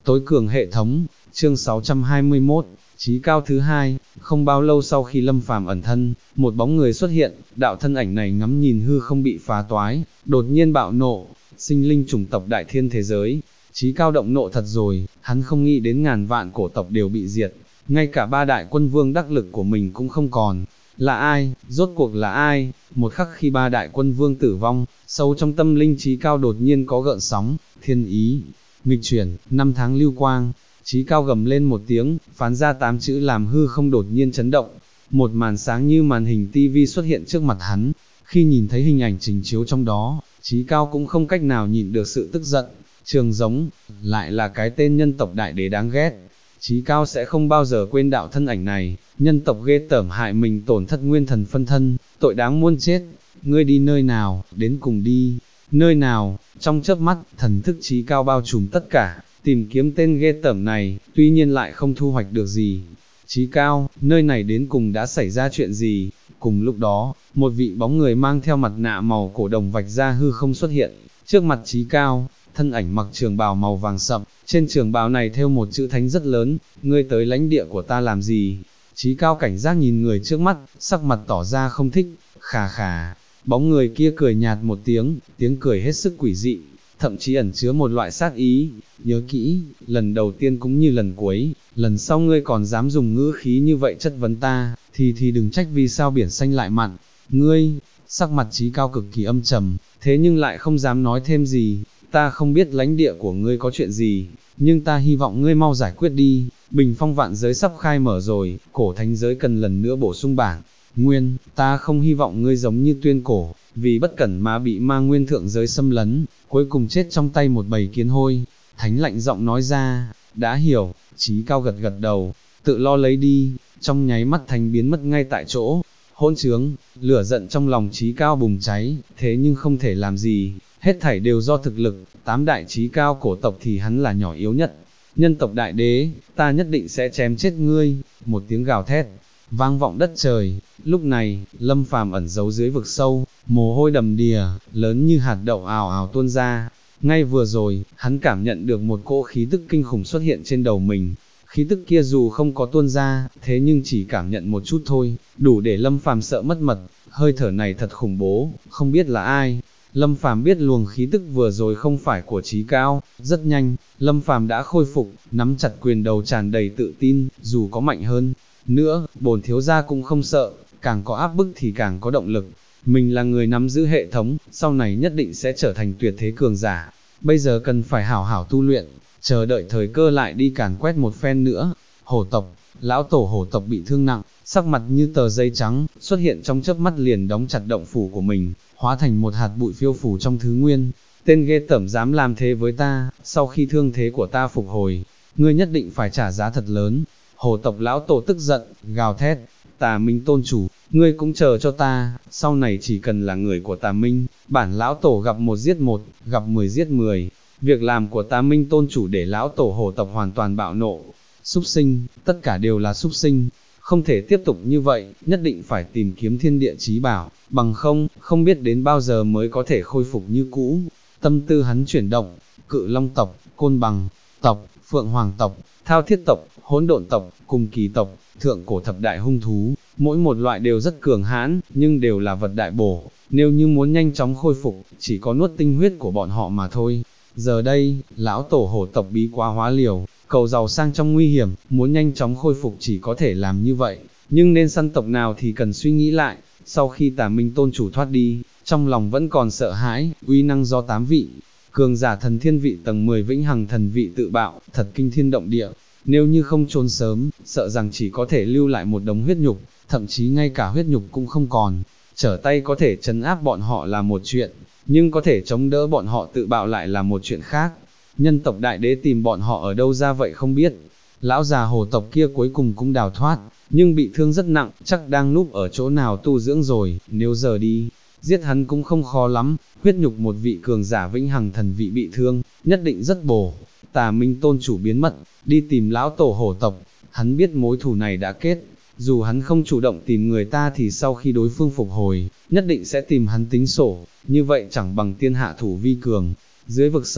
Tối cường hệ thống, chương 621, chí cao thứ hai. Không bao lâu sau khi Lâm Phàm ẩn thân, một bóng người xuất hiện, đạo thân ảnh này ngắm nhìn hư không bị phá toái, đột nhiên bạo nộ, sinh linh chủng tộc đại thiên thế giới. Chí cao động nộ thật rồi, hắn không nghĩ đến ngàn vạn cổ tộc đều bị diệt, ngay cả ba đại quân vương đắc lực của mình cũng không còn. Là ai, rốt cuộc là ai? Một khắc khi ba đại quân vương tử vong, sâu trong tâm linh Chí cao đột nhiên có gợn sóng, thiên ý, nghịch chuyển, năm tháng lưu quang. Chí cao gầm lên một tiếng, phán ra 8 chữ làm hư không đột nhiên chấn động. Một màn sáng như màn hình tivi xuất hiện trước mặt hắn. Khi nhìn thấy hình ảnh trình chiếu trong đó, Chí cao cũng không cách nào nhịn được sự tức giận. Trường Giống, lại là cái tên nhân tộc đại đế đáng ghét. Chí cao sẽ không bao giờ quên đạo thân ảnh này, nhân tộc ghê tởm hại mình tổn thất nguyên thần phân thân, tội đáng muôn chết. Ngươi đi nơi nào, đến cùng đi. Nơi nào? Trong chớp mắt, thần thức Chí cao bao trùm tất cả, tìm kiếm tên ghê tởm này, tuy nhiên lại không thu hoạch được gì. Chí cao, nơi này đến cùng đã xảy ra chuyện gì? Cùng lúc đó, một vị bóng người mang theo mặt nạ màu cổ đồng vạch ra hư không xuất hiện, trước mặt Chí cao, thân ảnh mặc trường bào màu vàng sậm, trên trường bào này thêu một chữ thánh rất lớn, ngươi tới lãnh địa của ta làm gì? Chí cao cảnh giác nhìn người trước mắt, sắc mặt tỏ ra không thích, khà khà. Bóng người kia cười nhạt một tiếng, tiếng cười hết sức quỷ dị, thậm chí ẩn chứa một loại sát ý. Nhớ kỹ, lần đầu tiên cũng như lần cuối, lần sau ngươi còn dám dùng ngữ khí như vậy chất vấn ta, thì đừng trách vì sao biển xanh lại mặn. Ngươi, sắc mặt Chí cao cực kỳ âm trầm, thế nhưng lại không dám nói thêm gì. Ta không biết lãnh địa của ngươi có chuyện gì, nhưng ta hy vọng ngươi mau giải quyết đi. Bình phong vạn giới sắp khai mở rồi, cổ thánh giới cần lần nữa bổ sung bảng nguyên. Ta không hy vọng ngươi giống như Tuyên Cổ, vì bất cẩn mà bị ma nguyên thượng giới xâm lấn, cuối cùng chết trong tay một bầy kiến hôi. Thánh lạnh giọng nói ra, đã hiểu. Chí cao gật gật đầu, tự lo lấy đi. Trong nháy mắt thánh biến mất ngay tại chỗ. Hỗn trướng, lửa giận trong lòng Chí cao bùng cháy, thế nhưng không thể làm gì, hết thảy đều do thực lực. 8 đại chí cao cổ tộc thì hắn là nhỏ yếu nhất. Nhân tộc đại đế, ta nhất định sẽ chém chết ngươi. Một tiếng gào thét vang vọng đất trời. Lúc này, Lâm Phàm ẩn giấu dưới vực sâu, mồ hôi đầm đìa, lớn như hạt đậu ào ào tuôn ra. Ngay vừa rồi, hắn cảm nhận được một cỗ khí tức kinh khủng xuất hiện trên đầu mình. Khí tức kia dù không có tuôn ra, thế nhưng chỉ cảm nhận một chút thôi, đủ để Lâm Phàm sợ mất mật. Hơi thở này thật khủng bố, không biết là ai. Lâm Phàm biết luồng khí tức vừa rồi không phải của Chí cao. Rất nhanh, Lâm Phàm đã khôi phục, nắm chặt quyền đầu tràn đầy tự tin, dù có mạnh hơn nữa, bổn thiếu gia cũng không sợ, càng có áp bức thì càng có động lực. Mình là người nắm giữ hệ thống, sau này nhất định sẽ trở thành tuyệt thế cường giả. Bây giờ cần phải hảo hảo tu luyện, chờ đợi thời cơ lại đi càn quét một phen nữa. Hổ tộc, lão tổ hổ tộc bị thương nặng, sắc mặt như tờ giấy trắng, xuất hiện trong chớp mắt liền đóng chặt động phủ của mình, hóa thành một hạt bụi phiêu phù trong thứ nguyên. Tên ghê tởm dám làm thế với ta, sau khi thương thế của ta phục hồi, ngươi nhất định phải trả giá thật lớn. Hổ tộc lão tổ tức giận, gào thét, Tà Minh tôn chủ, ngươi cũng chờ cho ta, sau này chỉ cần là người của Tà Minh, bản lão tổ gặp một giết một, gặp 10 giết 10. Việc làm của Tà Minh tôn chủ để lão tổ hổ tộc hoàn toàn bạo nộ. Súc sinh, tất cả đều là súc sinh, không thể tiếp tục như vậy, nhất định phải tìm kiếm thiên địa chí bảo, bằng không biết đến bao giờ mới có thể khôi phục như cũ. Tâm tư hắn chuyển động, Cự Long tộc, Côn Bằng tộc, Phượng Hoàng tộc, Thao Thiết tộc, Hỗn Độn tộc, cùng Kỳ tộc, thượng cổ thập đại hung thú, mỗi một loại đều rất cường hãn, nhưng đều là vật đại bổ, nếu như muốn nhanh chóng khôi phục, chỉ có nuốt tinh huyết của bọn họ mà thôi. Giờ đây, lão tổ hổ tộc bí quá hóa liều, cầu giàu sang trong nguy hiểm, muốn nhanh chóng khôi phục chỉ có thể làm như vậy, nhưng nên săn tộc nào thì cần suy nghĩ lại. Sau khi Tà Minh tôn chủ thoát đi, trong lòng vẫn còn sợ hãi, uy năng do 8 vị cường giả thần thiên vị tầng 10 vĩnh hằng thần vị tự bạo, thật kinh thiên động địa. Nếu như không trốn sớm, sợ rằng chỉ có thể lưu lại một đống huyết nhục, thậm chí ngay cả huyết nhục cũng không còn. Trở tay có thể trấn áp bọn họ là một chuyện, nhưng có thể chống đỡ bọn họ tự bạo lại là một chuyện khác. Nhân tộc đại đế tìm bọn họ ở đâu ra vậy không biết. Lão già hồ tộc kia cuối cùng cũng đào thoát, nhưng bị thương rất nặng, chắc đang núp ở chỗ nào tu dưỡng rồi. Nếu giờ đi, giết hắn cũng không khó lắm. Huyết nhục một vị cường giả vĩnh hằng thần vị bị thương, nhất định rất bổ. Tà Minh tôn chủ biến mất, đi tìm lão tổ hổ tộc. Hắn biết mối thù này đã kết, dù hắn không chủ động tìm người ta thì sau khi đối phương phục hồi, nhất định sẽ tìm hắn tính sổ. Như vậy chẳng bằng tiên hạ thủ vi cường. Dưới vực sâu,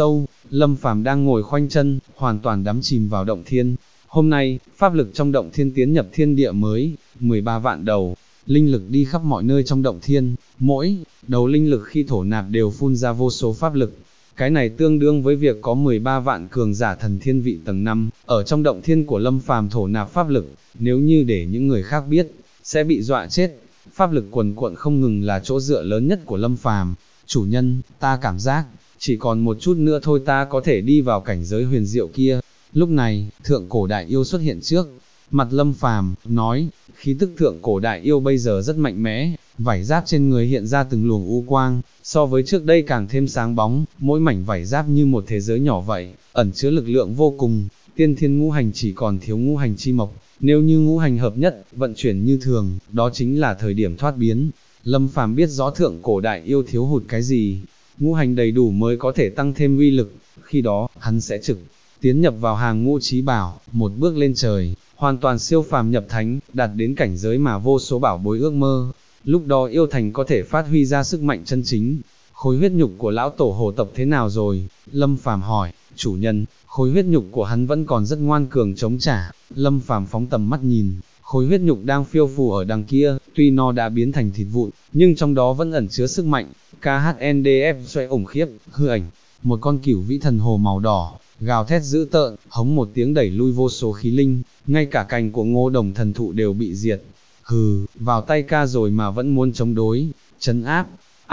Lâm Phàm đang ngồi khoanh chân, hoàn toàn đắm chìm vào động thiên. Hôm nay, pháp lực trong động thiên tiến nhập thiên địa mới, 13 vạn đầu, linh lực đi khắp mọi nơi trong động thiên, mỗi đầu linh lực khi thổ nạp đều phun ra vô số pháp lực. Cái này tương đương với việc có 13 vạn cường giả thần thiên vị tầng 5, ở trong động thiên của Lâm Phàm thổ nạp pháp lực, nếu như để những người khác biết, sẽ bị dọa chết. Pháp lực quần cuộn không ngừng là chỗ dựa lớn nhất của Lâm Phàm. Chủ nhân, ta cảm giác, chỉ còn một chút nữa thôi ta có thể đi vào cảnh giới huyền diệu kia. Lúc này, thượng cổ đại yêu xuất hiện trước, mặt Lâm Phàm nói, khí tức thượng cổ đại yêu bây giờ rất mạnh mẽ, vảy giáp trên người hiện ra từng luồng u quang, so với trước đây càng thêm sáng bóng, mỗi mảnh vảy giáp như một thế giới nhỏ vậy, ẩn chứa lực lượng vô cùng. Tiên thiên ngũ hành chỉ còn thiếu ngũ hành chi mộc, nếu như ngũ hành hợp nhất, vận chuyển như thường, đó chính là thời điểm thoát biến. Lâm Phàm biết rõ thượng cổ đại yêu thiếu hụt cái gì, ngũ hành đầy đủ mới có thể tăng thêm uy lực, khi đó, hắn sẽ trực tiến nhập vào hàng ngũ trí bảo, một bước lên trời, hoàn toàn siêu phàm nhập thánh, đạt đến cảnh giới mà vô số bảo bối ước mơ. Lúc đó yêu thành có thể phát huy ra sức mạnh chân chính. Khối huyết nhục của lão tổ hồ tộc thế nào rồi? Lâm Phàm hỏi. Chủ nhân, khối huyết nhục của hắn vẫn còn rất ngoan cường chống trả. Lâm Phàm phóng tầm mắt nhìn, khối huyết nhục đang phiêu phù ở đằng kia, tuy nó đã biến thành thịt vụn, nhưng trong đó vẫn ẩn chứa sức mạnh. KHNDF xoay ủng khiếp, hư ảnh, một con cửu vĩ thần hồ màu đỏ, gào thét dữ tợn, hống một tiếng đẩy lui vô số khí linh, ngay cả cành của Ngô Đồng thần thụ đều bị diệt. Hừ, vào tay ca rồi mà vẫn muốn chống đối, trấn áp.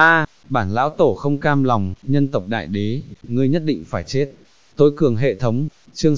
Bản lão tổ không cam lòng, nhân tộc đại đế, ngươi nhất định phải chết. Tối cường hệ thống, chương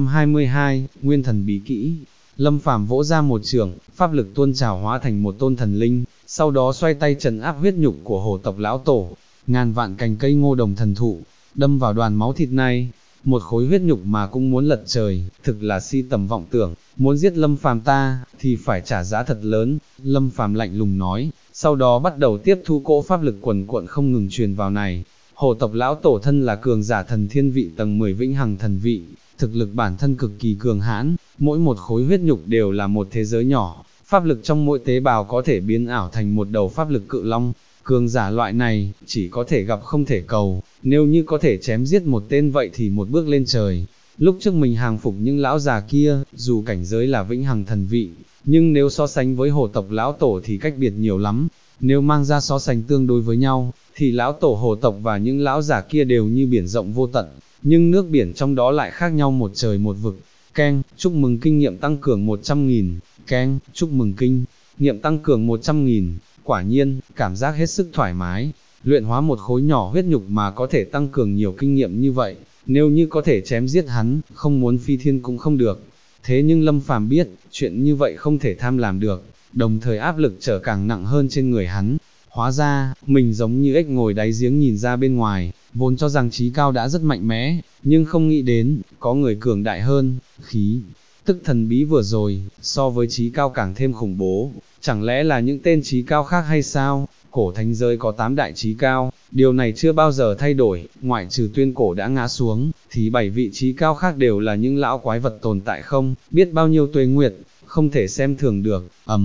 622, Nguyên thần bí kỹ. Lâm Phàm vỗ ra một trường, pháp lực tuôn trào hóa thành một tôn thần linh, sau đó xoay tay trấn áp huyết nhục của hồ tộc lão tổ. Ngàn vạn cành cây Ngô Đồng thần thụ, đâm vào đoàn máu thịt này. Một khối huyết nhục mà cũng muốn lật trời, thực là si tầm vọng tưởng, muốn giết Lâm Phàm ta, thì phải trả giá thật lớn. Lâm Phàm lạnh lùng nói, sau đó bắt đầu tiếp thu cỗ pháp lực quần cuộn không ngừng truyền vào này. Hồ tộc lão tổ thân là cường giả thần thiên vị tầng 10 vĩnh hằng thần vị, thực lực bản thân cực kỳ cường hãn, mỗi một khối huyết nhục đều là một thế giới nhỏ, pháp lực trong mỗi tế bào có thể biến ảo thành một đầu pháp lực cự long. Cường giả loại này, chỉ có thể gặp không thể cầu, nếu như có thể chém giết một tên vậy thì một bước lên trời. Lúc trước mình hàng phục những lão già kia, dù cảnh giới là vĩnh hằng thần vị, nhưng nếu so sánh với hồ tộc lão tổ thì cách biệt nhiều lắm. Nếu mang ra so sánh tương đối với nhau, thì lão tổ hồ tộc và những lão già kia đều như biển rộng vô tận, nhưng nước biển trong đó lại khác nhau một trời một vực. Keng, chúc mừng kinh nghiệm tăng cường 100.000, keng, chúc mừng kinh nghiệm tăng cường 100.000. Quả nhiên, cảm giác hết sức thoải mái, luyện hóa một khối nhỏ huyết nhục mà có thể tăng cường nhiều kinh nghiệm như vậy, nếu như có thể chém giết hắn, không muốn phi thiên cũng không được. Thế nhưng Lâm Phàm biết, chuyện như vậy không thể tham làm được, đồng thời áp lực trở càng nặng hơn trên người hắn. Hóa ra, mình giống như ếch ngồi đáy giếng nhìn ra bên ngoài, vốn cho rằng Chí Cao đã rất mạnh mẽ, nhưng không nghĩ đến, có người cường đại hơn. Khí tức thần bí vừa rồi, so với Chí Cao càng thêm khủng bố. Chẳng lẽ là những tên Chí Cao khác hay sao? Cổ thánh giới có 8 đại Chí Cao, điều này chưa bao giờ thay đổi, ngoại trừ Tuyên Cổ đã ngã xuống, thì 7 vị Chí Cao khác đều là những lão quái vật tồn tại không biết bao nhiêu tuế nguyệt, không thể xem thường được.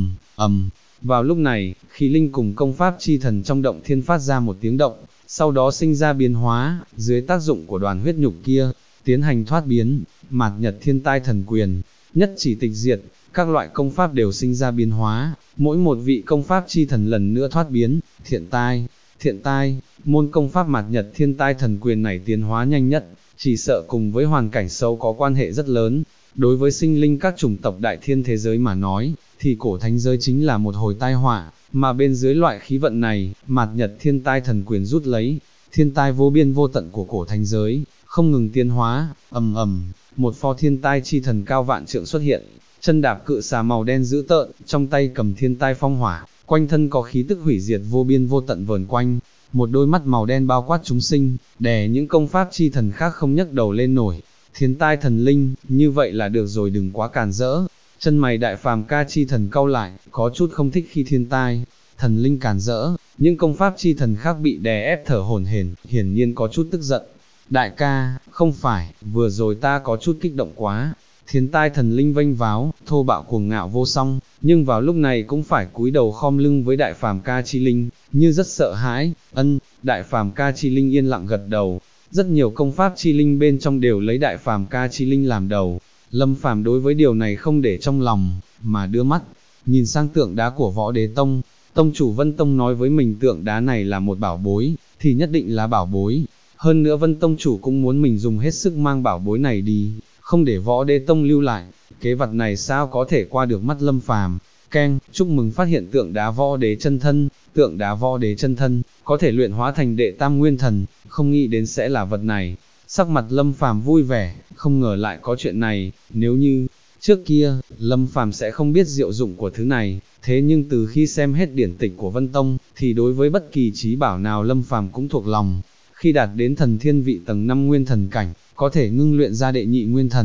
Vào lúc này, khí linh cùng công pháp chi thần trong động thiên phát ra một tiếng động, sau đó sinh ra biến hóa, dưới tác dụng của đoàn huyết nhục kia, tiến hành thoát biến. Mạt Nhật Thiên Tai Thần Quyền, nhất chỉ tịch diệt, các loại công pháp đều sinh ra biến hóa, mỗi một vị công pháp chi thần lần nữa thoát biến. Thiện tai, môn công pháp Mạt Nhật Thiên Tai Thần Quyền này tiến hóa nhanh nhất, chỉ sợ cùng với hoàn cảnh xấu có quan hệ rất lớn. Đối với sinh linh các chủng tộc đại thiên thế giới mà nói, thì cổ thánh giới chính là một hồi tai họa, mà bên dưới loại khí vận này, Mạt Nhật Thiên Tai Thần Quyền rút lấy, thiên tai vô biên vô tận của cổ thánh giới, không ngừng tiến hóa. Một pho thiên tai chi thần cao vạn trượng xuất hiện, chân đạp cự xà màu đen dữ tợn, trong tay cầm thiên tai phong hỏa, quanh thân có khí tức hủy diệt vô biên vô tận vờn quanh, một đôi mắt màu đen bao quát chúng sinh, đè những công pháp chi thần khác không nhấc đầu lên nổi. Thiên tai thần linh, như vậy là được rồi, đừng quá càn rỡ. Chân mày Đại Phàm Ca chi thần cau lại, có chút không thích khi thiên tai thần linh càn rỡ, những công pháp chi thần khác bị đè ép thở hổn hển, hiển nhiên có chút tức giận. Đại ca, không phải, vừa rồi ta có chút kích động quá. Thiên tai thần linh vênh váo, thô bạo cuồng ngạo vô song, nhưng vào lúc này cũng phải cúi đầu khom lưng với Đại Phàm Ca chi linh, như rất sợ hãi. Đại Phàm Ca chi linh yên lặng gật đầu. rất nhiều công pháp chi linh bên trong đều lấy đại phàm ca chi linh làm đầu. Lâm Phàm đối với điều này không để trong lòng, mà đưa mắt nhìn sang tượng đá của Võ Đế Tông. Tông chủ Vân Tông nói với mình tượng đá này là một bảo bối, thì nhất định là bảo bối. Hơn nữa Vân Tông chủ cũng muốn mình dùng hết sức mang bảo bối này đi, không để Võ Đế Tông lưu lại. Kế vật này sao có thể qua được mắt Lâm Phàm. Keng, chúc mừng phát hiện tượng đá Võ Đế chân thân. Tượng đá Võ Đế chân thân có thể luyện hóa thành đệ tam nguyên thần, không nghĩ đến sẽ là vật này. Sắc mặt Lâm Phàm vui vẻ, không ngờ lại có chuyện này. Nếu như trước kia, Lâm Phàm sẽ không biết diệu dụng của thứ này, thế nhưng từ khi xem hết điển tịch của Vân Tông, thì đối với bất kỳ trí bảo nào Lâm Phàm cũng thuộc lòng. Khi đạt đến thần thiên vị tầng 5 nguyên thần cảnh, có thể ngưng luyện ra đệ nhị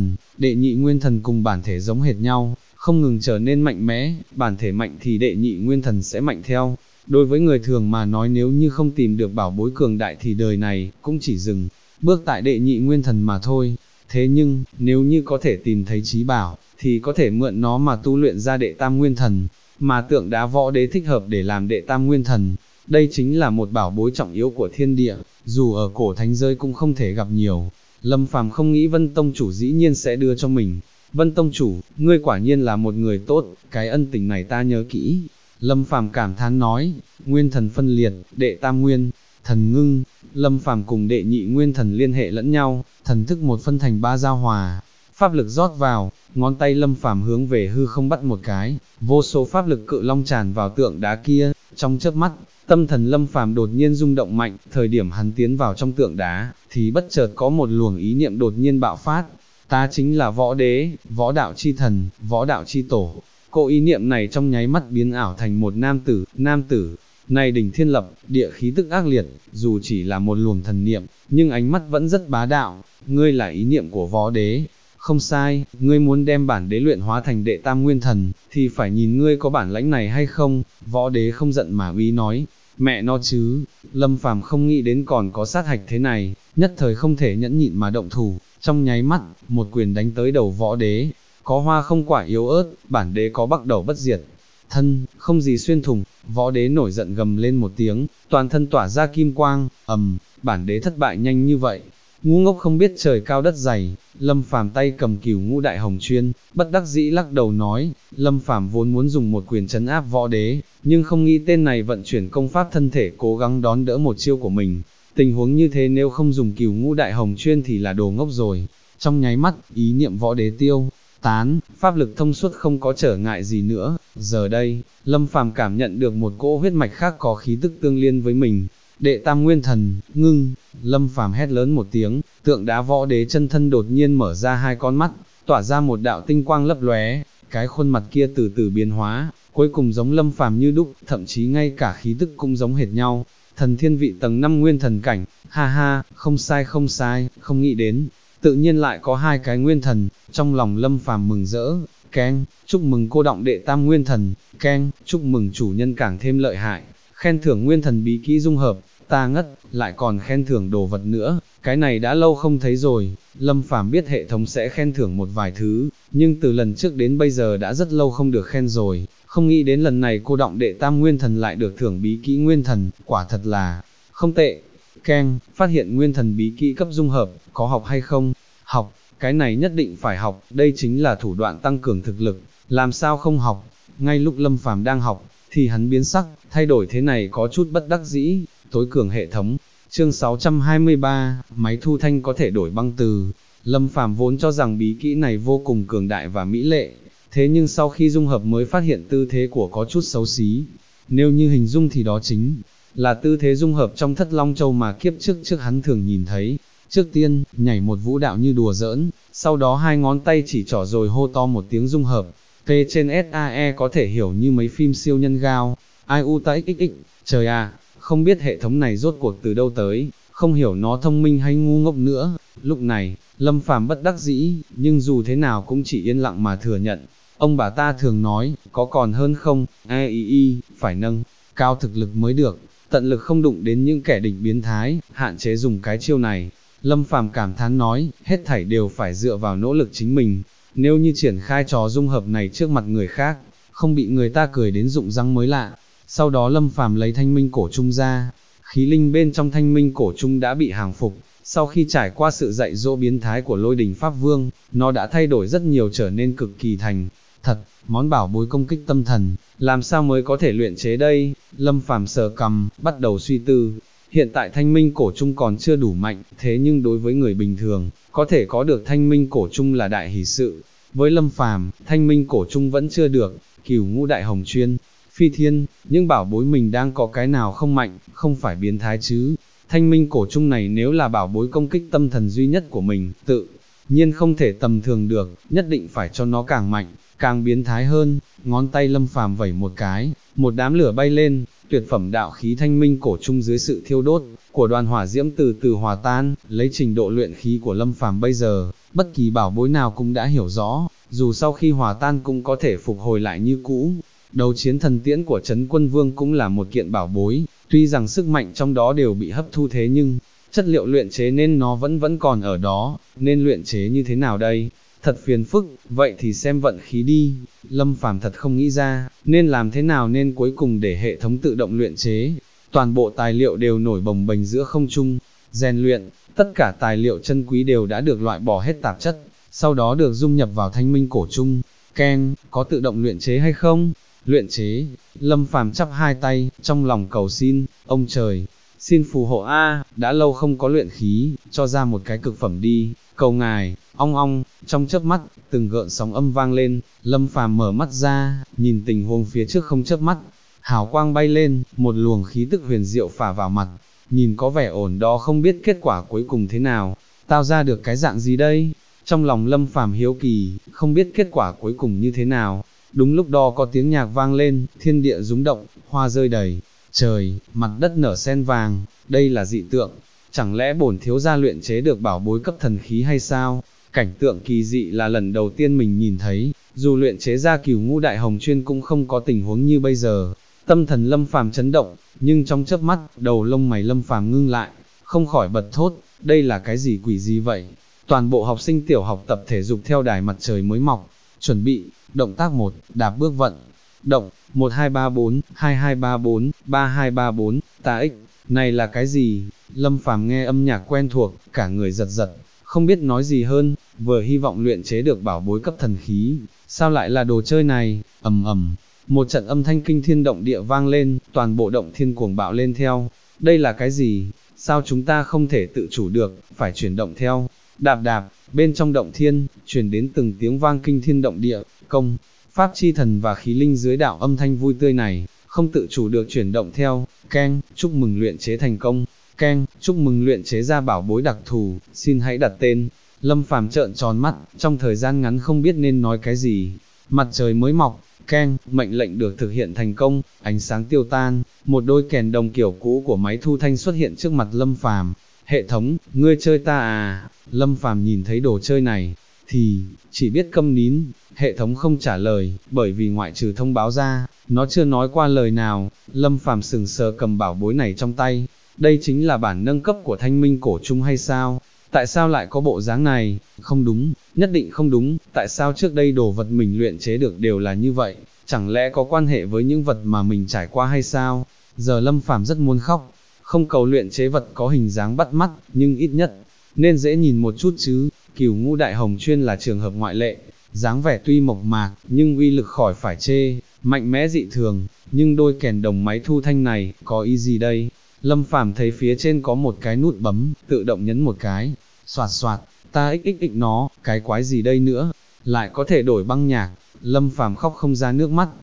nguyên thần cùng bản thể giống hệt nhau, không ngừng trở nên mạnh mẽ, bản thể mạnh thì đệ nhị nguyên thần sẽ mạnh theo. Đối với người thường mà nói, nếu như không tìm được bảo bối cường đại thì đời này cũng chỉ dừng bước tại đệ nhị nguyên thần mà thôi. Thế nhưng, nếu như có thể tìm thấy trí bảo, thì có thể mượn nó mà tu luyện ra đệ tam nguyên thần, mà tượng đá Võ Đế thích hợp để làm đệ tam nguyên thần. Đây chính là một bảo bối trọng yếu của thiên địa, dù ở cổ thánh giới cũng không thể gặp nhiều. Lâm Phàm không nghĩ Vân Tông chủ dĩ nhiên sẽ đưa cho mình. Vân Tông chủ, ngươi quả nhiên là một người tốt, cái ân tình này ta nhớ kỹ. Lâm Phàm cảm thán nói, nguyên thần phân liệt, đệ tam nguyên thần ngưng. Lâm Phàm cùng đệ nhị nguyên thần liên hệ lẫn nhau, thần thức một phân thành ba giao hòa, pháp lực rót vào, ngón tay Lâm Phàm hướng về hư không bắt một cái, vô số pháp lực cự long tràn vào tượng đá kia. Trong chớp mắt, tâm thần Lâm Phàm đột nhiên rung động mạnh. Thời điểm hắn tiến vào trong tượng đá, thì bất chợt có một luồng ý niệm đột nhiên bạo phát. Ta chính là Võ Đế, võ đạo chi thần, võ đạo chi tổ. Cô ý niệm này trong nháy mắt biến ảo thành một nam tử này đỉnh thiên lập, địa khí tức ác liệt, dù chỉ là một luồng thần niệm, nhưng ánh mắt vẫn rất bá đạo. Ngươi là ý niệm của Võ Đế. Không sai, ngươi muốn đem bản đế luyện hóa thành đệ tam nguyên thần, thì phải nhìn ngươi có bản lãnh này hay không. Võ Đế không giận mà uy nói, mẹ nó chứ. Lâm Phàm không nghĩ đến còn có sát hạch thế này, nhất thời không thể nhẫn nhịn mà động thủ. Trong nháy mắt, một quyền đánh tới đầu Võ Đế. Có hoa không quả yếu ớt, bản đế có bắc đầu bất diệt thân, không gì xuyên thủng. Võ Đế nổi giận gầm lên một tiếng, toàn thân tỏa ra kim quang. Bản đế thất bại nhanh như vậy, ngu ngốc không biết trời cao đất dày. Lâm Phàm tay cầm Cửu Ngũ Đại Hồng Chuyên, bất đắc dĩ lắc đầu nói. Lâm Phàm vốn muốn dùng một quyền trấn áp Võ Đế, nhưng không nghĩ tên này vận chuyển công pháp thân thể cố gắng đón đỡ một chiêu của mình. Tình huống như thế nếu không dùng Cửu Ngũ Đại Hồng Chuyên thì là đồ ngốc rồi. Trong nháy mắt, ý niệm Võ Đế tiêu tán, pháp lực thông suốt không có trở ngại gì nữa. Giờ đây, Lâm Phàm cảm nhận được một cỗ huyết mạch khác có khí tức tương liên với mình. Đệ tam nguyên thần, ngưng. Lâm Phàm hét lớn một tiếng, tượng đá Võ Đế chân thân đột nhiên mở ra hai con mắt, tỏa ra một đạo tinh quang lấp lóe. Cái khuôn mặt kia từ từ biến hóa, cuối cùng giống Lâm Phàm như đúc, thậm chí ngay cả khí tức cũng giống hệt nhau. Thần thiên vị tầng 5 nguyên thần cảnh, ha ha, không sai, không nghĩ đến, tự nhiên lại có hai cái nguyên thần. Trong lòng Lâm Phàm mừng rỡ. Keng, chúc mừng cô đọng đệ tam nguyên thần. Keng, chúc mừng chủ nhân càng thêm lợi hại. Khen thưởng nguyên thần bí kỹ dung hợp. Ta ngất, lại còn khen thưởng đồ vật nữa, cái này đã lâu không thấy rồi. Lâm Phàm biết hệ thống sẽ khen thưởng một vài thứ, nhưng từ lần trước đến bây giờ đã rất lâu không được khen rồi, không nghĩ đến lần này cô đọng đệ tam nguyên thần lại được thưởng bí kỹ nguyên thần, quả thật là không tệ. Keng, phát hiện nguyên thần bí kỹ cấp dung hợp, có học hay không? Học, cái này nhất định phải học, đây chính là thủ đoạn tăng cường thực lực, làm sao không học? Ngay lúc Lâm Phàm đang học, thì hắn biến sắc, thay đổi thế này có chút bất đắc dĩ. Tối cường hệ thống, chương 623, máy thu thanh có thể đổi băng từ. Lâm Phàm vốn cho rằng bí kỹ này vô cùng cường đại và mỹ lệ, thế nhưng sau khi dung hợp mới phát hiện tư thế của có chút xấu xí. Nếu như hình dung thì đó chính là tư thế dung hợp trong Thất Long Châu mà kiếp trước hắn thường nhìn thấy. Trước tiên, nhảy một vũ đạo như đùa giỡn, sau đó hai ngón tay chỉ trỏ rồi hô to một tiếng dung hợp. P trên SAE có thể hiểu như mấy phim siêu nhân gao, IU ta XXX, trời à, không biết hệ thống này rốt cuộc từ đâu tới, không hiểu nó thông minh hay ngu ngốc nữa. Lúc này, Lâm Phàm bất đắc dĩ, nhưng dù thế nào cũng chỉ yên lặng mà thừa nhận. Ông bà ta thường nói, có còn hơn không, phải nâng cao thực lực mới được, tận lực không đụng đến những kẻ địch biến thái, hạn chế dùng cái chiêu này. Lâm Phàm cảm thán nói, hết thảy đều phải dựa vào nỗ lực chính mình, nếu như triển khai trò dung hợp này trước mặt người khác, không bị người ta cười đến rụng răng mới lạ. Sau đó Lâm Phàm lấy thanh minh cổ trung ra, khí linh bên trong thanh minh cổ trung đã bị hàng phục, Sau khi trải qua sự dạy dỗ biến thái của Lôi Đình Pháp Vương, nó đã thay đổi rất nhiều, trở nên cực kỳ thành thật. Món bảo bối công kích tâm thần, làm sao mới có thể luyện chế đây? Lâm Phàm sờ cằm, bắt đầu suy tư. Hiện tại thanh minh cổ trung còn chưa đủ mạnh, thế nhưng đối với người bình thường, có thể có được thanh minh cổ trung là đại hỷ sự. Với Lâm Phàm, thanh minh cổ trung vẫn chưa được, Cửu Ngũ Đại Hồng Chuyên, Phi Thiên, những bảo bối mình đang có cái nào không mạnh, không phải biến thái chứ. Thanh minh cổ trung này nếu là bảo bối công kích tâm thần duy nhất của mình, tự nhiên không thể tầm thường được, nhất định phải cho nó càng mạnh, càng biến thái hơn. Ngón tay Lâm Phàm vẩy một cái, một đám lửa bay lên, tuyệt phẩm đạo khí thanh minh cổ trung dưới sự thiêu đốt của đoàn hỏa diễm từ từ hòa tan. Lấy trình độ luyện khí của Lâm Phàm bây giờ, bất kỳ bảo bối nào cũng đã hiểu rõ, dù sau khi hòa tan cũng có thể phục hồi lại như cũ. Đấu chiến thần tiễn của Trấn Quân Vương cũng là một kiện bảo bối, tuy rằng sức mạnh trong đó đều bị hấp thu, thế nhưng chất liệu luyện chế nên nó vẫn còn ở đó, nên luyện chế như thế nào đây? Thật phiền phức, vậy thì xem vận khí đi. Lâm Phàm thật không nghĩ ra, nên làm thế nào, nên cuối cùng để hệ thống tự động luyện chế. Toàn bộ tài liệu đều nổi bồng bềnh giữa không trung, rèn luyện, tất cả tài liệu chân quý đều đã được loại bỏ hết tạp chất, sau đó được dung nhập vào thanh minh cổ trung. Keng, có tự động luyện chế hay không? Luyện chế. Lâm Phàm chắp hai tay, trong lòng cầu xin, ông trời, xin phù hộ a, đã lâu không có luyện khí, cho ra một cái cực phẩm đi, cầu ngài. Ong ong, trong chớp mắt, từng gợn sóng âm vang lên, Lâm Phàm mở mắt ra, nhìn tình huống phía trước không chớp mắt, hào quang bay lên, một luồng khí tức huyền diệu phả vào mặt, nhìn có vẻ ổn đó, không biết kết quả cuối cùng thế nào, tao ra được cái dạng gì đây? Trong lòng Lâm Phàm hiếu kỳ, không biết kết quả cuối cùng như thế nào. Đúng lúc đó có tiếng nhạc vang lên, thiên địa rúng động, hoa rơi đầy trời, mặt đất nở sen vàng, đây là dị tượng, chẳng lẽ bổn thiếu gia luyện chế được bảo bối cấp thần khí hay sao? Cảnh tượng kỳ dị là lần đầu tiên mình nhìn thấy, dù luyện chế ra Cửu Ngũ Đại Hồng Chuyên cũng không có tình huống như bây giờ. Tâm thần Lâm Phàm chấn động, nhưng trong chớp mắt, đầu lông mày Lâm Phàm ngưng lại, không khỏi bật thốt, đây là cái gì quỷ gì vậy? Toàn bộ học sinh tiểu học tập thể dục theo đài mặt trời mới mọc, chuẩn bị, động tác 1, đạp bước vận, động, 1234, 2234, 3234, ta ích, này là cái gì? Lâm Phàm nghe âm nhạc quen thuộc, cả người giật giật, không biết nói gì hơn, vừa hy vọng luyện chế được bảo bối cấp thần khí, sao lại là đồ chơi này? Ầm ầm, một trận âm thanh kinh thiên động địa vang lên, toàn bộ động thiên cuồng bạo lên theo. Đây là cái gì? Sao chúng ta không thể tự chủ được, phải chuyển động theo? Đạp đạp, bên trong động thiên, truyền đến từng tiếng vang kinh thiên động địa, công pháp chi thần và khí linh dưới đạo âm thanh vui tươi này, không tự chủ được chuyển động theo. Keng, chúc mừng luyện chế thành công. Keng, chúc mừng luyện chế ra bảo bối đặc thù, xin hãy đặt tên. Lâm Phàm trợn tròn mắt, trong thời gian ngắn không biết nên nói cái gì. Mặt trời mới mọc. Keng, mệnh lệnh được thực hiện thành công, ánh sáng tiêu tan, một đôi kèn đồng kiểu cũ của máy thu thanh xuất hiện trước mặt Lâm Phàm. Hệ thống, ngươi chơi ta à? Lâm Phàm nhìn thấy đồ chơi này, thì chỉ biết câm nín. Hệ thống không trả lời, bởi vì ngoại trừ thông báo ra, nó chưa nói qua lời nào. Lâm Phàm sừng sờ cầm bảo bối này trong tay, đây chính là bản nâng cấp của thanh minh cổ trung hay sao? Tại sao lại có bộ dáng này? Không đúng, nhất định không đúng, tại sao trước đây đồ vật mình luyện chế được đều là như vậy? Chẳng lẽ có quan hệ với những vật mà mình trải qua hay sao? Giờ Lâm Phàm rất muốn khóc, không cầu luyện chế vật có hình dáng bắt mắt, nhưng ít nhất nên dễ nhìn một chút chứ. Cửu Ngũ Đại Hồng Chuyên là trường hợp ngoại lệ, dáng vẻ tuy mộc mạc, nhưng uy lực khỏi phải chê, mạnh mẽ dị thường, nhưng đôi kèn đồng máy thu thanh này, có ý gì đây? Lâm Phàm thấy phía trên có một cái nút bấm, tự động nhấn một cái, xoạt xoạt, ta xxx nó, cái quái gì đây nữa, lại có thể đổi băng nhạc. Lâm Phàm khóc không ra nước mắt,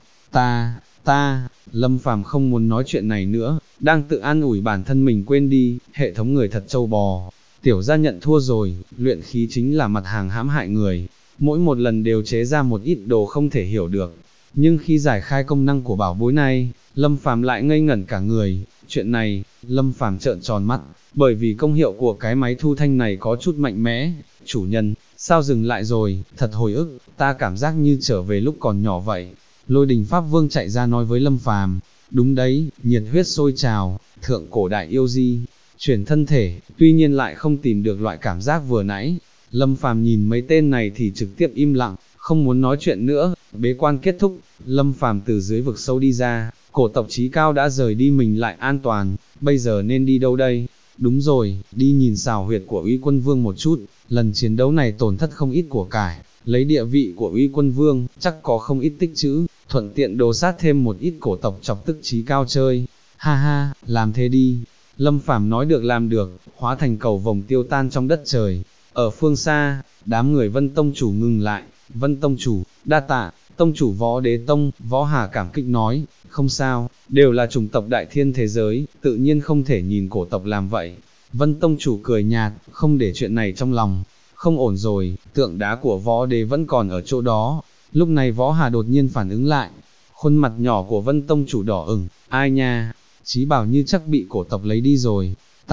Lâm Phàm không muốn nói chuyện này nữa, đang tự an ủi bản thân mình quên đi, hệ thống người thật trâu bò, tiểu gia nhận thua rồi, luyện khí chính là mặt hàng hãm hại người, mỗi một lần đều chế ra một ít đồ không thể hiểu được, nhưng khi giải khai công năng của bảo bối này, Lâm Phàm lại ngây ngẩn cả người. Chuyện này, Lâm Phàm trợn tròn mắt, bởi vì công hiệu của cái máy thu thanh này có chút mạnh mẽ. Chủ nhân, sao dừng lại rồi, thật hồi ức, ta cảm giác như trở về lúc còn nhỏ vậy. Lôi Đình Pháp Vương chạy ra nói với Lâm Phàm, đúng đấy, nhiệt huyết sôi trào, thượng cổ đại yêu di, chuyển thân thể, tuy nhiên lại không tìm được loại cảm giác vừa nãy. Lâm Phàm nhìn mấy tên này thì trực tiếp im lặng, không muốn nói chuyện nữa. Bế quan kết thúc, Lâm Phàm từ dưới vực sâu đi ra, cổ tộc chí cao đã rời đi, mình lại an toàn, bây giờ nên đi đâu đây? đúng rồi, đi nhìn xào huyệt của Uy Quân Vương một chút, lần chiến đấu này tổn thất không ít của cải, lấy địa vị của Uy Quân Vương, chắc có không ít tích trữ, thuận tiện đồ sát thêm một ít cổ tộc chọc tức trí cao chơi. Ha ha, làm thế đi. Lâm Phàm nói được làm được, hóa thành cầu vồng tiêu tan trong đất trời. Ở phương xa, đám người Vân Tông chủ ngừng lại. Vân Tông chủ, đa tạ. Tông chủ Võ Đế Tông, Võ Hà cảm kích nói, không sao, đều là chủng tộc đại thiên thế giới, tự nhiên không thể nhìn cổ tộc làm vậy. Vân Tông chủ cười nhạt, không để chuyện này trong lòng. Không ổn rồi, tượng đá của Võ Đế vẫn còn ở chỗ đó. Lúc này Võ Hà đột nhiên phản ứng lại, khuôn mặt nhỏ của Vân Tông chủ đỏ ửng, ai nha, Chí bảo như chắc bị cổ tộc lấy đi rồi,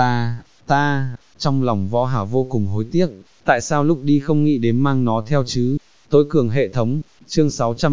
trong lòng Võ Hà vô cùng hối tiếc, tại sao lúc đi không nghĩ đến mang nó theo chứ. Tối cường hệ thống, chương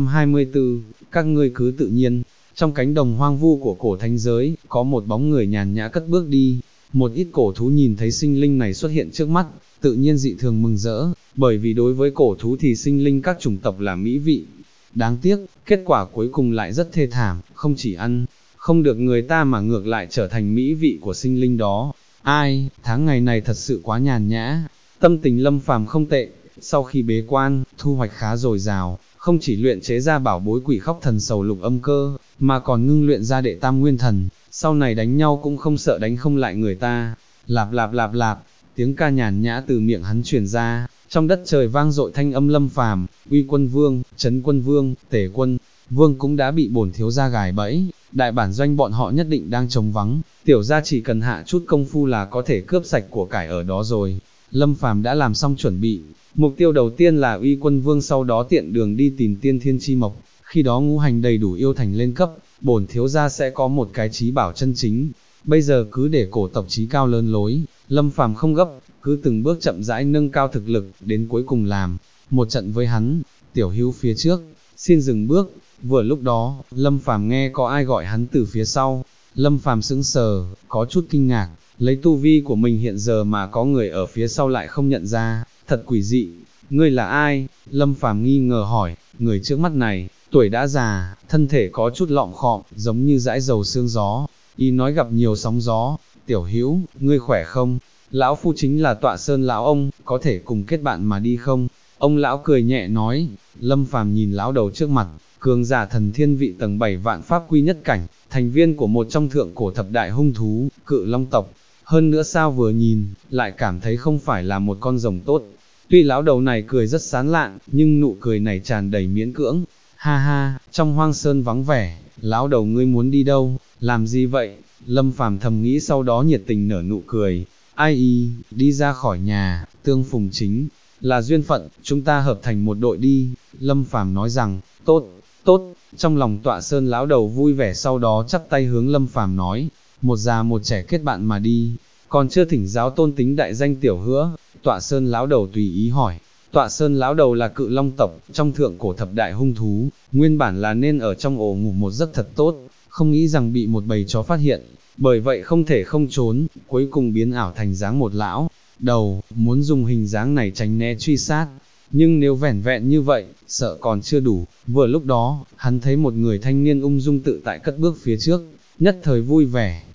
624, các ngươi cứ tự nhiên. Trong cánh đồng hoang vu của cổ thánh giới, có một bóng người nhàn nhã cất bước đi. Một ít cổ thú nhìn thấy sinh linh này xuất hiện trước mắt, tự nhiên dị thường mừng rỡ, bởi vì đối với cổ thú thì sinh linh các chủng tộc là mỹ vị. Đáng tiếc, kết quả cuối cùng lại rất thê thảm, không chỉ ăn không được người ta mà ngược lại trở thành mỹ vị của sinh linh đó. Ai, tháng ngày này thật sự quá nhàn nhã. Tâm tình Lâm Phàm không tệ, sau khi bế quan, thu hoạch khá dồi dào, không chỉ luyện chế ra bảo bối quỷ khóc thần sầu lục âm cơ, mà còn ngưng luyện ra đệ tam nguyên thần, sau này đánh nhau cũng không sợ đánh không lại người ta. Lạp lạp lạp lạp, tiếng ca nhàn nhã từ miệng hắn truyền ra, trong đất trời vang dội thanh âm Lâm Phàm, Uy Quân Vương, Trấn Quân Vương, Tể Quân Vương cũng đã bị bổn thiếu gia gài bẫy, đại bản doanh bọn họ nhất định đang trống vắng, tiểu gia chỉ cần hạ chút công phu là có thể cướp sạch của cải ở đó rồi. Lâm Phàm đã làm xong chuẩn bị, mục tiêu đầu tiên là Uy Quân Vương, sau đó tiện đường đi tìm Tiên Thiên Chi Mộc, khi đó ngũ hành đầy đủ yêu thành lên cấp, bổn thiếu gia sẽ có một cái chí bảo chân chính. Bây giờ cứ để cổ tộc chí cao lớn lối, Lâm Phàm không gấp, cứ từng bước chậm rãi nâng cao thực lực, đến cuối cùng làm một trận với hắn. Tiểu Hữu phía trước, xin dừng bước. Vừa lúc đó, Lâm Phàm nghe có ai gọi hắn từ phía sau. Lâm Phàm sững sờ, có chút kinh ngạc, lấy tu vi của mình hiện giờ mà có người ở phía sau lại không nhận ra, thật quỷ dị. Ngươi là ai? Lâm Phàm nghi ngờ hỏi. Người trước mắt này, tuổi đã già, thân thể có chút lọng khọm, giống như dãi dầu sương gió. Y nói gặp nhiều sóng gió. Tiểu Hữu, ngươi khỏe không? Lão phu chính là Tọa Sơn lão ông, có thể cùng kết bạn mà đi không? Ông lão cười nhẹ nói. Lâm Phàm nhìn lão đầu trước mặt, cường giả thần thiên vị tầng 7 vạn pháp quy nhất cảnh, thành viên của một trong thượng cổ thập đại hung thú, Cự Long tộc. Hơn nữa sao vừa nhìn, lại cảm thấy không phải là một con rồng tốt. Tuy lão đầu này cười rất sán lạn, nhưng nụ cười này tràn đầy miễn cưỡng. Ha ha, trong hoang sơn vắng vẻ, lão đầu ngươi muốn đi đâu, làm gì vậy? Lâm Phàm thầm nghĩ, sau đó nhiệt tình nở nụ cười. Ai y, đi ra khỏi nhà, tương phùng chính là duyên phận, chúng ta hợp thành một đội đi. Lâm Phàm nói rằng, tốt, tốt. Trong lòng Tọa Sơn lão đầu vui vẻ, sau đó chắp tay hướng Lâm Phàm nói, một già một trẻ kết bạn mà đi. Còn chưa thỉnh giáo tôn tính đại danh Tiểu Hữu? Tọa Sơn lão đầu tùy ý hỏi. Tọa Sơn lão đầu là Cự Long tộc, trong thượng cổ thập đại hung thú, nguyên bản là nên ở trong ổ ngủ một giấc thật tốt, không nghĩ rằng bị một bầy chó phát hiện, bởi vậy không thể không trốn, cuối cùng biến ảo thành dáng một lão đầu, muốn dùng hình dáng này tránh né truy sát. Nhưng nếu vẻn vẹn như vậy, sợ còn chưa đủ. Vừa lúc đó, hắn thấy một người thanh niên ung dung tự tại cất bước phía trước, nhất thời vui vẻ.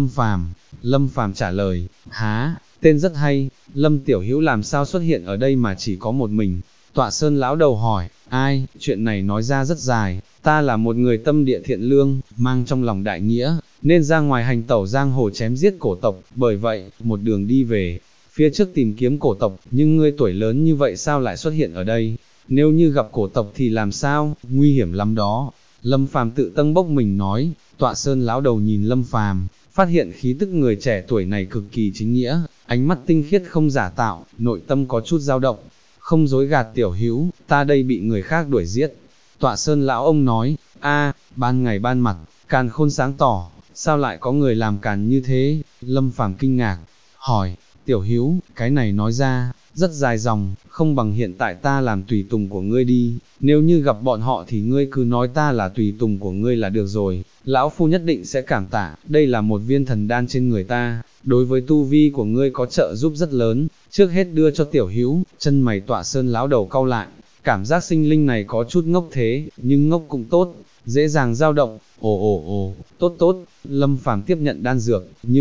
Lâm Phàm trả lời, há, tên rất hay. Lâm Tiểu Hữu làm sao xuất hiện ở đây mà chỉ có một mình? Tọa Sơn lão đầu hỏi. Ai, chuyện này nói ra rất dài, ta là một người tâm địa thiện lương, mang trong lòng đại nghĩa, nên ra ngoài hành tẩu giang hồ chém giết cổ tộc, bởi vậy, một đường đi về phía trước tìm kiếm cổ tộc, nhưng ngươi tuổi lớn như vậy sao lại xuất hiện ở đây? Nếu như gặp cổ tộc thì làm sao? Nguy hiểm lắm đó. Lâm Phàm tự tâng bốc mình nói. Tọa Sơn lão đầu nhìn Lâm Phàm, phát hiện khí tức người trẻ tuổi này cực kỳ chính nghĩa, ánh mắt tinh khiết không giả tạo, nội tâm có chút dao động. Không dối gạt Tiểu Hữu, ta đây bị người khác đuổi giết. Tọa Sơn lão ông nói. A, ban ngày ban mặt, càn khôn sáng tỏ, sao lại có người làm càn như thế? Lâm Phàm kinh ngạc, hỏi. Tiểu Hữu, cái này nói ra, rất dài dòng, không bằng hiện tại ta làm tùy tùng của ngươi đi, nếu như gặp bọn họ thì ngươi cứ nói ta là tùy tùng của ngươi là được rồi, lão phu nhất định sẽ cảm tạ, đây là một viên thần đan trên người ta, đối với tu vi của ngươi có trợ giúp rất lớn, trước hết đưa cho Tiểu Hữu. Chân mày Tọa Sơn lão đầu cau lại, cảm giác sinh linh này có chút ngốc thế, nhưng ngốc cũng tốt, dễ dàng dao động. Ồ, tốt tốt. Lâm Phàm tiếp nhận đan dược, nhưng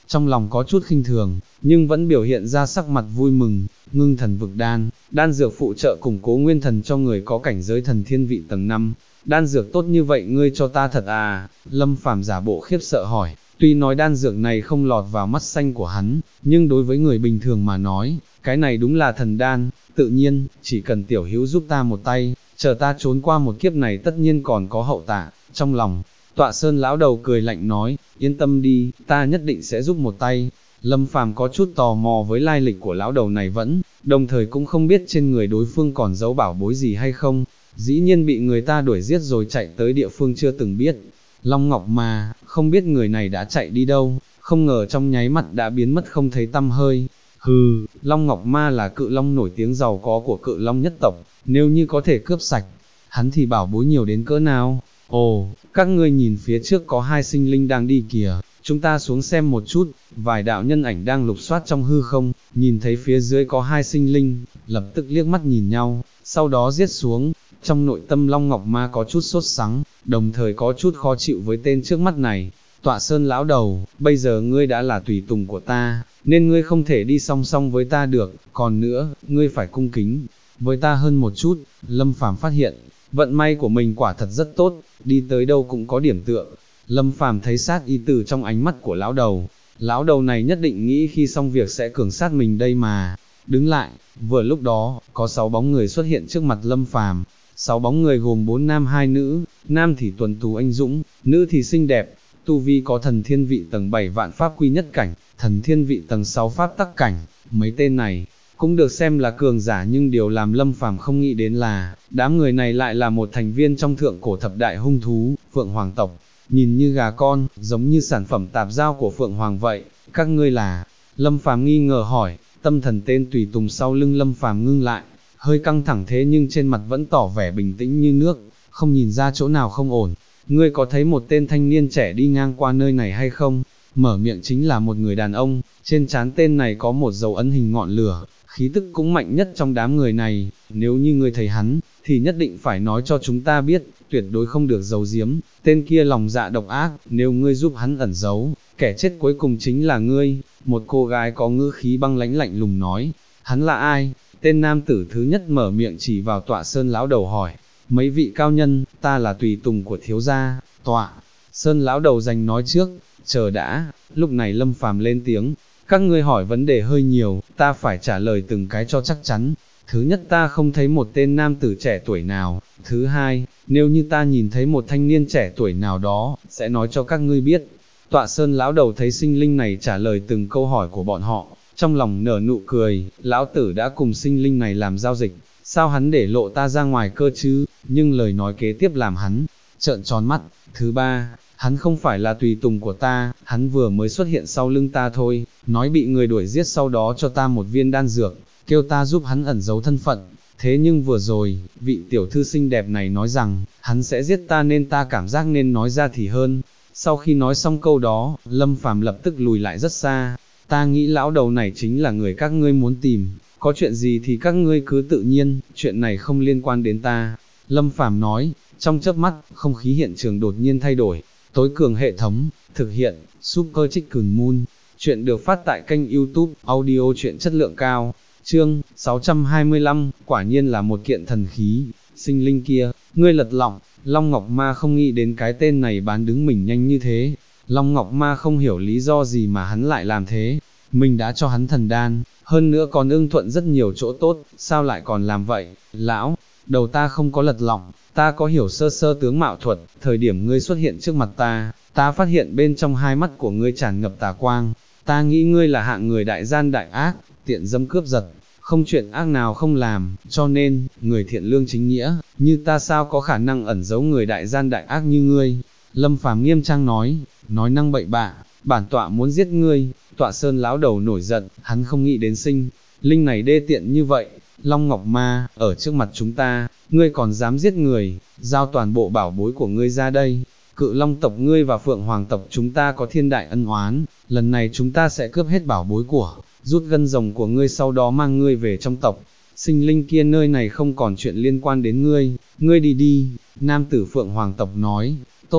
trong lòng có chút khinh thường, nhưng vẫn biểu hiện ra sắc mặt vui mừng. Ngưng thần vực đan, đan dược phụ trợ củng cố nguyên thần cho người có cảnh giới thần thiên vị tầng 5. Đan dược tốt như vậy ngươi cho ta thật à? Lâm Phàm giả bộ khiếp sợ hỏi. Tuy nói đan dược này không lọt vào mắt xanh của hắn, nhưng đối với người bình thường mà nói, cái này đúng là thần đan. Tự nhiên, chỉ cần tiểu hữu giúp ta một tay, chờ ta trốn qua một kiếp này tất nhiên còn có hậu tạ. Trong lòng, Tọa Sơn lão đầu cười lạnh nói, yên tâm đi, ta nhất định sẽ giúp một tay. Lâm Phàm có chút tò mò với lai lịch của lão đầu này vẫn, đồng thời cũng không biết trên người đối phương còn giấu bảo bối gì hay không. Dĩ nhiên bị người ta đuổi giết rồi chạy tới địa phương chưa từng biết. Long Ngọc mà, không biết người này đã chạy đi đâu, không ngờ trong nháy mắt đã biến mất không thấy tăm hơi. Hừ, Long Ngọc Ma là cự long nổi tiếng giàu có của cự long nhất tộc, nếu như có thể cướp sạch, hắn thì bảo bối nhiều đến cỡ nào. Ồ, các ngươi nhìn phía trước có hai sinh linh đang đi kìa, chúng ta xuống xem một chút. Vài đạo nhân ảnh đang lục soát trong hư không, nhìn thấy phía dưới có hai sinh linh, lập tức liếc mắt nhìn nhau, sau đó giết xuống. Trong nội tâm Long Ngọc Ma có chút sốt sắng, đồng thời có chút khó chịu với tên trước mắt này. Tọa Sơn lão đầu, bây giờ ngươi đã là tùy tùng của ta, nên ngươi không thể đi song song với ta được, còn nữa, ngươi phải cung kính với ta hơn một chút. Lâm Phàm phát hiện, vận may của mình quả thật rất tốt, đi tới đâu cũng có điểm tựa. Lâm Phàm thấy sát ý từ trong ánh mắt của lão đầu này nhất định nghĩ khi xong việc sẽ cường sát mình đây mà. Đứng lại, vừa lúc đó, có 6 bóng người xuất hiện trước mặt Lâm Phàm. 6 bóng người gồm 4 nam 2 nữ, nam thì tuấn tú anh dũng, nữ thì xinh đẹp, tu vi có thần thiên vị tầng 7 vạn pháp quy nhất cảnh, thần thiên vị tầng 6 pháp tắc cảnh. Mấy tên này cũng được xem là cường giả, nhưng điều làm Lâm Phàm không nghĩ đến là, đám người này lại là một thành viên trong thượng cổ thập đại hung thú, Phượng Hoàng tộc. Nhìn như gà con, giống như sản phẩm tạp giao của Phượng Hoàng vậy. Các ngươi là? Lâm Phàm nghi ngờ hỏi. Tâm thần tên tùy tùng sau lưng Lâm Phàm ngưng lại, hơi căng thẳng thế nhưng trên mặt vẫn tỏ vẻ bình tĩnh như nước, không nhìn ra chỗ nào không ổn. Ngươi có thấy một tên thanh niên trẻ đi ngang qua nơi này hay không? Mở miệng chính là một người đàn ông, trên trán tên này có một dấu ấn hình ngọn lửa, khí tức cũng mạnh nhất trong đám người này. Nếu như ngươi thấy hắn, thì nhất định phải nói cho chúng ta biết, tuyệt đối không được giấu giếm. Tên kia lòng dạ độc ác, nếu ngươi giúp hắn ẩn giấu, kẻ chết cuối cùng chính là ngươi. Một cô gái có ngữ khí băng lãnh lạnh lùng nói. Hắn là ai? Tên nam tử thứ nhất mở miệng chỉ vào Tọa Sơn lão đầu hỏi. Mấy vị cao nhân, ta là tùy tùng của thiếu gia. Tọa Sơn lão đầu giành nói trước. Chờ đã. Lúc này Lâm Phàm lên tiếng. Các ngươi hỏi vấn đề hơi nhiều, ta phải trả lời từng cái cho chắc chắn. Thứ nhất, ta không thấy một tên nam tử trẻ tuổi nào. Thứ hai, nếu như ta nhìn thấy một thanh niên trẻ tuổi nào đó, sẽ nói cho các ngươi biết. Tọa Sơn lão đầu thấy sinh linh này trả lời từng câu hỏi của bọn họ, trong lòng nở nụ cười. Lão tử đã cùng sinh linh này làm giao dịch, sao hắn để lộ ta ra ngoài cơ chứ? Nhưng lời nói kế tiếp làm hắn trợn tròn mắt. Thứ ba, hắn không phải là tùy tùng của ta, hắn vừa mới xuất hiện sau lưng ta thôi, nói bị người đuổi giết, sau đó cho ta một viên đan dược, kêu ta giúp hắn ẩn giấu thân phận. Thế nhưng vừa rồi, vị tiểu thư xinh đẹp này nói rằng, hắn sẽ giết ta nên ta cảm giác nên nói ra thì hơn. Sau khi nói xong câu đó, Lâm Phàm lập tức lùi lại rất xa. Ta nghĩ lão đầu này chính là người các ngươi muốn tìm, có chuyện gì thì các ngươi cứ tự nhiên, chuyện này không liên quan đến ta. Lâm Phàm nói. Trong chớp mắt, không khí hiện trường đột nhiên thay đổi. Tối cường hệ thống, thực hiện, Super Chicken Moon. Chuyện được phát tại kênh YouTube, audio chuyện chất lượng cao. Chương 625, quả nhiên là một kiện thần khí. Sinh linh kia, ngươi lật lọng. Long Ngọc Ma không nghĩ đến cái tên này bán đứng mình nhanh như thế. Long Ngọc Ma không hiểu lý do gì mà hắn lại làm thế. Mình đã cho hắn thần đan, hơn nữa còn ưng thuận rất nhiều chỗ tốt, sao lại còn làm vậy? Lão, đầu ta không có lật lọng, ta có hiểu sơ sơ tướng mạo thuật. Thời điểm ngươi xuất hiện trước mặt ta phát hiện bên trong hai mắt của ngươi tràn ngập tà quang. Ta nghĩ ngươi là hạng người đại gian đại ác, tiện dâm cướp giật, không chuyện ác nào không làm, cho nên, người thiện lương chính nghĩa, như ta sao có khả năng ẩn giấu người đại gian đại ác như ngươi. Lâm Phàm nghiêm trang nói năng bậy bạ, bản tọa muốn giết ngươi. Tọa Sơn lão đầu nổi giận, hắn không nghĩ đến sinh linh này đê tiện như vậy. Long Ngọc Ma, ở trước mặt chúng ta, ngươi còn dám giết người, giao toàn bộ bảo bối của ngươi ra đây. Cự Long tộc ngươi và Phượng Hoàng tộc chúng ta có thiên đại ân oán, lần này chúng ta sẽ cướp hết bảo bối của, rút gân rồng của ngươi, sau đó mang ngươi về trong tộc. Sinh linh kia nơi này không còn chuyện liên quan đến ngươi, ngươi đi đi. Nam tử Phượng Hoàng tộc nói. Tốt.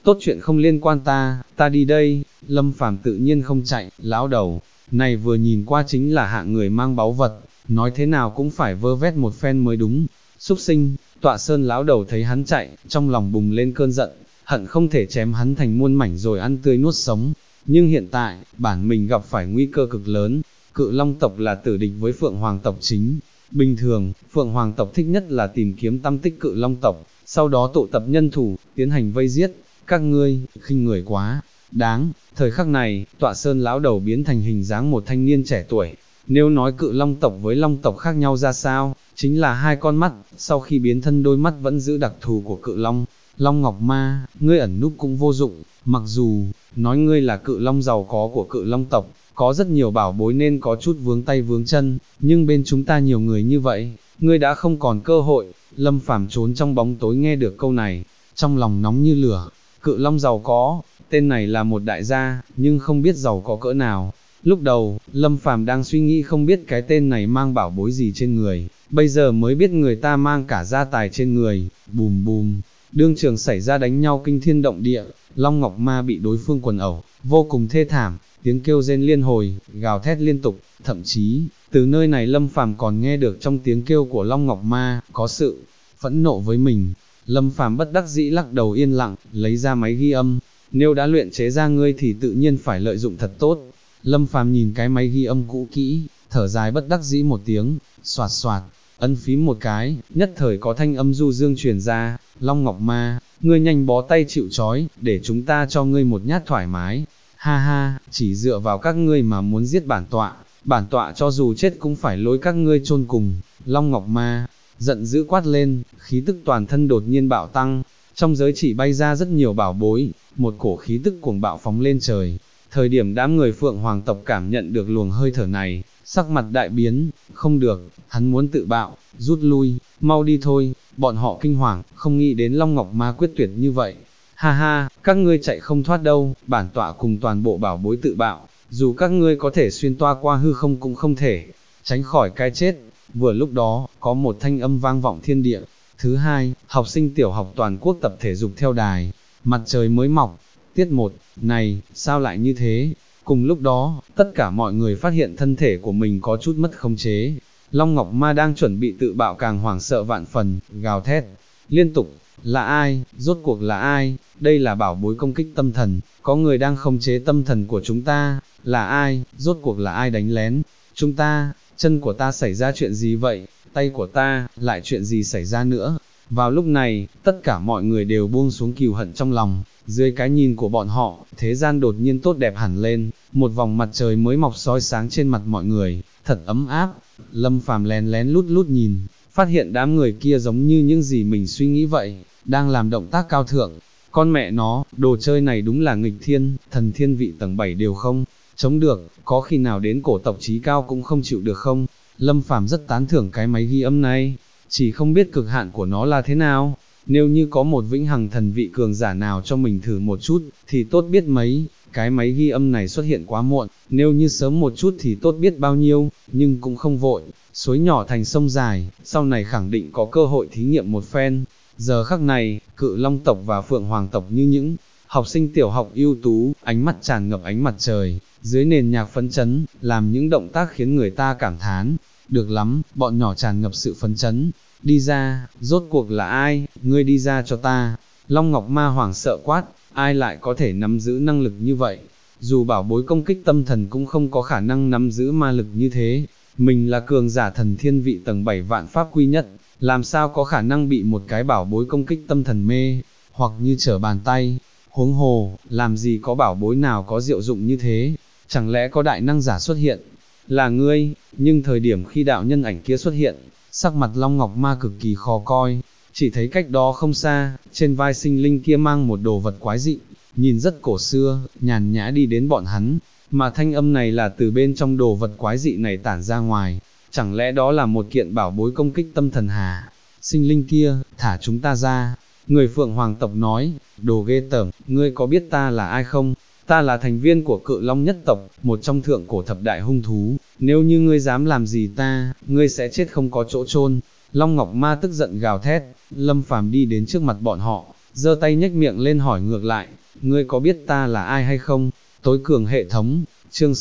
tốt chuyện không liên quan ta đi đây. Lâm Phàm tự nhiên không chạy, lão đầu này vừa nhìn qua chính là hạng người mang báu vật, nói thế nào cũng phải vơ vét một phen mới đúng. Súc sinh, Tọa Sơn lão đầu thấy hắn chạy, trong lòng bùng lên cơn giận, hận không thể chém hắn thành muôn mảnh rồi ăn tươi nuốt sống. Nhưng hiện tại, bản mình gặp phải nguy cơ cực lớn, Cự Long tộc là tử địch với Phượng Hoàng tộc chính. Bình thường, Phượng Hoàng tộc thích nhất là tìm kiếm tăm tích Cự Long tộc, sau đó tụ tập nhân thủ, tiến hành vây giết. Các ngươi, khinh người quá, đáng. Thời khắc này, Tọa Sơn lão đầu biến thành hình dáng một thanh niên trẻ tuổi. Nếu nói Cự Long tộc với Long tộc khác nhau ra sao, chính là hai con mắt, sau khi biến thân đôi mắt vẫn giữ đặc thù của Cự Long. Long Ngọc Ma, ngươi ẩn núp cũng vô dụng, mặc dù, nói ngươi là Cự Long giàu có của Cự Long tộc, có rất nhiều bảo bối nên có chút vướng tay vướng chân, nhưng bên chúng ta nhiều người như vậy, ngươi đã không còn cơ hội. Lâm Phàm trốn trong bóng tối nghe được câu này, trong lòng nóng như lửa. Cự Long giàu có, tên này là một đại gia, nhưng không biết giàu có cỡ nào. Lúc đầu, Lâm Phàm đang suy nghĩ không biết cái tên này mang bảo bối gì trên người, bây giờ mới biết người ta mang cả gia tài trên người. Bùm bùm, đương trường xảy ra đánh nhau kinh thiên động địa, Long Ngọc Ma bị đối phương quần ẩu, vô cùng thê thảm, tiếng kêu rên liên hồi, gào thét liên tục, thậm chí, từ nơi này Lâm Phàm còn nghe được trong tiếng kêu của Long Ngọc Ma, có sự phẫn nộ với mình. Lâm Phàm bất đắc dĩ lắc đầu yên lặng, lấy ra máy ghi âm, nếu đã luyện chế ra ngươi thì tự nhiên phải lợi dụng thật tốt. Lâm Phàm nhìn cái máy ghi âm cũ kỹ, thở dài bất đắc dĩ một tiếng, xoạt xoạt, ấn phím một cái, nhất thời có thanh âm du dương truyền ra. Long Ngọc Ma, ngươi nhanh bó tay chịu trói, để chúng ta cho ngươi một nhát thoải mái. Ha ha, chỉ dựa vào các ngươi mà muốn giết bản tọa cho dù chết cũng phải lôi các ngươi chôn cùng. Long Ngọc Ma giận dữ quát lên, khí tức toàn thân đột nhiên bạo tăng, trong giới chỉ bay ra rất nhiều bảo bối, một cổ khí tức cuồng bạo phóng lên trời. Thời điểm đám người Phượng Hoàng tộc cảm nhận được luồng hơi thở này, sắc mặt đại biến, không được, hắn muốn tự bạo, rút lui, mau đi thôi. Bọn họ kinh hoàng, không nghĩ đến Long Ngọc Ma quyết tuyệt như vậy. Ha ha, các ngươi chạy không thoát đâu, bản tọa cùng toàn bộ bảo bối tự bạo, dù các ngươi có thể xuyên toa qua hư không cũng không thể tránh khỏi cái chết. Vừa lúc đó, có một thanh âm vang vọng thiên địa. Thứ hai, học sinh tiểu học toàn quốc tập thể dục theo đài, mặt trời mới mọc. Tiết 1, này, sao lại như thế? Cùng lúc đó, tất cả mọi người phát hiện thân thể của mình có chút mất khống chế. Long Ngọc Ma đang chuẩn bị tự bạo càng hoảng sợ vạn phần, gào thét liên tục, là ai, rốt cuộc là ai? Đây là bảo bối công kích tâm thần, có người đang khống chế tâm thần của chúng ta, là ai, rốt cuộc là ai đánh lén chúng ta? Chân của ta xảy ra chuyện gì vậy? Tay của ta, lại chuyện gì xảy ra nữa? Vào lúc này, tất cả mọi người đều buông xuống cừu hận trong lòng, dưới cái nhìn của bọn họ, thế gian đột nhiên tốt đẹp hẳn lên, một vòng mặt trời mới mọc soi sáng trên mặt mọi người, thật ấm áp. Lâm Phàm lén lén lút lút nhìn, phát hiện đám người kia giống như những gì mình suy nghĩ vậy, đang làm động tác cao thượng. Con mẹ nó, đồ chơi này đúng là nghịch thiên, thần thiên vị tầng 7 đều không chống được, có khi nào đến cổ tộc trí cao cũng không chịu được không? Lâm Phàm rất tán thưởng cái máy ghi âm này, chỉ không biết cực hạn của nó là thế nào. Nếu như có một vĩnh hằng thần vị cường giả nào cho mình thử một chút, thì tốt biết mấy. Cái máy ghi âm này xuất hiện quá muộn, nếu như sớm một chút thì tốt biết bao nhiêu, nhưng cũng không vội. Suối nhỏ thành sông dài, sau này khẳng định có cơ hội thí nghiệm một phen. Giờ khắc này, Cự Long tộc và Phượng Hoàng tộc như những học sinh tiểu học ưu tú, ánh mắt tràn ngập ánh mặt trời, dưới nền nhạc phấn chấn, làm những động tác khiến người ta cảm thán. Được lắm, bọn nhỏ tràn ngập sự phấn chấn. Đi ra, rốt cuộc là ai, ngươi đi ra cho ta. Long Ngọc Ma hoảng sợ quát, ai lại có thể nắm giữ năng lực như vậy? Dù bảo bối công kích tâm thần cũng không có khả năng nắm giữ ma lực như thế. Mình là cường giả thần thiên vị tầng 7 vạn pháp quy nhất, làm sao có khả năng bị một cái bảo bối công kích tâm thần mê, hoặc như trở bàn tay. Huống hồ, làm gì có bảo bối nào có diệu dụng như thế? Chẳng lẽ có đại năng giả xuất hiện? Là ngươi, nhưng thời điểm khi đạo nhân ảnh kia xuất hiện, sắc mặt Long Ngọc Ma cực kỳ khó coi, chỉ thấy cách đó không xa, trên vai sinh linh kia mang một đồ vật quái dị, nhìn rất cổ xưa, nhàn nhã đi đến bọn hắn, mà thanh âm này là từ bên trong đồ vật quái dị này tản ra ngoài, chẳng lẽ đó là một kiện bảo bối công kích tâm thần hả? Sinh linh kia, thả chúng ta ra. Người Phượng Hoàng tộc nói, đồ ghê tởm, ngươi có biết ta là ai không? Ta là thành viên của Cự Long nhất tộc, một trong thượng cổ thập đại hung thú, nếu như ngươi dám làm gì ta, ngươi sẽ chết không có chỗ chôn. Long Ngọc Ma tức giận gào thét. Lâm Phàm đi đến trước mặt bọn họ, giơ tay nhếch miệng lên hỏi ngược lại, ngươi có biết ta là ai hay không? Tối cường hệ thống, chương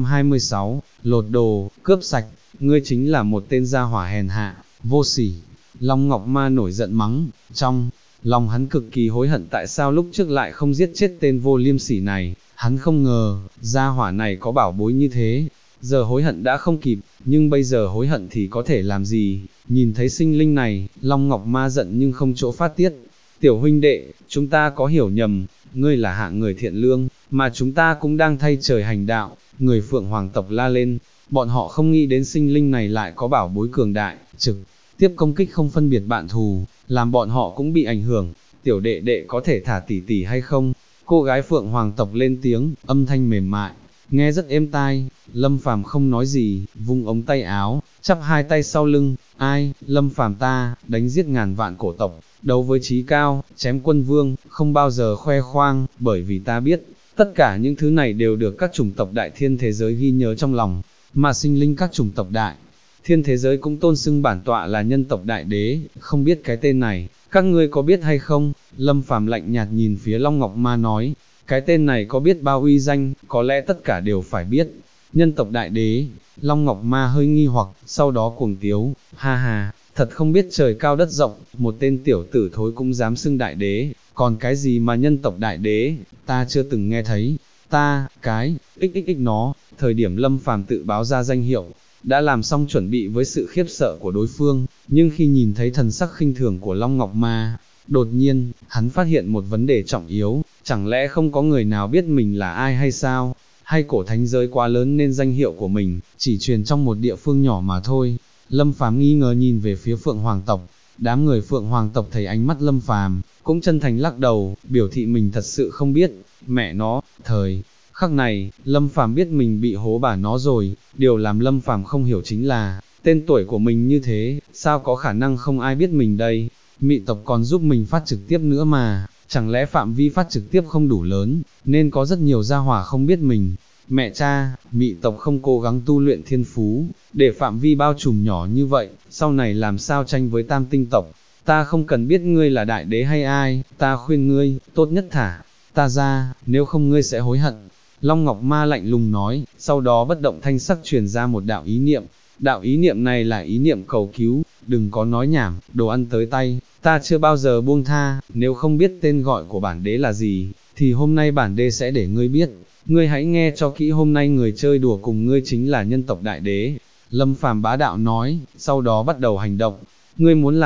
626, lột đồ, cướp sạch, ngươi chính là một tên gia hỏa hèn hạ, vô sỉ. Long Ngọc Ma nổi giận mắng, trong lòng hắn cực kỳ hối hận tại sao lúc trước lại không giết chết tên vô liêm sỉ này, hắn không ngờ, gia hỏa này có bảo bối như thế, giờ hối hận đã không kịp, nhưng bây giờ hối hận thì có thể làm gì, nhìn thấy sinh linh này, Long Ngọc Ma giận nhưng không chỗ phát tiết. Tiểu huynh đệ, chúng ta có hiểu nhầm, ngươi là hạng người thiện lương, mà chúng ta cũng đang thay trời hành đạo, người Phượng Hoàng tộc la lên, bọn họ không nghĩ đến sinh linh này lại có bảo bối cường đại, trực tiếp công kích không phân biệt bạn thù, làm bọn họ cũng bị ảnh hưởng, tiểu đệ đệ có thể thả tỷ tỷ hay không? Cô gái Phượng Hoàng tộc lên tiếng, âm thanh mềm mại, nghe rất êm tai. Lâm Phàm không nói gì, vung ống tay áo, chắp hai tay sau lưng, ai, Lâm Phàm ta, đánh giết ngàn vạn cổ tộc, đấu với trí cao, chém quân vương, không bao giờ khoe khoang, bởi vì ta biết, tất cả những thứ này đều được các chủng tộc đại thiên thế giới ghi nhớ trong lòng, mà sinh linh các chủng tộc đại thiên thế giới cũng tôn xưng bản tọa là nhân tộc đại đế, không biết cái tên này, các ngươi có biết hay không? Lâm Phàm lạnh nhạt nhìn phía Long Ngọc Ma nói, cái tên này có biết bao uy danh, có lẽ tất cả đều phải biết. Nhân tộc đại đế, Long Ngọc Ma hơi nghi hoặc, sau đó cuồng tiếu, ha ha, thật không biết trời cao đất rộng, một tên tiểu tử thối cũng dám xưng đại đế, còn cái gì mà nhân tộc đại đế, ta chưa từng nghe thấy, ta, cái, xxx nó, thời điểm Lâm Phàm tự báo ra danh hiệu, đã làm xong chuẩn bị với sự khiếp sợ của đối phương, nhưng khi nhìn thấy thần sắc khinh thường của Long Ngọc Ma, đột nhiên, hắn phát hiện một vấn đề trọng yếu, chẳng lẽ không có người nào biết mình là ai hay sao? Hay cổ thánh giới quá lớn nên danh hiệu của mình, chỉ truyền trong một địa phương nhỏ mà thôi. Lâm Phàm nghi ngờ nhìn về phía Phượng Hoàng tộc, đám người Phượng Hoàng tộc thấy ánh mắt Lâm Phàm, cũng chân thành lắc đầu, biểu thị mình thật sự không biết, mẹ nó, thời khắc này, Lâm Phàm biết mình bị hố bà nó rồi, điều làm Lâm Phàm không hiểu chính là, tên tuổi của mình như thế, sao có khả năng không ai biết mình đây, Mị tộc còn giúp mình phát trực tiếp nữa mà. Chẳng lẽ phạm vi phát trực tiếp không đủ lớn, nên có rất nhiều gia hỏa không biết mình. Mẹ cha, Mị tộc không cố gắng tu luyện thiên phú, để phạm vi bao trùm nhỏ như vậy, sau này làm sao tranh với tam tinh tộc. Ta không cần biết ngươi là đại đế hay ai, ta khuyên ngươi, tốt nhất thả ta ra, nếu không ngươi sẽ hối hận. Long Ngọc Ma lạnh lùng nói, sau đó bất động thanh sắc truyền ra một đạo ý niệm. Đạo ý niệm này là ý niệm cầu cứu, đừng có nói nhảm, đồ ăn tới tay, ta chưa bao giờ buông tha, nếu không biết tên gọi của bản đế là gì, thì hôm nay bản đế sẽ để ngươi biết, ngươi hãy nghe cho kỹ, hôm nay người chơi đùa cùng ngươi chính là nhân tộc đại đế. Lâm Phàm bá đạo nói, sau đó bắt đầu hành động, ngươi muốn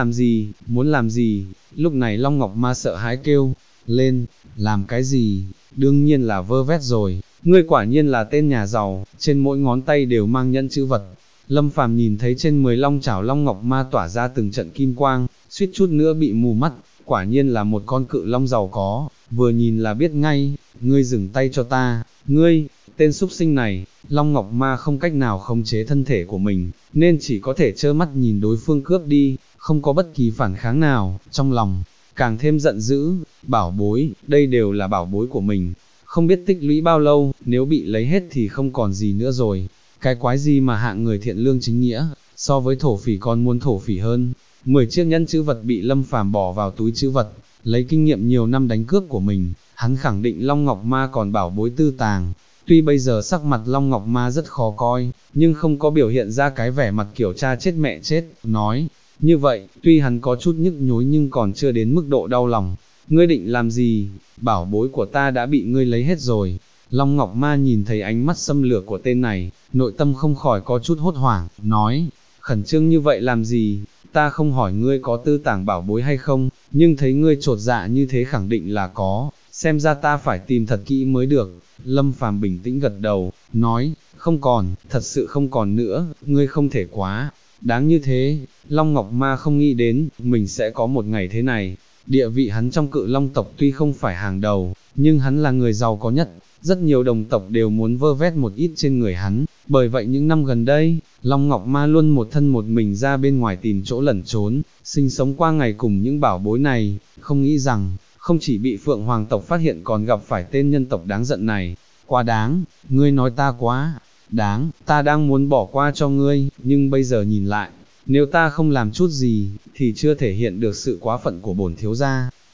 làm gì, lúc này Long Ngọc Ma sợ hãi kêu lên, làm cái gì, đương nhiên là vơ vét rồi, ngươi quả nhiên là tên nhà giàu, trên mỗi ngón tay đều mang nhẫn chữ vật. Lâm Phàm nhìn thấy trên 10 long chảo Long Ngọc Ma tỏa ra từng trận kim quang, suýt chút nữa bị mù mắt, quả nhiên là một con cự long giàu có, vừa nhìn là biết ngay, ngươi dừng tay cho ta, ngươi, tên súc sinh này. Long Ngọc Ma không cách nào khống chế thân thể của mình, nên chỉ có thể trơ mắt nhìn đối phương cướp đi, không có bất kỳ phản kháng nào, trong lòng càng thêm giận dữ, bảo bối, đây đều là bảo bối của mình, không biết tích lũy bao lâu, nếu bị lấy hết thì không còn gì nữa rồi. Cái quái gì mà hạng người thiện lương chính nghĩa, so với thổ phỉ còn muốn thổ phỉ hơn. 10 chiếc nhẫn chữ vật bị Lâm Phàm bỏ vào túi chữ vật, lấy kinh nghiệm nhiều năm đánh cướp của mình, hắn khẳng định Long Ngọc Ma còn bảo bối tư tàng. Tuy bây giờ sắc mặt Long Ngọc Ma rất khó coi, nhưng không có biểu hiện ra cái vẻ mặt kiểu cha chết mẹ chết, nói, như vậy, tuy hắn có chút nhức nhối nhưng còn chưa đến mức độ đau lòng. Ngươi định làm gì, bảo bối của ta đã bị ngươi lấy hết rồi. Long Ngọc Ma nhìn thấy ánh mắt xâm lược của tên này, nội tâm không khỏi có chút hốt hoảng, nói, khẩn trương như vậy làm gì, ta không hỏi ngươi có tư tàng bảo bối hay không, nhưng thấy ngươi trột dạ như thế khẳng định là có, xem ra ta phải tìm thật kỹ mới được. Lâm Phàm bình tĩnh gật đầu, nói, không còn, thật sự không còn nữa, ngươi không thể quá đáng như thế. Long Ngọc Ma không nghĩ đến, mình sẽ có một ngày thế này. Địa vị hắn trong cự long tộc tuy không phải hàng đầu, nhưng hắn là người giàu có nhất, rất nhiều đồng tộc đều muốn vơ vét một ít trên người hắn, bởi vậy những năm gần đây, Long Ngọc Ma luôn một thân một mình ra bên ngoài tìm chỗ lẩn trốn, sinh sống qua ngày cùng những bảo bối này, không nghĩ rằng, không chỉ bị Phượng Hoàng tộc phát hiện còn gặp phải tên nhân tộc đáng giận này. Quá đáng, ngươi nói ta quá đáng, ta đang muốn bỏ qua cho ngươi, nhưng bây giờ nhìn lại, nếu ta không làm chút gì, thì chưa thể hiện được sự quá phận của bổn thiếu gia.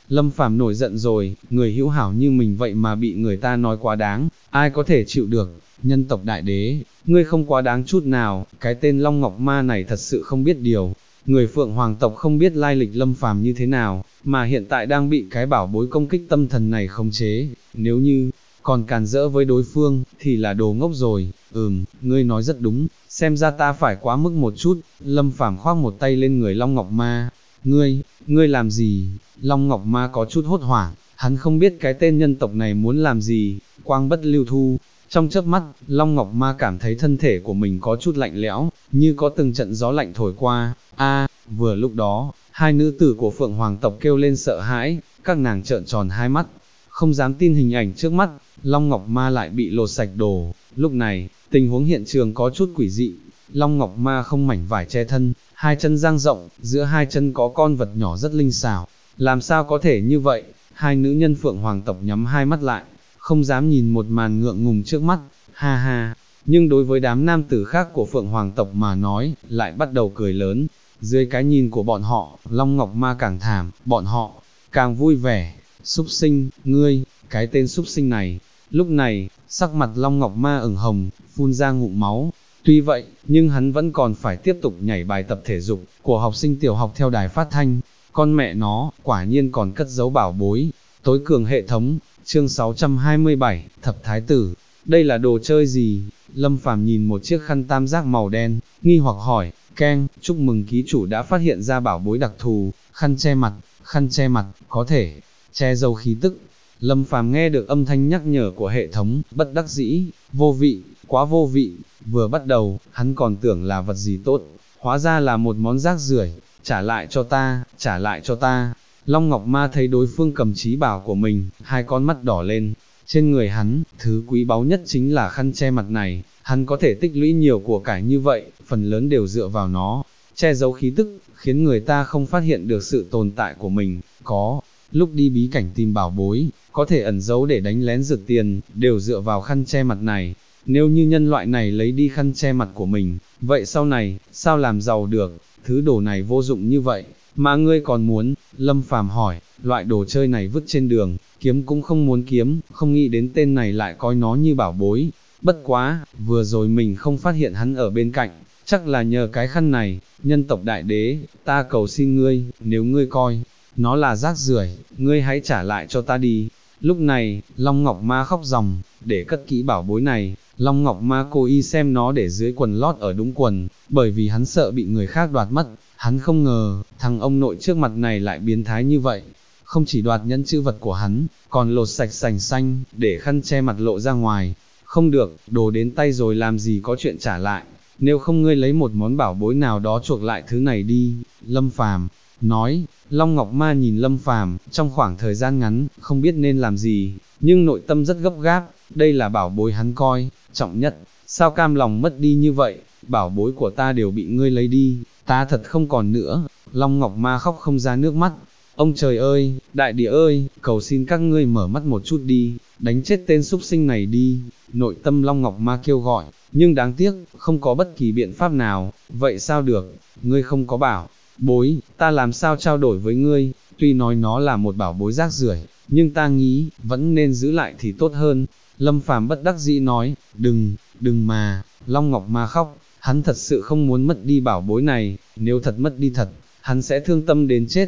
Lâm Phàm nổi giận rồi, người hữu hảo như mình vậy mà bị người ta nói quá đáng, ai có thể chịu được, nhân tộc đại đế, ngươi không quá đáng chút nào, cái tên Long Ngọc Ma này thật sự không biết điều. Người Phượng Hoàng tộc không biết lai lịch Lâm Phàm như thế nào, mà hiện tại đang bị cái bảo bối công kích tâm thần này khống chế, nếu như còn càn rỡ với đối phương, thì là đồ ngốc rồi. Ngươi nói rất đúng, xem ra ta phải quá mức một chút. Lâm Phàm khoác một tay lên người Long Ngọc Ma. Ngươi làm gì? Long Ngọc Ma có chút hốt hoảng, hắn không biết cái tên nhân tộc này muốn làm gì. Quang bất lưu thu, trong chớp mắt, Long Ngọc Ma cảm thấy thân thể của mình có chút lạnh lẽo, như có từng trận gió lạnh thổi qua. Vừa lúc đó, hai nữ tử của Phượng Hoàng tộc kêu lên sợ hãi, các nàng trợn tròn hai mắt, không dám tin hình ảnh trước mắt. Long Ngọc Ma lại bị lột sạch đồ. Lúc này, tình huống hiện trường có chút quỷ dị. Long Ngọc Ma không mảnh vải che thân, hai chân dang rộng, giữa hai chân có con vật nhỏ rất linh xảo. Làm sao có thể như vậy? Hai nữ nhân Phượng Hoàng tộc nhắm hai mắt lại, không dám nhìn một màn ngượng ngùng trước mắt. Ha ha. Nhưng đối với đám nam tử khác của Phượng Hoàng tộc mà nói, lại bắt đầu cười lớn. Dưới cái nhìn của bọn họ, Long Ngọc Ma càng thảm, bọn họ càng vui vẻ. Súc sinh, ngươi, cái tên súc sinh này. Lúc này, sắc mặt Long Ngọc Ma ửng hồng, phun ra ngụm máu. Tuy vậy, nhưng hắn vẫn còn phải tiếp tục nhảy bài tập thể dục của học sinh tiểu học theo đài phát thanh. Con mẹ nó, quả nhiên còn cất giấu bảo bối. Tối cường hệ thống, chương 627, Thập Thái Tử. Đây là đồ chơi gì? Lâm Phàm nhìn một chiếc khăn tam giác màu đen, nghi hoặc hỏi. Keng, chúc mừng ký chủ đã phát hiện ra bảo bối đặc thù, khăn che mặt, có thể che giấu khí tức. Lâm Phàm nghe được âm thanh nhắc nhở của hệ thống, bất đắc dĩ, vô vị, quá vô vị. Vừa bắt đầu, hắn còn tưởng là vật gì tốt, hóa ra là một món rác rưởi. Trả lại cho ta, trả lại cho ta. Long Ngọc Ma thấy đối phương cầm trí bảo của mình, hai con mắt đỏ lên. Trên người hắn, thứ quý báu nhất chính là khăn che mặt này. Hắn có thể tích lũy nhiều của cải như vậy, phần lớn đều dựa vào nó, che giấu khí tức, khiến người ta không phát hiện được sự tồn tại của mình. Có lúc đi bí cảnh tìm bảo bối, có thể ẩn giấu để đánh lén rực tiền, đều dựa vào khăn che mặt này. Nếu như nhân loại này lấy đi khăn che mặt của mình, vậy sau này, sao làm giàu được? Thứ đồ này vô dụng như vậy, mà ngươi còn muốn? Lâm Phàm hỏi. Loại đồ chơi này vứt trên đường, kiếm cũng không muốn kiếm, không nghĩ đến tên này lại coi nó như bảo bối. Bất quá, vừa rồi mình không phát hiện hắn ở bên cạnh, chắc là nhờ cái khăn này. Nhân tộc đại đế, ta cầu xin ngươi, nếu ngươi coi nó là rác rưởi, ngươi hãy trả lại cho ta đi. Lúc này, Long Ngọc Ma khóc ròng, để cất kỹ bảo bối này. Long Ngọc Ma cố ý xem nó để dưới quần lót ở đúng quần, bởi vì hắn sợ bị người khác đoạt mất. Hắn không ngờ, thằng ông nội trước mặt này lại biến thái như vậy. Không chỉ đoạt nhẫn chữ vật của hắn, còn lột sạch sành xanh, để khăn che mặt lộ ra ngoài. Không được, đồ đến tay rồi làm gì có chuyện trả lại. Nếu không ngươi lấy một món bảo bối nào đó chuộc lại thứ này đi. Lâm Phàm nói. Long Ngọc Ma nhìn Lâm Phàm, trong khoảng thời gian ngắn, không biết nên làm gì, nhưng nội tâm rất gấp gáp. Đây là bảo bối hắn coi trọng nhất, sao cam lòng mất đi như vậy? Bảo bối của ta đều bị ngươi lấy đi, ta thật không còn nữa. Long Ngọc Ma khóc không ra nước mắt. Ông trời ơi, đại địa ơi, cầu xin các ngươi mở mắt một chút đi, đánh chết tên súc sinh này đi. Nội tâm Long Ngọc Ma kêu gọi, nhưng đáng tiếc, không có bất kỳ biện pháp nào. Vậy sao được? Ngươi không có bảo bối, ta làm sao trao đổi với ngươi? Tuy nói nó là một bảo bối rác rưởi, nhưng ta nghĩ, vẫn nên giữ lại thì tốt hơn. Lâm Phàm bất đắc dĩ nói. Đừng mà. Long Ngọc Ma khóc, hắn thật sự không muốn mất đi bảo bối này, nếu thật mất đi thật, hắn sẽ thương tâm đến chết.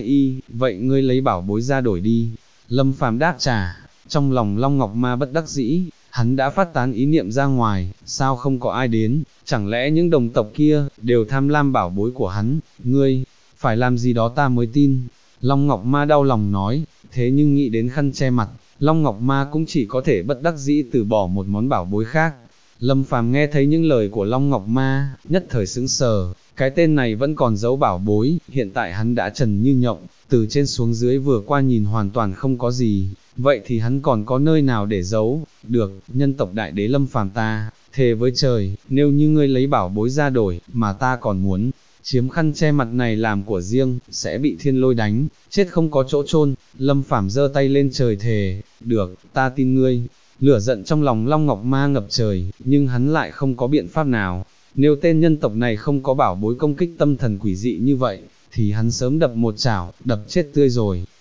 Vậy ngươi lấy bảo bối ra đổi đi. Lâm Phàm đáp trả. Trong lòng Long Ngọc Ma bất đắc dĩ, hắn đã phát tán ý niệm ra ngoài, sao không có ai đến? Chẳng lẽ những đồng tộc kia đều tham lam bảo bối của hắn? Ngươi phải làm gì đó ta mới tin. Long Ngọc Ma đau lòng nói. Thế nhưng nghĩ đến khăn che mặt, Long Ngọc Ma cũng chỉ có thể bất đắc dĩ từ bỏ một món bảo bối khác. Lâm Phàm nghe thấy những lời của Long Ngọc Ma, nhất thời sững sờ. Cái tên này vẫn còn giấu bảo bối, hiện tại hắn đã trần như nhộng, từ trên xuống dưới vừa qua nhìn hoàn toàn không có gì, vậy thì hắn còn có nơi nào để giấu? Được, nhân tộc đại đế Lâm Phàm ta thề với trời, nếu như ngươi lấy bảo bối ra đổi, mà ta còn muốn chiếm khăn che mặt này làm của riêng, sẽ bị thiên lôi đánh, chết không có chỗ chôn. Lâm Phàm giơ tay lên trời thề. Được, ta tin ngươi. Lửa giận trong lòng Long Ngọc Ma ngập trời, nhưng hắn lại không có biện pháp nào. Nếu tên nhân tộc này không có bảo bối công kích tâm thần quỷ dị như vậy, thì hắn sớm đập một chảo, đập chết tươi rồi.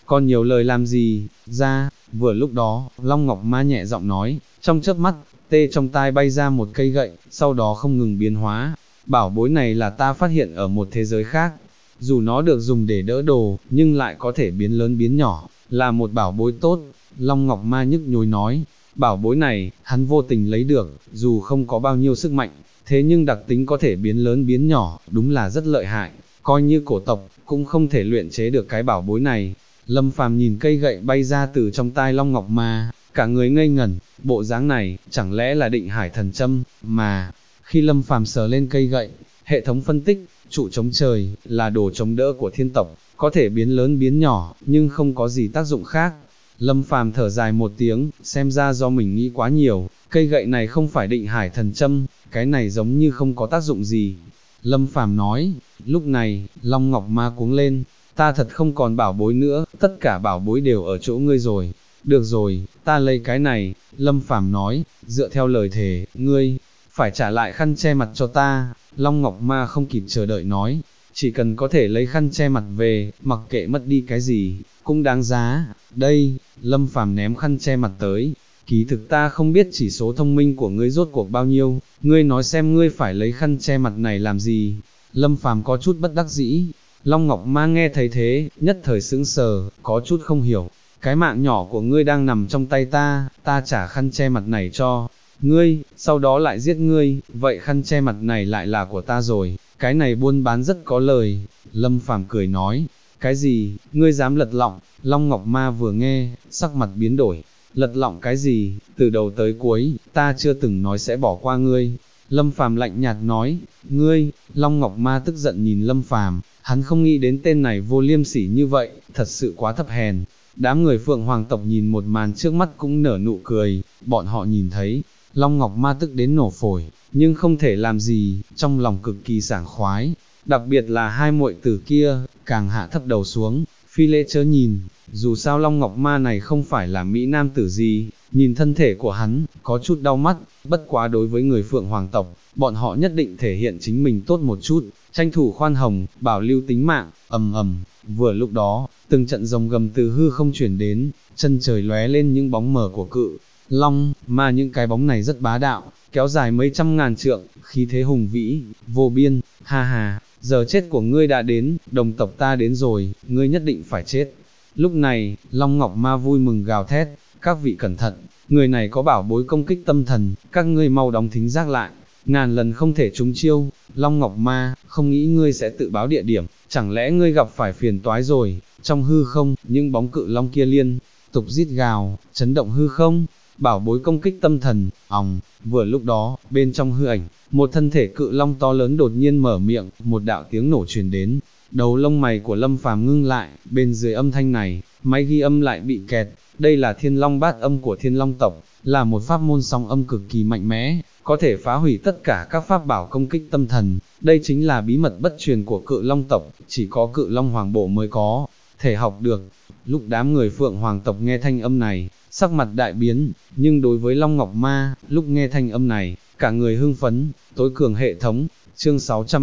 còn nhiều lời làm gì, ra, vừa lúc đó, Long Ngọc Ma nhẹ giọng nói, trong chớp mắt, tê trong tai bay ra một cây gậy, sau đó không ngừng biến hóa, bảo bối này là ta phát hiện ở một thế giới khác, dù nó được dùng để đỡ đồ, nhưng lại có thể biến lớn biến nhỏ, là một bảo bối tốt, Long Ngọc Ma nhức nhối nói, bảo bối này, hắn vô tình lấy được, dù không có bao nhiêu sức mạnh, thế nhưng đặc tính có thể biến lớn biến nhỏ, đúng là rất lợi hại, coi như cổ tộc, cũng không thể luyện chế được cái bảo bối này. Lâm Phàm nhìn cây gậy bay ra từ trong tai Long Ngọc Ma, cả người ngây ngẩn, bộ dáng này, chẳng lẽ là định hải thần châm, mà, khi Lâm Phàm sờ lên cây gậy, hệ thống phân tích, trụ chống trời, là đồ chống đỡ của thiên tộc, có thể biến lớn biến nhỏ, nhưng không có gì tác dụng khác. Lâm Phàm thở dài một tiếng, xem ra do mình nghĩ quá nhiều, cây gậy này không phải định hải thần châm, cái này giống như không có tác dụng gì. Lâm Phàm nói, lúc này, Long Ngọc Ma cuống lên, ta thật không còn bảo bối nữa, tất cả bảo bối đều ở chỗ ngươi rồi. Được rồi, ta lấy cái này, Lâm Phàm nói, dựa theo lời thề, ngươi, phải trả lại khăn che mặt cho ta. Long Ngọc Ma không kịp chờ đợi nói, chỉ cần có thể lấy khăn che mặt về, mặc kệ mất đi cái gì, cũng đáng giá. Đây, Lâm Phàm ném khăn che mặt tới, kỳ thực ta không biết chỉ số thông minh của ngươi rốt cuộc bao nhiêu, ngươi nói xem ngươi phải lấy khăn che mặt này làm gì. Lâm Phàm có chút bất đắc dĩ, Long Ngọc Ma nghe thấy thế, nhất thời sững sờ, có chút không hiểu, cái mạng nhỏ của ngươi đang nằm trong tay ta, ta trả khăn che mặt này cho ngươi, sau đó lại giết ngươi, vậy khăn che mặt này lại là của ta rồi, cái này buôn bán rất có lời. Lâm Phàm cười nói, cái gì, ngươi dám lật lọng? Long Ngọc Ma vừa nghe, sắc mặt biến đổi, lật lọng cái gì, từ đầu tới cuối, ta chưa từng nói sẽ bỏ qua ngươi. Lâm Phàm lạnh nhạt nói, ngươi, Long Ngọc Ma tức giận nhìn Lâm Phàm, hắn không nghĩ đến tên này vô liêm sỉ như vậy, thật sự quá thấp hèn. Đám người Phượng Hoàng tộc nhìn một màn trước mắt cũng nở nụ cười, bọn họ nhìn thấy, Long Ngọc Ma tức đến nổ phổi, nhưng không thể làm gì, trong lòng cực kỳ sảng khoái, đặc biệt là hai muội tử kia, càng hạ thấp đầu xuống, phi lễ chớ nhìn, dù sao Long Ngọc Ma này không phải là mỹ nam tử gì, nhìn thân thể của hắn, có chút đau mắt, bất quá đối với người Phượng Hoàng tộc, bọn họ nhất định thể hiện chính mình tốt một chút, tranh thủ khoan hồng, bảo lưu tính mạng, ầm ầm, vừa lúc đó, từng trận rồng gầm từ hư không chuyển đến, chân trời lóe lên những bóng mờ của cự Long, mà những cái bóng này rất bá đạo, kéo dài mấy trăm ngàn trượng, khí thế hùng vĩ, vô biên, ha ha, giờ chết của ngươi đã đến, đồng tộc ta đến rồi, ngươi nhất định phải chết. Lúc này, Long Ngọc Ma vui mừng gào thét, các vị cẩn thận, người này có bảo bối công kích tâm thần, các ngươi mau đóng thính giác lại, ngàn lần không thể trúng chiêu. Long Ngọc Ma, không nghĩ ngươi sẽ tự báo địa điểm, chẳng lẽ ngươi gặp phải phiền toái rồi? Trong hư không, những bóng cự long kia liên tục rít gào, chấn động hư không, bảo bối công kích tâm thần, òng, vừa lúc đó, bên trong hư ảnh, một thân thể cự long to lớn đột nhiên mở miệng, một đạo tiếng nổ truyền đến, đầu lông mày của Lâm Phàm ngưng lại, bên dưới âm thanh này, máy ghi âm lại bị kẹt, đây là Thiên Long Bát Âm của Thiên Long tộc, là một pháp môn song âm cực kỳ mạnh mẽ, có thể phá hủy tất cả các pháp bảo công kích tâm thần, đây chính là bí mật bất truyền của cự long tộc, chỉ có cự long hoàng bộ mới có thể học được. Lúc đám người Phượng Hoàng tộc nghe thanh âm này, sắc mặt đại biến, nhưng đối với Long Ngọc Ma, lúc nghe thanh âm này, cả người hưng phấn, tối cường hệ thống, chương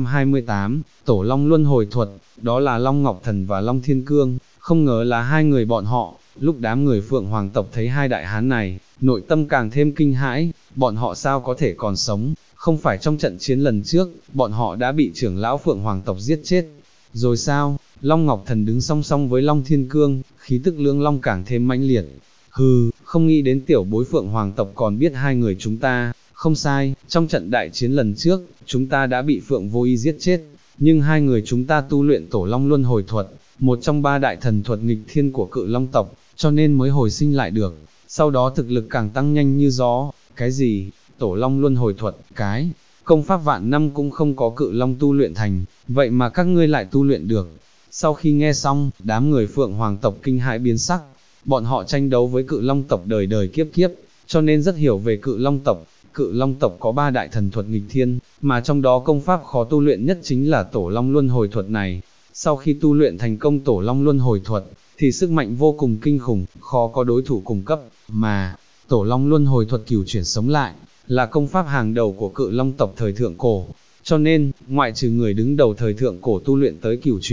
628, Tổ Long Luân Hồi Thuật, đó là Long Ngọc Thần và Long Thiên Cương, không ngờ là hai người bọn họ. Lúc đám người Phượng Hoàng tộc thấy hai đại hán này, nội tâm càng thêm kinh hãi, bọn họ sao có thể còn sống, không phải trong trận chiến lần trước, bọn họ đã bị trưởng lão Phượng Hoàng tộc giết chết. Rồi sao, Long Ngọc Thần đứng song song với Long Thiên Cương, khí tức lưỡng long càng thêm mãnh liệt. Hừ, không nghĩ đến tiểu bối Phượng Hoàng tộc còn biết hai người chúng ta, không sai, trong trận đại chiến lần trước, chúng ta đã bị Phượng Vô Y giết chết, nhưng hai người chúng ta tu luyện Tổ Long Luân Hồi Thuật, một trong ba đại thần thuật nghịch thiên của cự long tộc, cho nên mới hồi sinh lại được, sau đó thực lực càng tăng nhanh như gió. Cái gì? Tổ Long Luân Hồi Thuật, cái công pháp vạn năm cũng không có cự long tu luyện thành, vậy mà các ngươi lại tu luyện được. Sau khi nghe xong, đám người Phượng Hoàng tộc kinh hãi biến sắc, bọn họ tranh đấu với cự long tộc đời đời kiếp kiếp, cho nên rất hiểu về cự long tộc. Cự long tộc có ba đại thần thuật nghịch thiên, mà trong đó công pháp khó tu luyện nhất chính là Tổ Long Luân Hồi Thuật này. Sau khi tu luyện thành công Tổ Long Luân Hồi Thuật, thì sức mạnh vô cùng kinh khủng, khó có đối thủ cùng cấp, mà Tổ Long Luân Hồi Thuật cửu chuyển sống lại, là công pháp hàng đầu của cự long tộc thời thượng cổ, cho nên, ngoại trừ người đứng đầu thời thượng cổ tu luyện tới cửu chuyển,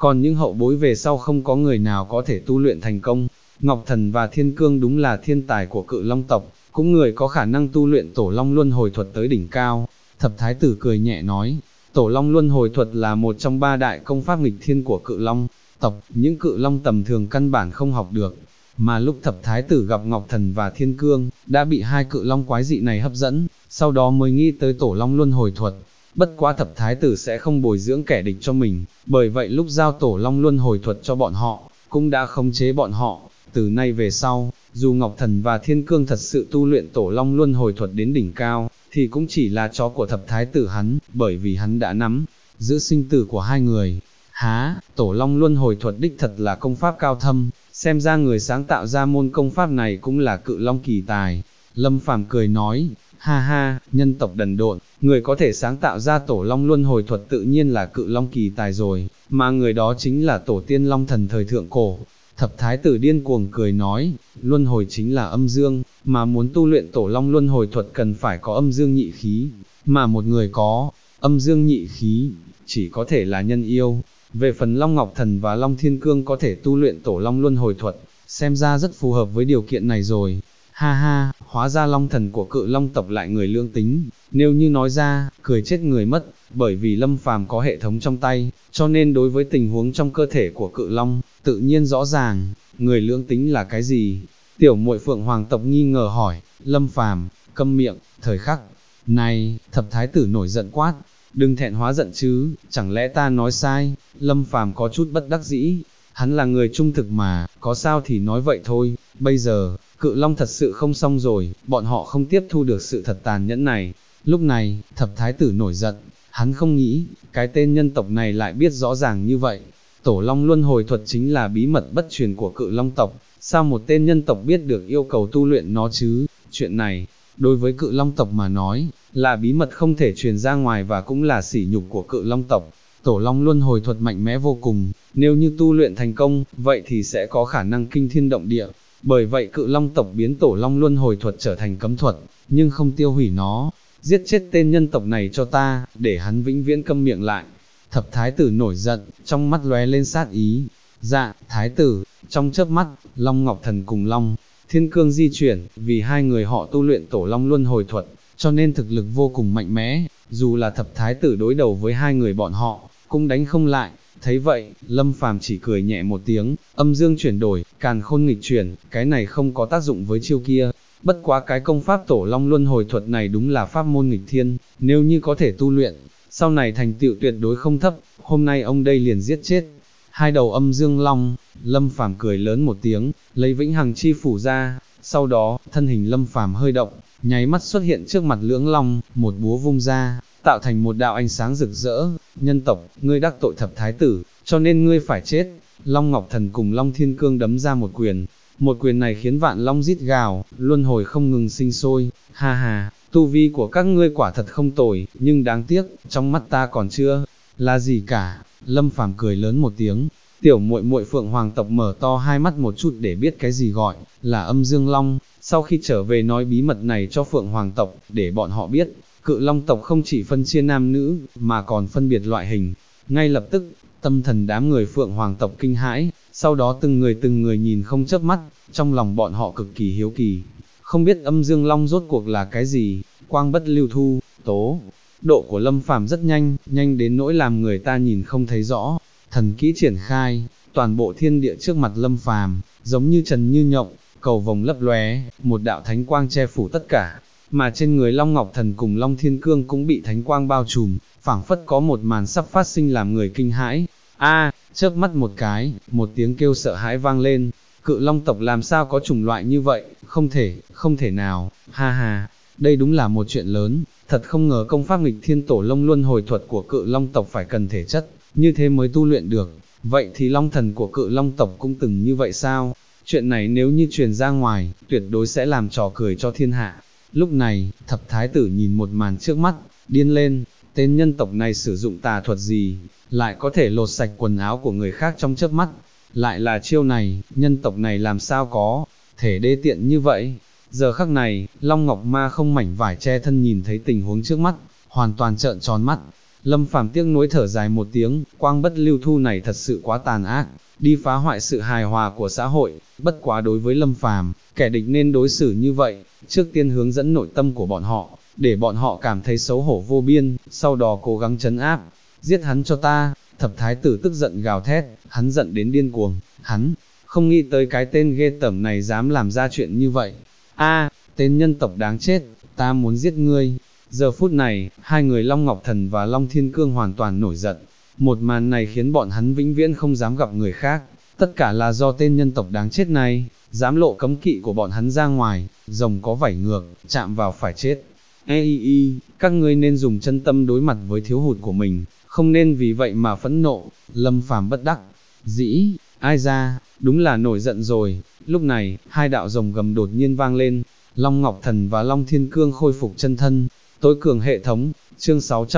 còn những hậu bối về sau không có người nào có thể tu luyện thành công. Ngọc Thần và Thiên Cương đúng là thiên tài của Cự Long tộc, cũng người có khả năng tu luyện Tổ Long Luân Hồi Thuật tới đỉnh cao. Thập Thái tử cười nhẹ nói, Tổ Long Luân Hồi Thuật là một trong 3 đại công pháp nghịch thiên của Cự Long tộc, những Cự Long tầm thường căn bản không học được. Mà lúc Thập Thái tử gặp Ngọc Thần và Thiên Cương, đã bị hai Cự Long quái dị này hấp dẫn, sau đó mới nghĩ tới Tổ Long Luân Hồi Thuật. Bất quá Thập Thái tử sẽ không bồi dưỡng kẻ địch cho mình, bởi vậy lúc giao Tổ Long Luân Hồi Thuật cho bọn họ, cũng đã khống chế bọn họ. Từ nay về sau, dù Ngọc Thần và Thiên Cương thật sự tu luyện Tổ Long Luân Hồi Thuật đến đỉnh cao, thì cũng chỉ là chó của Thập Thái tử hắn, bởi vì hắn đã nắm giữ sinh tử của hai người. Há, Tổ Long Luân Hồi Thuật đích thật là công pháp cao thâm, xem ra người sáng tạo ra môn công pháp này cũng là Cự Long kỳ tài. Lâm Phàm cười nói, ha ha, nhân tộc đần độn, người có thể sáng tạo ra Tổ Long Luân Hồi Thuật tự nhiên là Cự Long kỳ tài rồi, mà người đó chính là Tổ tiên Long Thần thời thượng cổ. Thập Thái tử điên cuồng cười nói, luân hồi chính là âm dương, mà muốn tu luyện Tổ Long Luân Hồi Thuật cần phải có âm dương nhị khí, mà một người có âm dương nhị khí, chỉ có thể là nhân yêu. Về phần Long Ngọc Thần và Long Thiên Cương có thể tu luyện Tổ Long Luân Hồi Thuật, xem ra rất phù hợp với điều kiện này rồi. Ha ha, hóa ra Long Thần của Cự Long tộc lại người lương tính, nếu như nói ra, cười chết người mất, bởi vì Lâm Phàm có hệ thống trong tay, cho nên đối với tình huống trong cơ thể của Cự Long, tự nhiên rõ ràng, người lương tính là cái gì? Tiểu muội Phượng Hoàng tộc nghi ngờ hỏi, Lâm Phàm, câm miệng. Thời khắc này, Thập Thái tử nổi giận quát, đừng thẹn hóa giận chứ, chẳng lẽ ta nói sai? Lâm Phàm có chút bất đắc dĩ, hắn là người trung thực mà, có sao thì nói vậy thôi, bây giờ, Cự Long thật sự không xong rồi, bọn họ không tiếp thu được sự thật tàn nhẫn này. Lúc này, Thập Thái tử nổi giận, hắn không nghĩ, cái tên nhân tộc này lại biết rõ ràng như vậy. Tổ Long Luân Hồi Thuật chính là bí mật bất truyền của Cự Long tộc, sao một tên nhân tộc biết được yêu cầu tu luyện nó chứ? Chuyện này, đối với Cự Long tộc mà nói, là bí mật không thể truyền ra ngoài và cũng là sỉ nhục của Cự Long tộc. Tổ Long Luân Hồi Thuật mạnh mẽ vô cùng, nếu như tu luyện thành công, vậy thì sẽ có khả năng kinh thiên động địa. Bởi vậy Cự Long tộc biến Tổ Long Luân Hồi Thuật trở thành cấm thuật, nhưng không tiêu hủy nó. Giết chết tên nhân tộc này cho ta, để hắn vĩnh viễn câm miệng lại. Thập Thái tử nổi giận, trong mắt lóe lên sát ý. Dạ, Thái tử, trong chớp mắt, Long Ngọc Thần cùng Long Thiên Cương di chuyển, vì hai người họ tu luyện Tổ Long Luân Hồi Thuật, cho nên thực lực vô cùng mạnh mẽ, dù là Thập Thái tử đối đầu với hai người bọn họ, cũng đánh không lại. Thấy vậy, Lâm Phàm chỉ cười nhẹ một tiếng, âm dương chuyển đổi, càn khôn nghịch chuyển, cái này không có tác dụng với chiêu kia. Bất quá cái công pháp Tổ Long Luân Hồi Thuật này đúng là pháp môn nghịch thiên, nếu như có thể tu luyện, sau này thành tựu tuyệt đối không thấp, hôm nay ông đây liền giết chết hai đầu âm dương long. Lâm Phàm cười lớn một tiếng, lấy vĩnh hằng chi phủ ra, sau đó, thân hình Lâm Phàm hơi động, nháy mắt xuất hiện trước mặt lưỡng long, một búa vung ra, tạo thành một đạo ánh sáng rực rỡ. Nhân tộc, ngươi đắc tội Thập Thái tử, cho nên ngươi phải chết. Long Ngọc Thần cùng Long Thiên Cương đấm ra một quyền này khiến vạn long rít gào, luân hồi không ngừng sinh sôi. Ha ha, tu vi của các ngươi quả thật không tồi, nhưng đáng tiếc, trong mắt ta còn chưa là gì cả. Lâm Phàm cười lớn một tiếng, tiểu muội muội Phượng Hoàng tộc mở to hai mắt một chút để biết cái gì gọi là âm dương long, sau khi trở về nói bí mật này cho Phượng Hoàng tộc, để bọn họ biết, Cự Long tộc không chỉ phân chia nam nữ, mà còn phân biệt loại hình. Ngay lập tức, tâm thần đám người Phượng Hoàng tộc kinh hãi, sau đó từng người nhìn không chớp mắt, trong lòng bọn họ cực kỳ hiếu kỳ, không biết âm dương long rốt cuộc là cái gì. Quang bất lưu thu, tố độ của Lâm Phàm rất nhanh, nhanh đến nỗi làm người ta nhìn không thấy rõ. Thần kỹ triển khai, toàn bộ thiên địa trước mặt Lâm Phàm giống như trần như nhộng, cầu vồng lấp lóe, một đạo thánh quang che phủ tất cả, mà trên người Long Ngọc Thần cùng Long Thiên Cương cũng bị thánh quang bao trùm, phảng phất có một màn sắp phát sinh làm người kinh hãi. Chớp mắt một cái, một tiếng kêu sợ hãi vang lên. Cự Long tộc làm sao có chủng loại như vậy? Không thể nào, ha ha, đây đúng là một chuyện lớn, thật không ngờ công pháp nghịch thiên Tổ Long Luân Hồi Thuật của Cự Long tộc phải cần thể chất như thế mới tu luyện được. Vậy thì Long Thần của Cự Long tộc cũng từng như vậy sao? Chuyện này nếu như truyền ra ngoài, tuyệt đối sẽ làm trò cười cho thiên hạ. Lúc này, Thập Thái tử nhìn một màn trước mắt, điên lên, tên nhân tộc này sử dụng tà thuật gì, lại có thể lột sạch quần áo của người khác trong chớp mắt, lại là chiêu này, nhân tộc này làm sao có thể đê tiện như vậy. Giờ khắc này, Long Ngọc Ma không mảnh vải che thân nhìn thấy tình huống trước mắt, hoàn toàn trợn tròn mắt. Lâm Phàm tiếc nuối thở dài một tiếng, Quang Bất Lưu Thu này thật sự quá tàn ác, đi phá hoại sự hài hòa của xã hội, bất quá đối với Lâm Phàm, kẻ địch nên đối xử như vậy, trước tiên hướng dẫn nội tâm của bọn họ, để bọn họ cảm thấy xấu hổ vô biên, sau đó cố gắng trấn áp, giết hắn cho ta. Thập thái tử tức giận gào thét, hắn giận đến điên cuồng, hắn không nghĩ tới cái tên ghê tởm này dám làm ra chuyện như vậy. A, tên nhân tộc đáng chết, ta muốn giết ngươi. Giờ phút này, hai người Long Ngọc Thần và Long Thiên Cương hoàn toàn nổi giận. Một màn này khiến bọn hắn vĩnh viễn không dám gặp người khác. Tất cả là do tên nhân tộc đáng chết này, dám lộ cấm kỵ của bọn hắn ra ngoài, rồng có vảy ngược, chạm vào phải chết. Các ngươi nên dùng chân tâm đối mặt với thiếu hụt của mình, không nên vì vậy mà phẫn nộ. Lâm Phàm bất đắc dĩ, ai ra, đúng là nổi giận rồi. Lúc này, hai đạo rồng gầm đột nhiên vang lên, Long Ngọc Thần và Long Thiên Cương khôi phục chân thân. Tối cường hệ thống, chương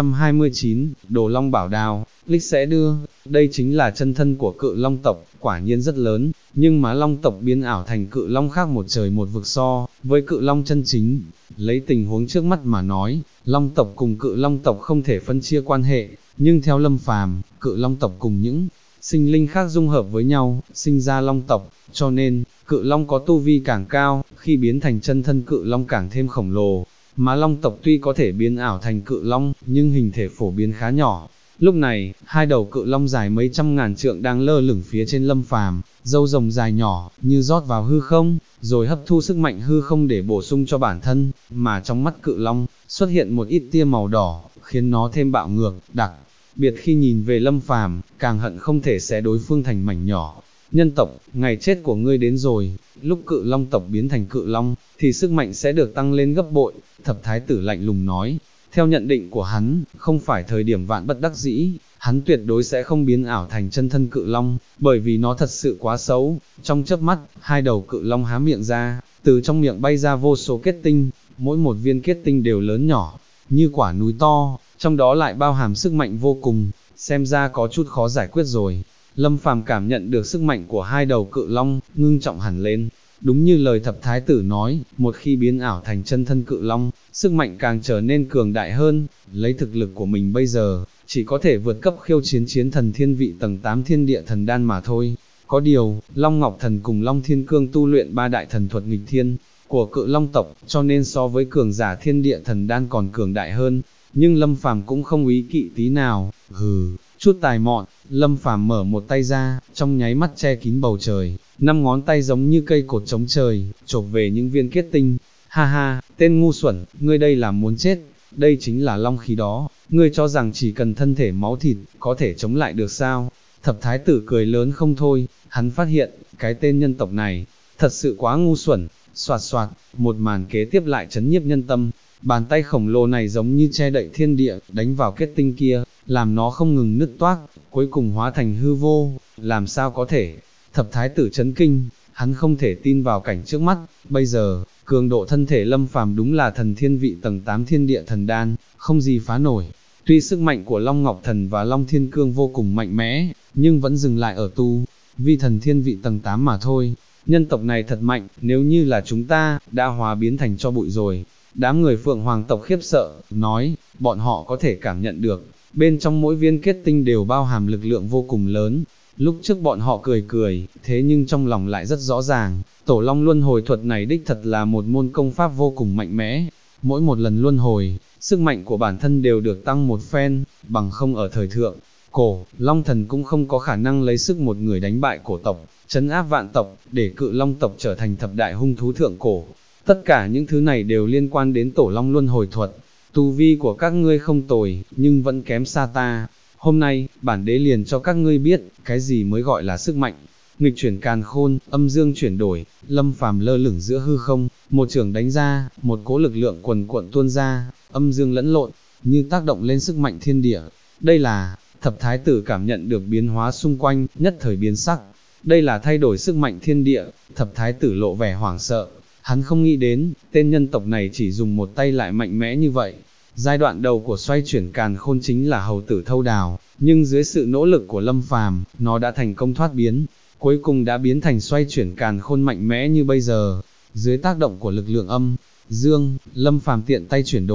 629, Đồ Long Bảo Đao, Lích sẽ đưa, đây chính là chân thân của cự long tộc, quả nhiên rất lớn, nhưng mà long tộc biến ảo thành cự long khác một trời một vực so, với cự long chân chính. Lấy tình huống trước mắt mà nói, long tộc cùng cự long tộc không thể phân chia quan hệ, nhưng theo Lâm Phàm, cự long tộc cùng những sinh linh khác dung hợp với nhau, sinh ra long tộc, cho nên, cự long có tu vi càng cao, khi biến thành chân thân cự long càng thêm khổng lồ. Mà long tộc tuy có thể biến ảo thành cự long, nhưng hình thể phổ biến khá nhỏ. Lúc này, hai đầu cự long dài mấy trăm ngàn trượng đang lơ lửng phía trên Lâm Phàm, râu rồng dài nhỏ, như rót vào hư không, rồi hấp thu sức mạnh hư không để bổ sung cho bản thân, mà trong mắt cự long, xuất hiện một ít tia màu đỏ, khiến nó thêm bạo ngược, đặc biệt khi nhìn về Lâm Phàm, càng hận không thể xé đối phương thành mảnh nhỏ. Nhân tộc, ngày chết của ngươi đến rồi. Lúc cự long tộc biến thành cự long, thì sức mạnh sẽ được tăng lên gấp bội. Thập thái tử lạnh lùng nói, theo nhận định của hắn, không phải thời điểm vạn bất đắc dĩ, hắn tuyệt đối sẽ không biến ảo thành chân thân cự long, bởi vì nó thật sự quá xấu. Trong chớp mắt, hai đầu cự long há miệng ra, từ trong miệng bay ra vô số kết tinh, mỗi một viên kết tinh đều lớn nhỏ, như quả núi to, trong đó lại bao hàm sức mạnh vô cùng, xem ra có chút khó giải quyết rồi. Lâm Phàm cảm nhận được sức mạnh của hai đầu cự long, ngưng trọng hẳn lên. Đúng như lời thập thái tử nói, một khi biến ảo thành chân thân cự long, sức mạnh càng trở nên cường đại hơn. Lấy thực lực của mình bây giờ, chỉ có thể vượt cấp khiêu chiến chiến thần thiên vị tầng 8 thiên địa thần đan mà thôi. Có điều, Long Ngọc Thần cùng Long Thiên Cương tu luyện ba đại thần thuật nghịch thiên của cự long tộc, cho nên so với cường giả thiên địa thần đan còn cường đại hơn. Nhưng Lâm Phàm cũng không ý kỵ tí nào, chút tài mọn. Lâm Phàm mở một tay ra, trong nháy mắt che kín bầu trời, 5 ngón tay giống như cây cột chống trời, chộp về những viên kết tinh. Ha ha, tên ngu xuẩn, ngươi đây là muốn chết, đây chính là long khí đó, ngươi cho rằng chỉ cần thân thể máu thịt, có thể chống lại được sao? Thập thái tử cười lớn không thôi, hắn phát hiện, cái tên nhân tộc này, thật sự quá ngu xuẩn. Soạt soạt, một màn kế tiếp lại chấn nhiếp nhân tâm, bàn tay khổng lồ này giống như che đậy thiên địa, đánh vào kết tinh kia, làm nó không ngừng nứt toác, cuối cùng hóa thành hư vô. Làm sao có thể? Thập thái tử chấn kinh, hắn không thể tin vào cảnh trước mắt. Bây giờ, cường độ thân thể Lâm Phàm đúng là thần thiên vị tầng 8 thiên địa thần đan, không gì phá nổi. Tuy sức mạnh của Long Ngọc Thần và Long Thiên Cương vô cùng mạnh mẽ, nhưng vẫn dừng lại ở tu vi thần thiên vị tầng 8 mà thôi. Nhân tộc này thật mạnh, nếu như là chúng ta, đã hóa biến thành cho bụi rồi. Đám người Phượng Hoàng tộc khiếp sợ, nói, bọn họ có thể cảm nhận được, bên trong mỗi viên kết tinh đều bao hàm lực lượng vô cùng lớn. Lúc trước bọn họ cười cười, thế nhưng trong lòng lại rất rõ ràng, Tổ Long Luân Hồi thuật này đích thật là một môn công pháp vô cùng mạnh mẽ. Mỗi một lần luân hồi, sức mạnh của bản thân đều được tăng một phen, bằng không ở thời thượng cổ, Long Thần cũng không có khả năng lấy sức một người đánh bại cổ tộc, trấn áp vạn tộc, để cự Long tộc trở thành thập đại hung thú thượng cổ. Tất cả những thứ này đều liên quan đến Tổ Long Luân Hồi thuật. Tu vi của các ngươi không tồi, nhưng vẫn kém xa ta. Hôm nay, bản đế liền cho các ngươi biết, cái gì mới gọi là sức mạnh. Nghịch chuyển càn khôn, âm dương chuyển đổi, Lâm Phàm lơ lửng giữa hư không, một chưởng đánh ra, một cỗ lực lượng quần cuộn tuôn ra, âm dương lẫn lộn, như tác động lên sức mạnh thiên địa. Đây là, thập thái tử cảm nhận được biến hóa xung quanh, nhất thời biến sắc. Đây là thay đổi sức mạnh thiên địa, thập thái tử lộ vẻ hoảng sợ. Hắn không nghĩ đến, tên nhân tộc này chỉ dùng một tay lại mạnh mẽ như vậy. Giai đoạn đầu của xoay chuyển càn khôn chính là hầu tử thâu đào, nhưng dưới sự nỗ lực của Lâm Phàm, nó đã thành công thoát biến, cuối cùng đã biến thành xoay chuyển càn khôn mạnh mẽ như bây giờ. Dưới tác động của lực lượng âm, dương, Lâm Phàm tiện tay chuyển đổi,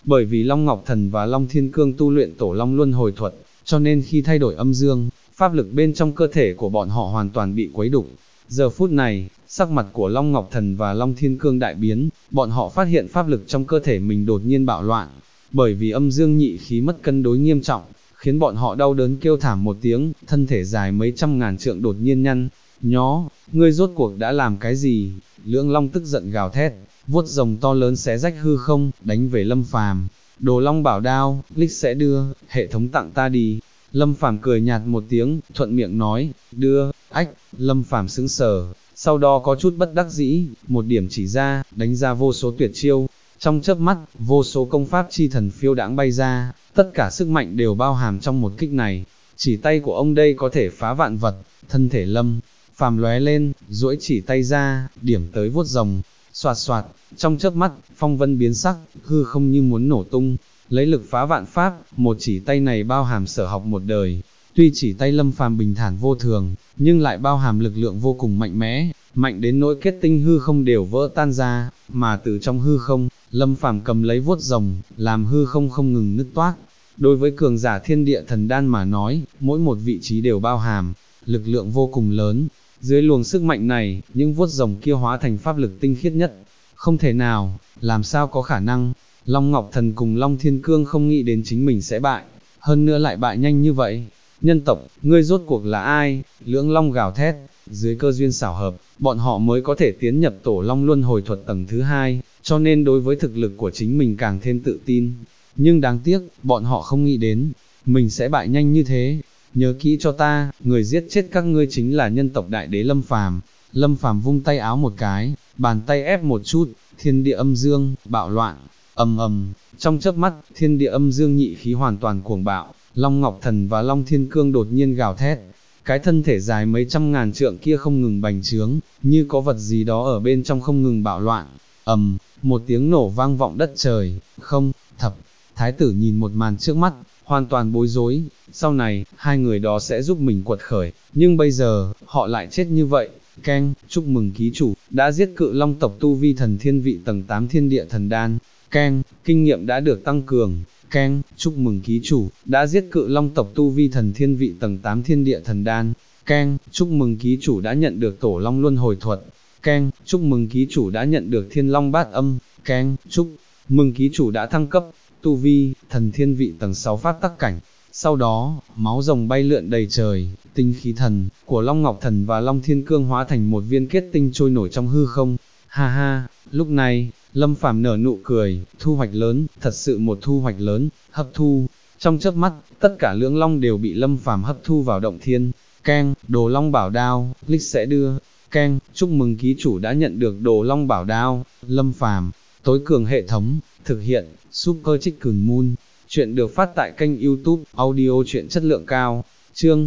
Bởi vì Long Ngọc Thần và Long Thiên Cương tu luyện tổ Long Luân Hồi thuật, cho nên khi thay đổi âm dương, pháp lực bên trong cơ thể của bọn họ hoàn toàn bị quấy đục. Giờ phút này, sắc mặt của Long Ngọc Thần và Long Thiên Cương đại biến, bọn họ phát hiện pháp lực trong cơ thể mình đột nhiên bạo loạn, bởi vì âm dương nhị khí mất cân đối nghiêm trọng, khiến bọn họ đau đớn kêu thảm một tiếng, thân thể dài mấy trăm ngàn trượng đột nhiên nhăn, nhó, ngươi rốt cuộc đã làm cái gì? Lưỡng Long tức giận gào thét, vuốt rồng to lớn xé rách hư không, đánh về Lâm Phàm. Đồ Long bảo đao, Lích sẽ đưa, hệ thống tặng ta đi. Lâm Phàm cười nhạt một tiếng, thuận miệng nói, đưa, ách, Lâm Phàm sững sờ, sau đó có chút bất đắc dĩ, một điểm chỉ ra, đánh ra vô số tuyệt chiêu. Trong chớp mắt, vô số công pháp chi thần phiêu đãng bay ra, tất cả sức mạnh đều bao hàm trong một kích này. Chỉ tay của ông đây có thể phá vạn vật, thân thể Lâm Phàm lóe lên, duỗi chỉ tay ra, điểm tới vuốt rồng, xoạt xoạt, trong chớp mắt, phong vân biến sắc, hư không như muốn nổ tung, lấy lực phá vạn pháp, một chỉ tay này bao hàm sở học một đời. Tuy chỉ tay Lâm Phàm bình thản vô thường, nhưng lại bao hàm lực lượng vô cùng mạnh mẽ, mạnh đến nỗi kết tinh hư không đều vỡ tan ra, mà từ trong hư không, Lâm Phàm cầm lấy vuốt rồng, làm hư không không ngừng nứt toác. Đối với cường giả thiên địa thần đan mà nói, mỗi một vị trí đều bao hàm lực lượng vô cùng lớn. Dưới luồng sức mạnh này, những vuốt rồng kia hóa thành pháp lực tinh khiết nhất. Không thể nào, làm sao có khả năng? Long Ngọc Thần cùng Long Thiên Cương không nghĩ đến chính mình sẽ bại, hơn nữa lại bại nhanh như vậy. Nhân tộc, ngươi rốt cuộc là ai? Lưỡng Long gào thét, dưới cơ duyên xảo hợp, bọn họ mới có thể tiến nhập tổ Long Luân Hồi thuật tầng thứ 2, cho nên đối với thực lực của chính mình càng thêm tự tin. Nhưng đáng tiếc, bọn họ không nghĩ đến, mình sẽ bại nhanh như thế. Nhớ kỹ cho ta, người giết chết các ngươi chính là nhân tộc đại đế Lâm Phàm. Lâm Phàm vung tay áo một cái, bàn tay ép một chút, thiên địa âm dương, bạo loạn, ầm ầm, trong chớp mắt, thiên địa âm dương nhị khí hoàn toàn cuồng bạo, Long Ngọc Thần và Long Thiên Cương đột nhiên gào thét. Cái thân thể dài mấy trăm ngàn trượng kia không ngừng bành trướng, như có vật gì đó ở bên trong không ngừng bạo loạn, một tiếng nổ vang vọng đất trời, không, thập, thái tử nhìn một màn trước mắt, hoàn toàn bối rối, sau này, hai người đó sẽ giúp mình quật khởi, nhưng bây giờ, họ lại chết như vậy. Keng, chúc mừng ký chủ, đã giết cự long tộc tu vi thần thiên vị tầng 8 thiên địa thần đan. Keng, kinh nghiệm đã được tăng cường. Keng, chúc mừng ký chủ, đã giết cự long tộc tu vi thần thiên vị tầng 8 thiên địa thần đan. Keng, chúc mừng ký chủ đã nhận được tổ long luân hồi thuật. Keng, chúc mừng ký chủ đã nhận được thiên long bát âm. Keng, chúc mừng ký chủ đã thăng cấp, tu vi, thần thiên vị tầng 6 pháp tắc cảnh. Sau đó, máu rồng bay lượn đầy trời, tinh khí thần của Long Ngọc Thần và Long Thiên Cương hóa thành một viên kết tinh trôi nổi trong hư không. Ha ha, lúc này, Lâm Phàm nở nụ cười, thu hoạch lớn, thật sự một thu hoạch lớn, hấp thu. Trong chớp mắt, tất cả lưỡng long đều bị Lâm Phàm hấp thu vào động thiên. Keng, đồ long bảo đao, Lích sẽ đưa. Keng, chúc mừng ký chủ đã nhận được đồ long bảo đao. Lâm Phàm, tối cường hệ thống, thực hiện, Super Chicken Moon. Chuyện được phát tại kênh YouTube, audio truyện chất lượng cao. Chương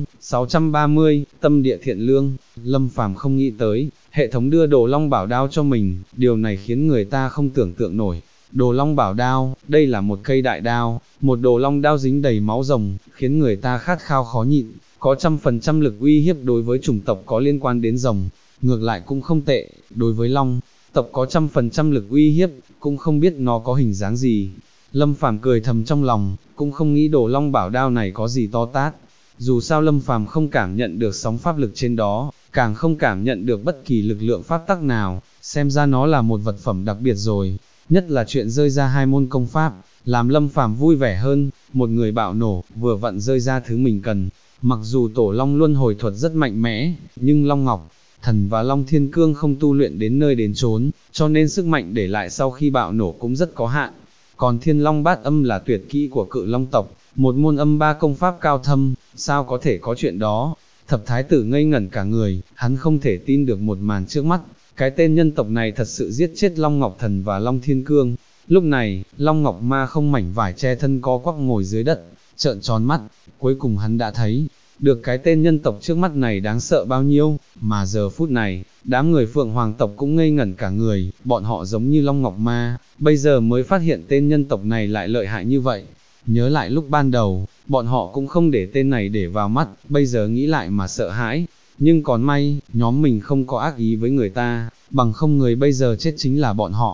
630, Tâm địa thiện lương. Lâm Phàm không nghĩ tới, hệ thống đưa đồ long bảo đao cho mình, điều này khiến người ta không tưởng tượng nổi. Đồ long bảo đao, đây là một cây đại đao, một đồ long đao dính đầy máu rồng, khiến người ta khát khao khó nhịn, có 100% lực uy hiếp đối với chủng tộc có liên quan đến rồng, ngược lại cũng không tệ, đối với long tộc có 100% lực uy hiếp, cũng không biết nó có hình dáng gì. Lâm Phàm cười thầm trong lòng, cũng không nghĩ đồ long bảo đao này có gì to tát. Dù sao Lâm Phàm không cảm nhận được sóng pháp lực trên đó, càng không cảm nhận được bất kỳ lực lượng pháp tắc nào, xem ra nó là một vật phẩm đặc biệt rồi. Nhất là chuyện rơi ra hai môn công pháp, làm Lâm Phàm vui vẻ hơn, một người bạo nổ, vừa vặn rơi ra thứ mình cần. Mặc dù tổ long luân hồi thuật rất mạnh mẽ, nhưng Long Ngọc Thần và Long Thiên Cương không tu luyện đến nơi đến chốn, cho nên sức mạnh để lại sau khi bạo nổ cũng rất có hạn. Còn Thiên Long Bát Âm là tuyệt kỹ của cự long tộc, một môn âm ba công pháp cao thâm, sao có thể có chuyện đó? Thập thái tử ngây ngẩn cả người, hắn không thể tin được một màn trước mắt, cái tên nhân tộc này thật sự giết chết Long Ngọc Thần và Long Thiên Cương. Lúc này, Long Ngọc Ma không mảnh vải che thân co quắp ngồi dưới đất, trợn tròn mắt, cuối cùng hắn đã thấy được cái tên nhân tộc trước mắt này đáng sợ bao nhiêu, mà giờ phút này, đám người Phượng Hoàng tộc cũng ngây ngẩn cả người, bọn họ giống như Long Ngọc Ma, bây giờ mới phát hiện tên nhân tộc này lại lợi hại như vậy. Nhớ lại lúc ban đầu, bọn họ cũng không để tên này để vào mắt, bây giờ nghĩ lại mà sợ hãi, nhưng còn may, nhóm mình không có ác ý với người ta, bằng không người bây giờ chết chính là bọn họ.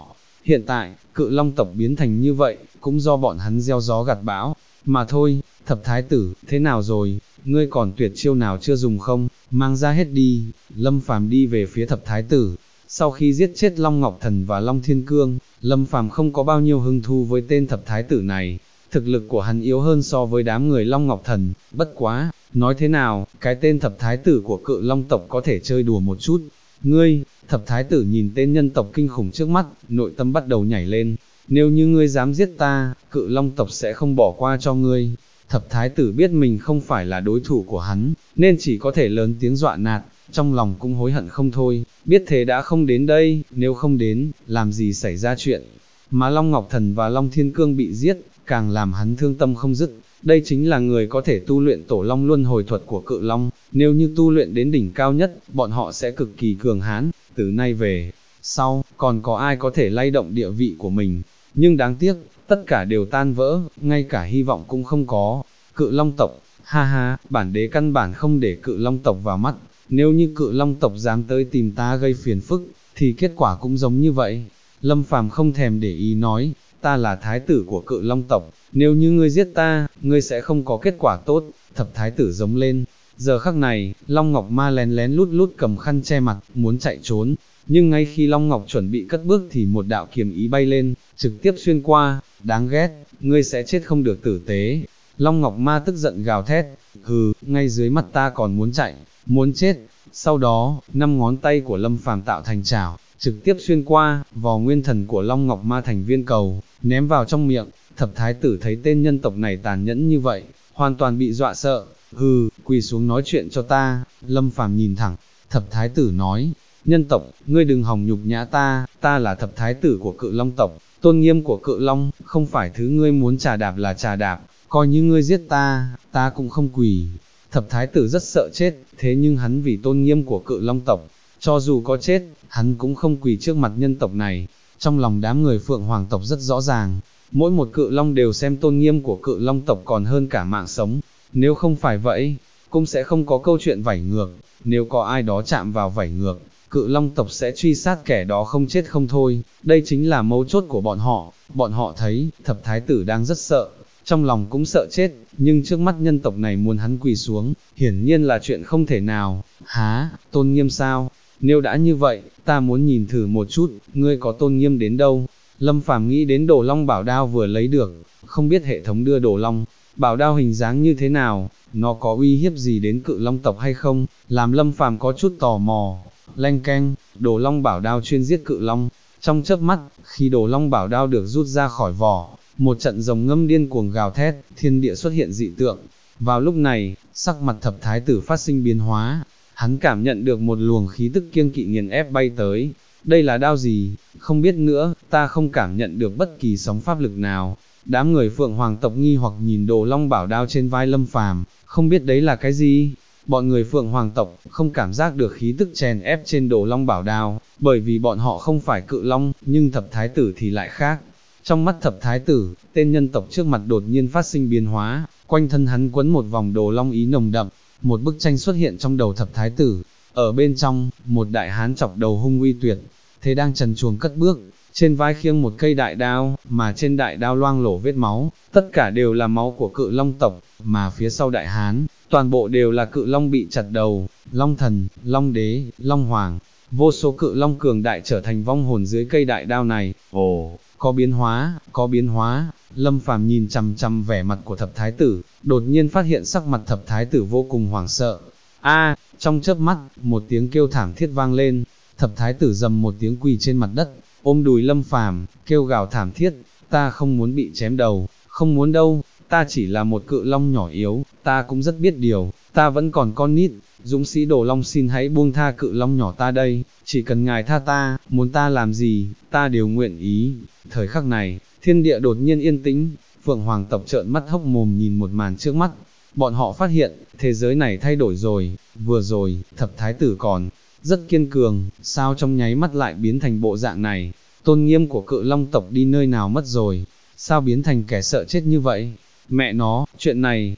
hiện tại, cự long tộc biến thành như vậy, cũng do bọn hắn gieo gió gặt bão, mà thôi. Thập thái tử, thế nào rồi, ngươi còn tuyệt chiêu nào chưa dùng không, mang ra hết đi. Lâm Phàm đi về phía thập thái tử, sau khi giết chết Long Ngọc Thần và Long Thiên Cương, Lâm Phàm không có bao nhiêu hứng thú với tên thập thái tử này, thực lực của hắn yếu hơn so với đám người Long Ngọc Thần, bất quá, nói thế nào, cái tên thập thái tử của cự long tộc có thể chơi đùa một chút. Ngươi, thập thái tử nhìn tên nhân tộc kinh khủng trước mắt, nội tâm bắt đầu nhảy lên, nếu như ngươi dám giết ta, cự long tộc sẽ không bỏ qua cho ngươi. Thập thái tử biết mình không phải là đối thủ của hắn, nên chỉ có thể lớn tiếng dọa nạt, trong lòng cũng hối hận không thôi, biết thế đã không đến đây, nếu không đến, làm gì xảy ra chuyện. Mà Long Ngọc Thần và Long Thiên Cương bị giết, càng làm hắn thương tâm không dứt. Đây chính là người có thể tu luyện tổ long luân hồi thuật của cự long, nếu như tu luyện đến đỉnh cao nhất, bọn họ sẽ cực kỳ cường hãn, từ nay về sau, còn có ai có thể lay động địa vị của mình. Nhưng đáng tiếc, tất cả đều tan vỡ, ngay cả hy vọng cũng không có. Cự long tộc, ha ha, bản đế căn bản không để cự long tộc vào mắt, nếu như cự long tộc dám tới tìm ta gây phiền phức, thì kết quả cũng giống như vậy. Lâm Phàm không thèm để ý nói, ta là thái tử của cự long tộc, nếu như ngươi giết ta, ngươi sẽ không có kết quả tốt. Thập thái tử giống lên. Giờ khắc này, Long Ngọc Ma lén lén lút lút cầm khăn che mặt, muốn chạy trốn, nhưng ngay khi Long Ngọc chuẩn bị cất bước thì một đạo kiếm ý bay lên, trực tiếp xuyên qua. Đáng ghét, ngươi sẽ chết không được tử tế. Long Ngọc Ma tức giận gào thét, hừ, ngay dưới mắt ta còn muốn chạy, muốn chết. Sau đó, 5 ngón tay của Lâm Phàm tạo thành chảo, trực tiếp xuyên qua, vò nguyên thần của Long Ngọc Ma thành viên cầu, ném vào trong miệng. Thập thái tử thấy tên nhân tộc này tàn nhẫn như vậy, hoàn toàn bị dọa sợ, hừ, quỳ xuống nói chuyện cho ta. Lâm Phàm nhìn thẳng, thập thái tử nói, nhân tộc, ngươi đừng hòng nhục nhã ta, ta là thập thái tử của cự long tộc, tôn nghiêm của cự long, không phải thứ ngươi muốn trà đạp là trà đạp, coi như ngươi giết ta, ta cũng không quỳ. Thập thái tử rất sợ chết, thế nhưng hắn vì tôn nghiêm của cự long tộc, cho dù có chết, hắn cũng không quỳ trước mặt nhân tộc này. Trong lòng đám người Phượng Hoàng tộc rất rõ ràng, mỗi một cự long đều xem tôn nghiêm của cự long tộc còn hơn cả mạng sống, nếu không phải vậy, cũng sẽ không có câu chuyện vảy ngược, nếu có ai đó chạm vào vảy ngược, cự long tộc sẽ truy sát kẻ đó không chết không thôi, đây chính là mấu chốt của bọn họ thấy, thập thái tử đang rất sợ, trong lòng cũng sợ chết, nhưng trước mắt nhân tộc này muốn hắn quỳ xuống, hiển nhiên là chuyện không thể nào. Há, tôn nghiêm sao? Nếu đã như vậy, ta muốn nhìn thử một chút, ngươi có tôn nghiêm đến đâu? Lâm Phàm nghĩ đến đồ long bảo đao vừa lấy được, không biết hệ thống đưa đồ long bảo đao hình dáng như thế nào, nó có uy hiếp gì đến cự long tộc hay không, làm Lâm Phàm có chút tò mò. Leng keng, đồ long bảo đao chuyên giết cự long. Trong chớp mắt, khi đồ long bảo đao được rút ra khỏi vỏ, một trận rồng ngâm điên cuồng gào thét, thiên địa xuất hiện dị tượng. Vào lúc này, sắc mặt thập thái tử phát sinh biến hóa, hắn cảm nhận được một luồng khí tức kiêng kỵ nghiền ép bay tới. Đây là đao gì? Không biết nữa, ta không cảm nhận được bất kỳ sóng pháp lực nào. Đám người Phượng Hoàng tộc nghi hoặc nhìn đồ long bảo đao trên vai Lâm Phàm, không biết đấy là cái gì. Bọn người Phượng Hoàng tộc không cảm giác được khí tức chèn ép trên đồ long bảo đao, bởi vì bọn họ không phải cự long, nhưng thập thái tử thì lại khác. Trong mắt thập thái tử, tên nhân tộc trước mặt đột nhiên phát sinh biến hóa, quanh thân hắn quấn một vòng đồ long ý nồng đậm, một bức tranh xuất hiện trong đầu thập thái tử. Ở bên trong, một đại hán chọc đầu hung uy tuyệt, thế đang trần truồng cất bước, trên vai khiêng một cây đại đao, mà trên đại đao loang lổ vết máu, tất cả đều là máu của cự long tộc, mà phía sau đại hán, toàn bộ đều là cự long bị chặt đầu, long thần, long đế, long hoàng, vô số cự long cường đại trở thành vong hồn dưới cây đại đao này. Ồ, có biến hóa, có biến hóa. Lâm Phàm nhìn chằm chằm vẻ mặt của thập thái tử, đột nhiên phát hiện sắc mặt thập thái tử vô cùng hoảng sợ. A, trong chớp mắt, một tiếng kêu thảm thiết vang lên, thập thái tử dầm một tiếng quỳ trên mặt đất, ôm đùi Lâm Phàm, kêu gào thảm thiết, ta không muốn bị chém đầu, không muốn đâu, ta chỉ là một cự long nhỏ yếu, ta cũng rất biết điều, ta vẫn còn con nít, dũng sĩ Đồ Long xin hãy buông tha cự long nhỏ ta đây, chỉ cần ngài tha ta, muốn ta làm gì, ta đều nguyện ý. Thời khắc này, thiên địa đột nhiên yên tĩnh, Phượng Hoàng tộc trợn mắt hốc mồm nhìn một màn trước mắt, bọn họ phát hiện, thế giới này thay đổi rồi, vừa rồi, thập thái tử còn rất kiên cường, sao trong nháy mắt lại biến thành bộ dạng này, tôn nghiêm của cự long tộc đi nơi nào mất rồi, sao biến thành kẻ sợ chết như vậy, mẹ nó, chuyện này,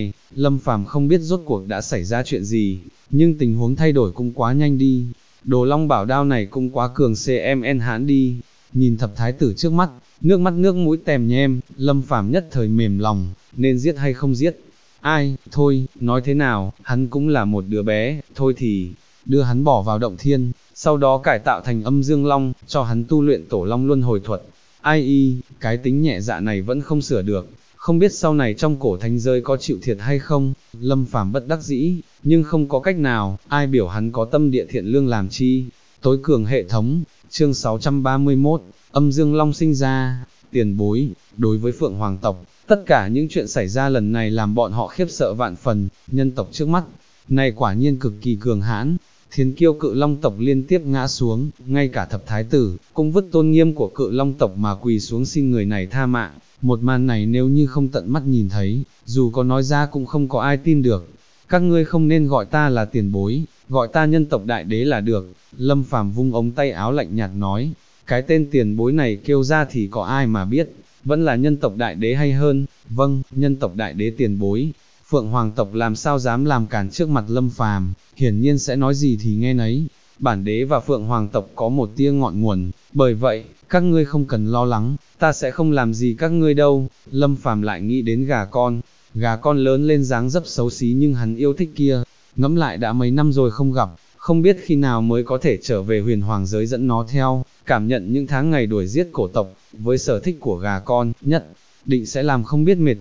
Lâm Phàm không biết rốt cuộc đã xảy ra chuyện gì, nhưng tình huống thay đổi cũng quá nhanh đi, đồ long bảo đao này cũng quá cường CMN hãn đi, nhìn thập thái tử trước mắt, nước mũi tèm nhem, Lâm Phàm nhất thời mềm lòng, nên giết hay không giết? Ai, thôi, nói thế nào, hắn cũng là một đứa bé, thôi thì, đưa hắn bỏ vào động thiên, sau đó cải tạo thành âm dương long, cho hắn tu luyện tổ long luân hồi thuật. Ai y, cái tính nhẹ dạ này vẫn không sửa được, không biết sau này trong cổ thánh giới có chịu thiệt hay không. Lâm Phàm bất đắc dĩ, nhưng không có cách nào, ai biểu hắn có tâm địa thiện lương làm chi. Tối cường hệ thống, chương 631, âm dương long sinh ra. Tiền bối, đối với Phượng Hoàng tộc, tất cả những chuyện xảy ra lần này làm bọn họ khiếp sợ vạn phần. Nhân tộc trước mắt này quả nhiên cực kỳ cường hãn, thiên kiêu Cự Long tộc liên tiếp ngã xuống, ngay cả thập thái tử cũng vứt tôn nghiêm của Cự Long tộc mà quỳ xuống xin người này tha mạng. Một màn này nếu như không tận mắt nhìn thấy, dù có nói ra cũng không có ai tin được. Các ngươi không nên gọi ta là tiền bối, gọi ta nhân tộc đại đế là được. Lâm Phàm vung ống tay áo lạnh nhạt nói, cái tên tiền bối này kêu ra thì có ai mà biết, vẫn là nhân tộc đại đế hay hơn. Vâng, nhân tộc đại đế tiền bối. Phượng Hoàng tộc làm sao dám làm cản trước mặt Lâm Phàm, hiển nhiên sẽ nói gì thì nghe nấy. Bản đế và Phượng Hoàng tộc có một tia ngọn nguồn, bởi vậy, các ngươi không cần lo lắng, ta sẽ không làm gì các ngươi đâu. Lâm Phàm lại nghĩ đến gà con lớn lên dáng dấp xấu xí nhưng hắn yêu thích kia, ngẫm lại đã mấy năm rồi không gặp, không biết khi nào mới có thể trở về huyền hoàng giới dẫn nó theo, cảm nhận những tháng ngày đuổi giết cổ tộc, với sở thích của gà con, nhất định sẽ làm không biết mệt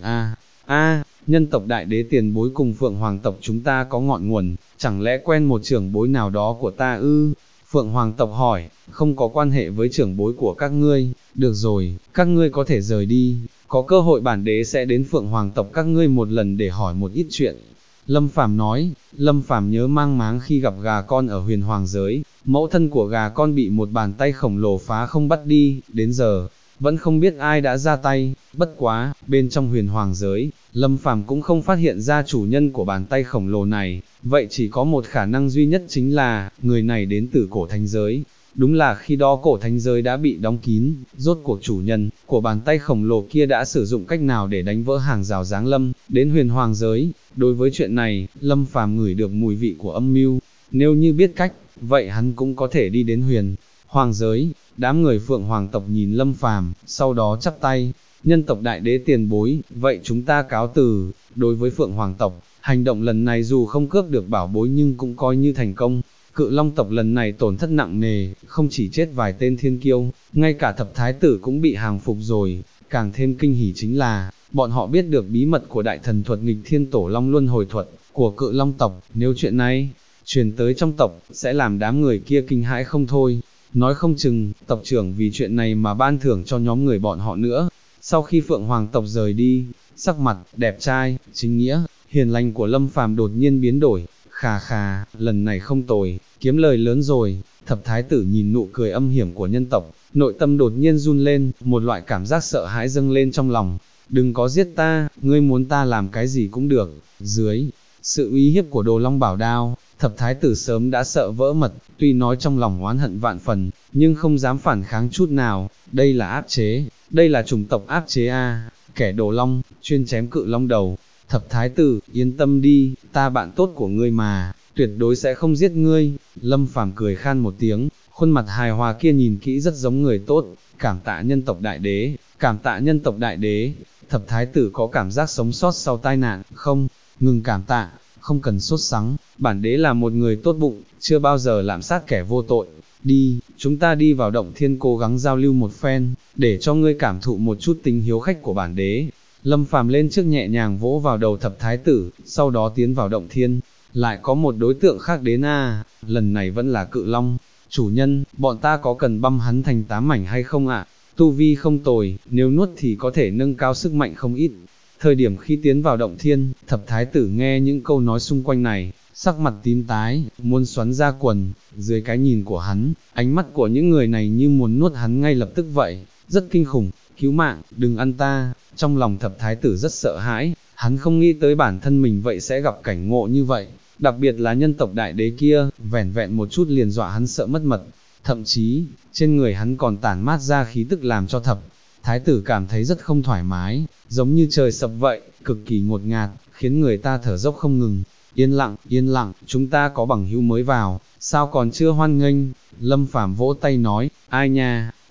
nhân tộc đại đế tiền bối cùng Phượng Hoàng tộc chúng ta có ngọn nguồn, chẳng lẽ quen một trưởng bối nào đó của ta ư? Phượng Hoàng tộc hỏi, không có quan hệ với trưởng bối của các ngươi, được rồi, các ngươi có thể rời đi, có cơ hội bản đế sẽ đến Phượng Hoàng tộc các ngươi một lần để hỏi một ít chuyện. Lâm Phàm nói, Lâm Phàm nhớ mang máng khi gặp gà con ở huyền hoàng giới, mẫu thân của gà con bị một bàn tay khổng lồ phá không bắt đi, đến giờ, vẫn không biết ai đã ra tay. Bất quá, bên trong huyền hoàng giới, Lâm Phàm cũng không phát hiện ra chủ nhân của bàn tay khổng lồ này, vậy chỉ có một khả năng duy nhất chính là, người này đến từ cổ thánh giới. Đúng là khi đó cổ thánh giới đã bị đóng kín, rốt cuộc chủ nhân của bàn tay khổng lồ kia đã sử dụng cách nào để đánh vỡ hàng rào giáng lâm đến huyền hoàng giới. Đối với chuyện này, Lâm Phàm ngửi được mùi vị của âm mưu, nếu như biết cách, vậy hắn cũng có thể đi đến huyền hoàng giới. Đám người Phượng Hoàng tộc nhìn Lâm Phàm, sau đó chắp tay, nhân tộc đại đế tiền bối, vậy chúng ta cáo từ. Đối với Phượng Hoàng tộc, hành động lần này dù không cướp được bảo bối nhưng cũng coi như thành công. Cự Long tộc lần này tổn thất nặng nề, không chỉ chết vài tên thiên kiêu, ngay cả thập thái tử cũng bị hàng phục rồi. Càng thêm kinh hỉ chính là, bọn họ biết được bí mật của đại thần thuật nghịch thiên tổ long luân hồi thuật của Cự Long tộc. Nếu chuyện này truyền tới trong tộc, sẽ làm đám người kia kinh hãi không thôi. Nói không chừng, tộc trưởng vì chuyện này mà ban thưởng cho nhóm người bọn họ nữa. Sau khi Phượng Hoàng tộc rời đi, sắc mặt đẹp trai, chính nghĩa, hiền lành của Lâm Phàm đột nhiên biến đổi. Khà khà, lần này không tồi, kiếm lời lớn rồi. Thập thái tử nhìn nụ cười âm hiểm của nhân tộc, nội tâm đột nhiên run lên, một loại cảm giác sợ hãi dâng lên trong lòng. Đừng có giết ta, ngươi muốn ta làm cái gì cũng được. Dưới sự uy hiếp của Đồ Long Bảo Đao, thập thái tử sớm đã sợ vỡ mật, tuy nói trong lòng oán hận vạn phần, nhưng không dám phản kháng chút nào. Đây là áp chế, đây là chủng tộc áp chế kẻ Đồ Long, chuyên chém Cự Long đầu. Thập thái tử, yên tâm đi, ta bạn tốt của ngươi mà, tuyệt đối sẽ không giết ngươi. Lâm Phàm cười khan một tiếng, khuôn mặt hài hòa kia nhìn kỹ rất giống người tốt. Cảm tạ nhân tộc đại đế, cảm tạ nhân tộc đại đế. Thập thái tử có cảm giác sống sót sau tai nạn, không, ngừng cảm tạ, không cần sốt sắng, bản đế là một người tốt bụng, chưa bao giờ lạm sát kẻ vô tội. Đi, chúng ta đi vào động thiên cố gắng giao lưu một phen, để cho ngươi cảm thụ một chút tính hiếu khách của bản đế. Lâm Phàm lên trước nhẹ nhàng vỗ vào đầu thập thái tử, sau đó tiến vào động thiên. Lại có một đối tượng khác đến lần này vẫn là Cự Long. Chủ nhân, bọn ta có cần băm hắn thành 8 mảnh hay không ạ? Tu vi không tồi, nếu nuốt thì có thể nâng cao sức mạnh không ít. Thời điểm khi tiến vào động thiên, thập thái tử nghe những câu nói xung quanh này, sắc mặt tím tái, muốn xoắn ra quần. Dưới cái nhìn của hắn, ánh mắt của những người này như muốn nuốt hắn ngay lập tức vậy, rất kinh khủng. Cứu mạng, đừng ăn ta. Trong lòng thập thái tử rất sợ hãi, hắn không nghĩ tới bản thân mình vậy sẽ gặp cảnh ngộ như vậy, đặc biệt là nhân tộc đại đế kia, vẻn vẹn một chút liền dọa hắn sợ mất mật. Thậm chí, trên người hắn còn tản mát ra khí tức làm cho thập thái tử cảm thấy rất không thoải mái, giống như trời sập vậy, cực kỳ ngột ngạt, khiến người ta thở dốc không ngừng. Yên lặng, chúng ta có bằng hữu mới vào, sao còn chưa hoan nghênh? Lâm Phàm vỗ tay nói, ai nha,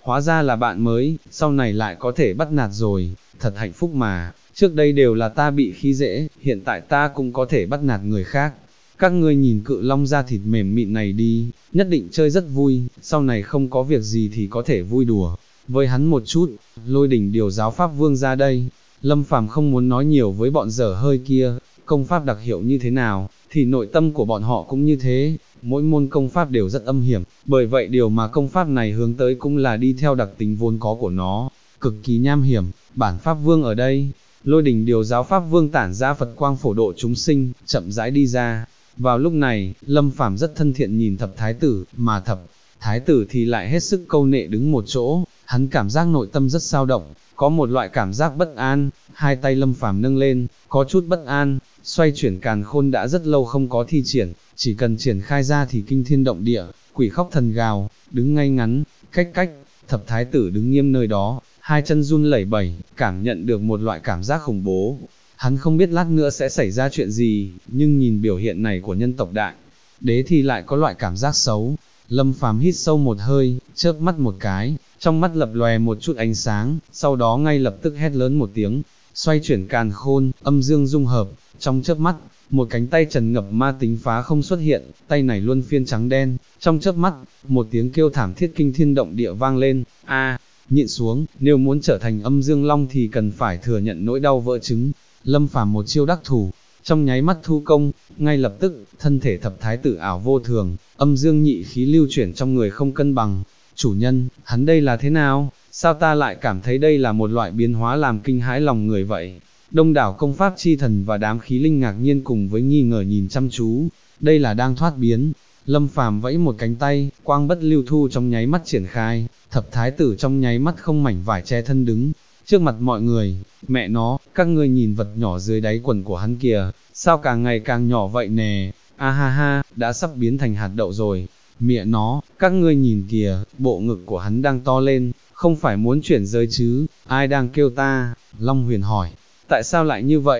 hóa ra là bạn mới, sau này lại có thể bắt nạt rồi, thật hạnh phúc mà, trước đây đều là ta bị khi dễ, hiện tại ta cũng có thể bắt nạt người khác. Các ngươi nhìn cự long da thịt mềm mịn này đi, nhất định chơi rất vui, sau này không có việc gì thì có thể vui đùa với hắn một chút. Lôi Đỉnh điều giáo pháp vương ra đây. Lâm Phàm không muốn nói nhiều với bọn dở hơi kia, công pháp đặc hiệu như thế nào, thì nội tâm của bọn họ cũng như thế, mỗi môn công pháp đều rất âm hiểm, bởi vậy điều mà công pháp này hướng tới cũng là đi theo đặc tính vốn có của nó, cực kỳ nham hiểm. Bản pháp vương ở đây. Lôi Đỉnh điều giáo pháp vương tản ra Phật quang phổ độ chúng sinh, chậm rãi đi ra. Vào lúc này, Lâm Phàm rất thân thiện nhìn thập thái tử, mà thập thái tử thì lại hết sức câu nệ đứng một chỗ, hắn cảm giác nội tâm rất dao động, có một loại cảm giác bất an, hai tay Lâm Phàm nâng lên, có chút bất an, xoay chuyển càn khôn đã rất lâu không có thi triển, chỉ cần triển khai ra thì kinh thiên động địa, quỷ khóc thần gào, đứng ngay ngắn, cách cách, thập thái tử đứng nghiêm nơi đó, hai chân run lẩy bẩy, cảm nhận được một loại cảm giác khủng bố. Hắn không biết lát nữa sẽ xảy ra chuyện gì, nhưng nhìn biểu hiện này của nhân tộc đại đế thì lại có loại cảm giác xấu. Lâm Phàm hít sâu một hơi, chớp mắt một cái, trong mắt lập lòe một chút ánh sáng, sau đó ngay lập tức hét lớn một tiếng, xoay chuyển càn khôn, âm dương dung hợp, trong chớp mắt, một cánh tay trần ngập ma tính phá không xuất hiện, tay này luân phiên trắng đen, trong chớp mắt, một tiếng kêu thảm thiết kinh thiên động địa vang lên, nhịn xuống, nếu muốn trở thành âm dương long thì cần phải thừa nhận nỗi đau vỡ trứng. Lâm Phàm một chiêu đắc thủ, trong nháy mắt thu công, ngay lập tức, thân thể thập thái tử ảo vô thường, âm dương nhị khí lưu chuyển trong người không cân bằng. Chủ nhân, hắn đây là thế nào? Sao ta lại cảm thấy đây là một loại biến hóa làm kinh hãi lòng người vậy? Đông đảo công pháp chi thần và đám khí linh ngạc nhiên cùng với nghi ngờ nhìn chăm chú, đây là đang thoát biến. Lâm Phàm vẫy một cánh tay, quang bất lưu thu trong nháy mắt triển khai, thập thái tử trong nháy mắt không mảnh vải che thân đứng trước mặt mọi người. Mẹ nó, các ngươi nhìn vật nhỏ dưới đáy quần của hắn kìa, sao càng ngày càng nhỏ vậy nè, a ha ha, đã sắp biến thành hạt đậu rồi. Mẹ nó, các ngươi nhìn kìa, bộ ngực của hắn đang to lên, không phải muốn chuyển giới chứ, ai đang kêu ta? Long Huyền hỏi, tại sao lại như vậy?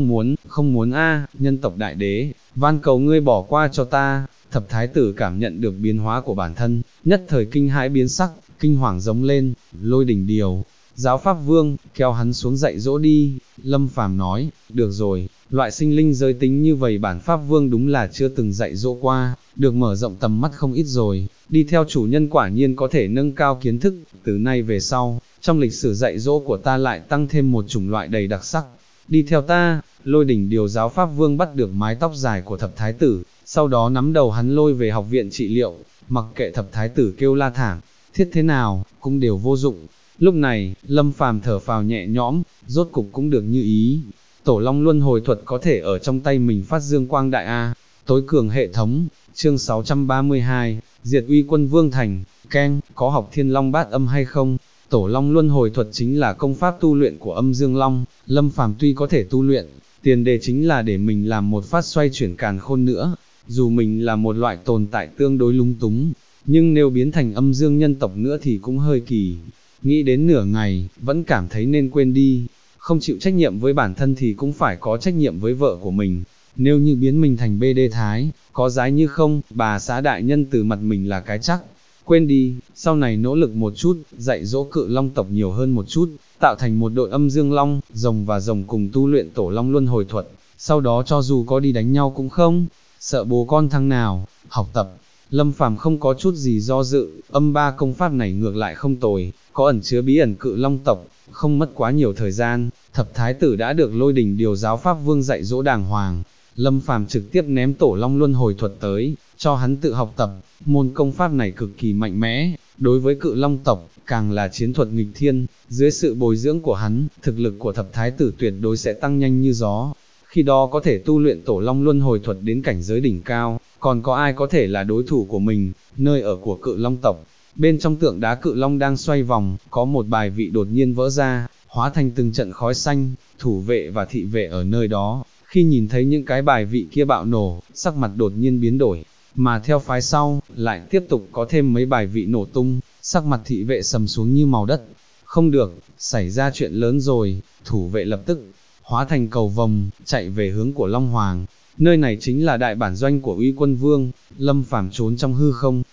Không muốn nhân tộc đại đế, van cầu ngươi bỏ qua cho ta. Thập thái tử cảm nhận được biến hóa của bản thân, nhất thời kinh hãi biến sắc, kinh hoàng giống lên, Lôi Đỉnh điều giáo pháp vương, kéo hắn xuống dạy dỗ đi. Lâm Phàm nói, được rồi, loại sinh linh giới tính như vậy bản pháp vương đúng là chưa từng dạy dỗ qua, được mở rộng tầm mắt không ít rồi, đi theo chủ nhân quả nhiên có thể nâng cao kiến thức, từ nay về sau, trong lịch sử dạy dỗ của ta lại tăng thêm một chủng loại đầy đặc sắc. Đi theo ta. Lôi Đỉnh điều giáo pháp vương bắt được mái tóc dài của thập thái tử, sau đó nắm đầu hắn lôi về học viện trị liệu, mặc kệ thập thái tử kêu la thảm thiết thế nào, cũng đều vô dụng. Lúc này, Lâm Phàm thở phào nhẹ nhõm, rốt cục cũng được như ý. Tổ Long Luân Hồi thuật có thể ở trong tay mình phát dương quang đại a. Tối cường hệ thống, chương 632, diệt uy quân vương thành, Ken, có học Thiên Long Bát Âm hay không? Tổ Long Luân Hồi thuật chính là công pháp tu luyện của âm dương long, Lâm Phàm tuy có thể tu luyện, tiền đề chính là để mình làm một phát xoay chuyển càn khôn nữa. Dù mình là một loại tồn tại tương đối lung túng, nhưng nếu biến thành âm dương nhân tộc nữa thì cũng hơi kỳ. Nghĩ đến nửa ngày, vẫn cảm thấy nên quên đi, không chịu trách nhiệm với bản thân thì cũng phải có trách nhiệm với vợ của mình. Nếu như biến mình thành BD Thái, có dái như không, bà xã đại nhân từ mặt mình là cái chắc. Quên đi, sau này nỗ lực một chút, dạy dỗ cự long tộc nhiều hơn một chút, tạo thành một đội âm dương long, rồng và rồng cùng tu luyện tổ long luân hồi thuật, sau đó cho dù có đi đánh nhau cũng không sợ bố con thằng nào. Học tập, Lâm Phàm không có chút gì do dự, âm ba công pháp này ngược lại không tồi, có ẩn chứa bí ẩn cự long tộc, không mất quá nhiều thời gian, thập thái tử đã được Lôi Đỉnh điều giáo pháp vương dạy dỗ đàng hoàng. Lâm Phàm trực tiếp ném tổ long luân hồi thuật tới, cho hắn tự học tập. Môn công pháp này cực kỳ mạnh mẽ, đối với cự long tộc, càng là chiến thuật nghịch thiên, dưới sự bồi dưỡng của hắn, thực lực của thập thái tử tuyệt đối sẽ tăng nhanh như gió. Khi đó có thể tu luyện tổ long luân hồi thuật đến cảnh giới đỉnh cao, còn có ai có thể là đối thủ của mình. Nơi ở của cự long tộc, bên trong tượng đá cự long đang xoay vòng, có một bài vị đột nhiên vỡ ra, hóa thành từng trận khói xanh, thủ vệ và thị vệ ở nơi đó, khi nhìn thấy những cái bài vị kia bạo nổ, sắc mặt đột nhiên biến đổi, mà theo phái sau, lại tiếp tục có thêm mấy bài vị nổ tung, sắc mặt thị vệ sầm xuống như màu đất. Không được, xảy ra chuyện lớn rồi, thủ vệ lập tức hóa thành cầu vồng, chạy về hướng của Long Hoàng. Nơi này chính là đại bản doanh của Uy Quân Vương. Lâm Phàm trốn trong hư không,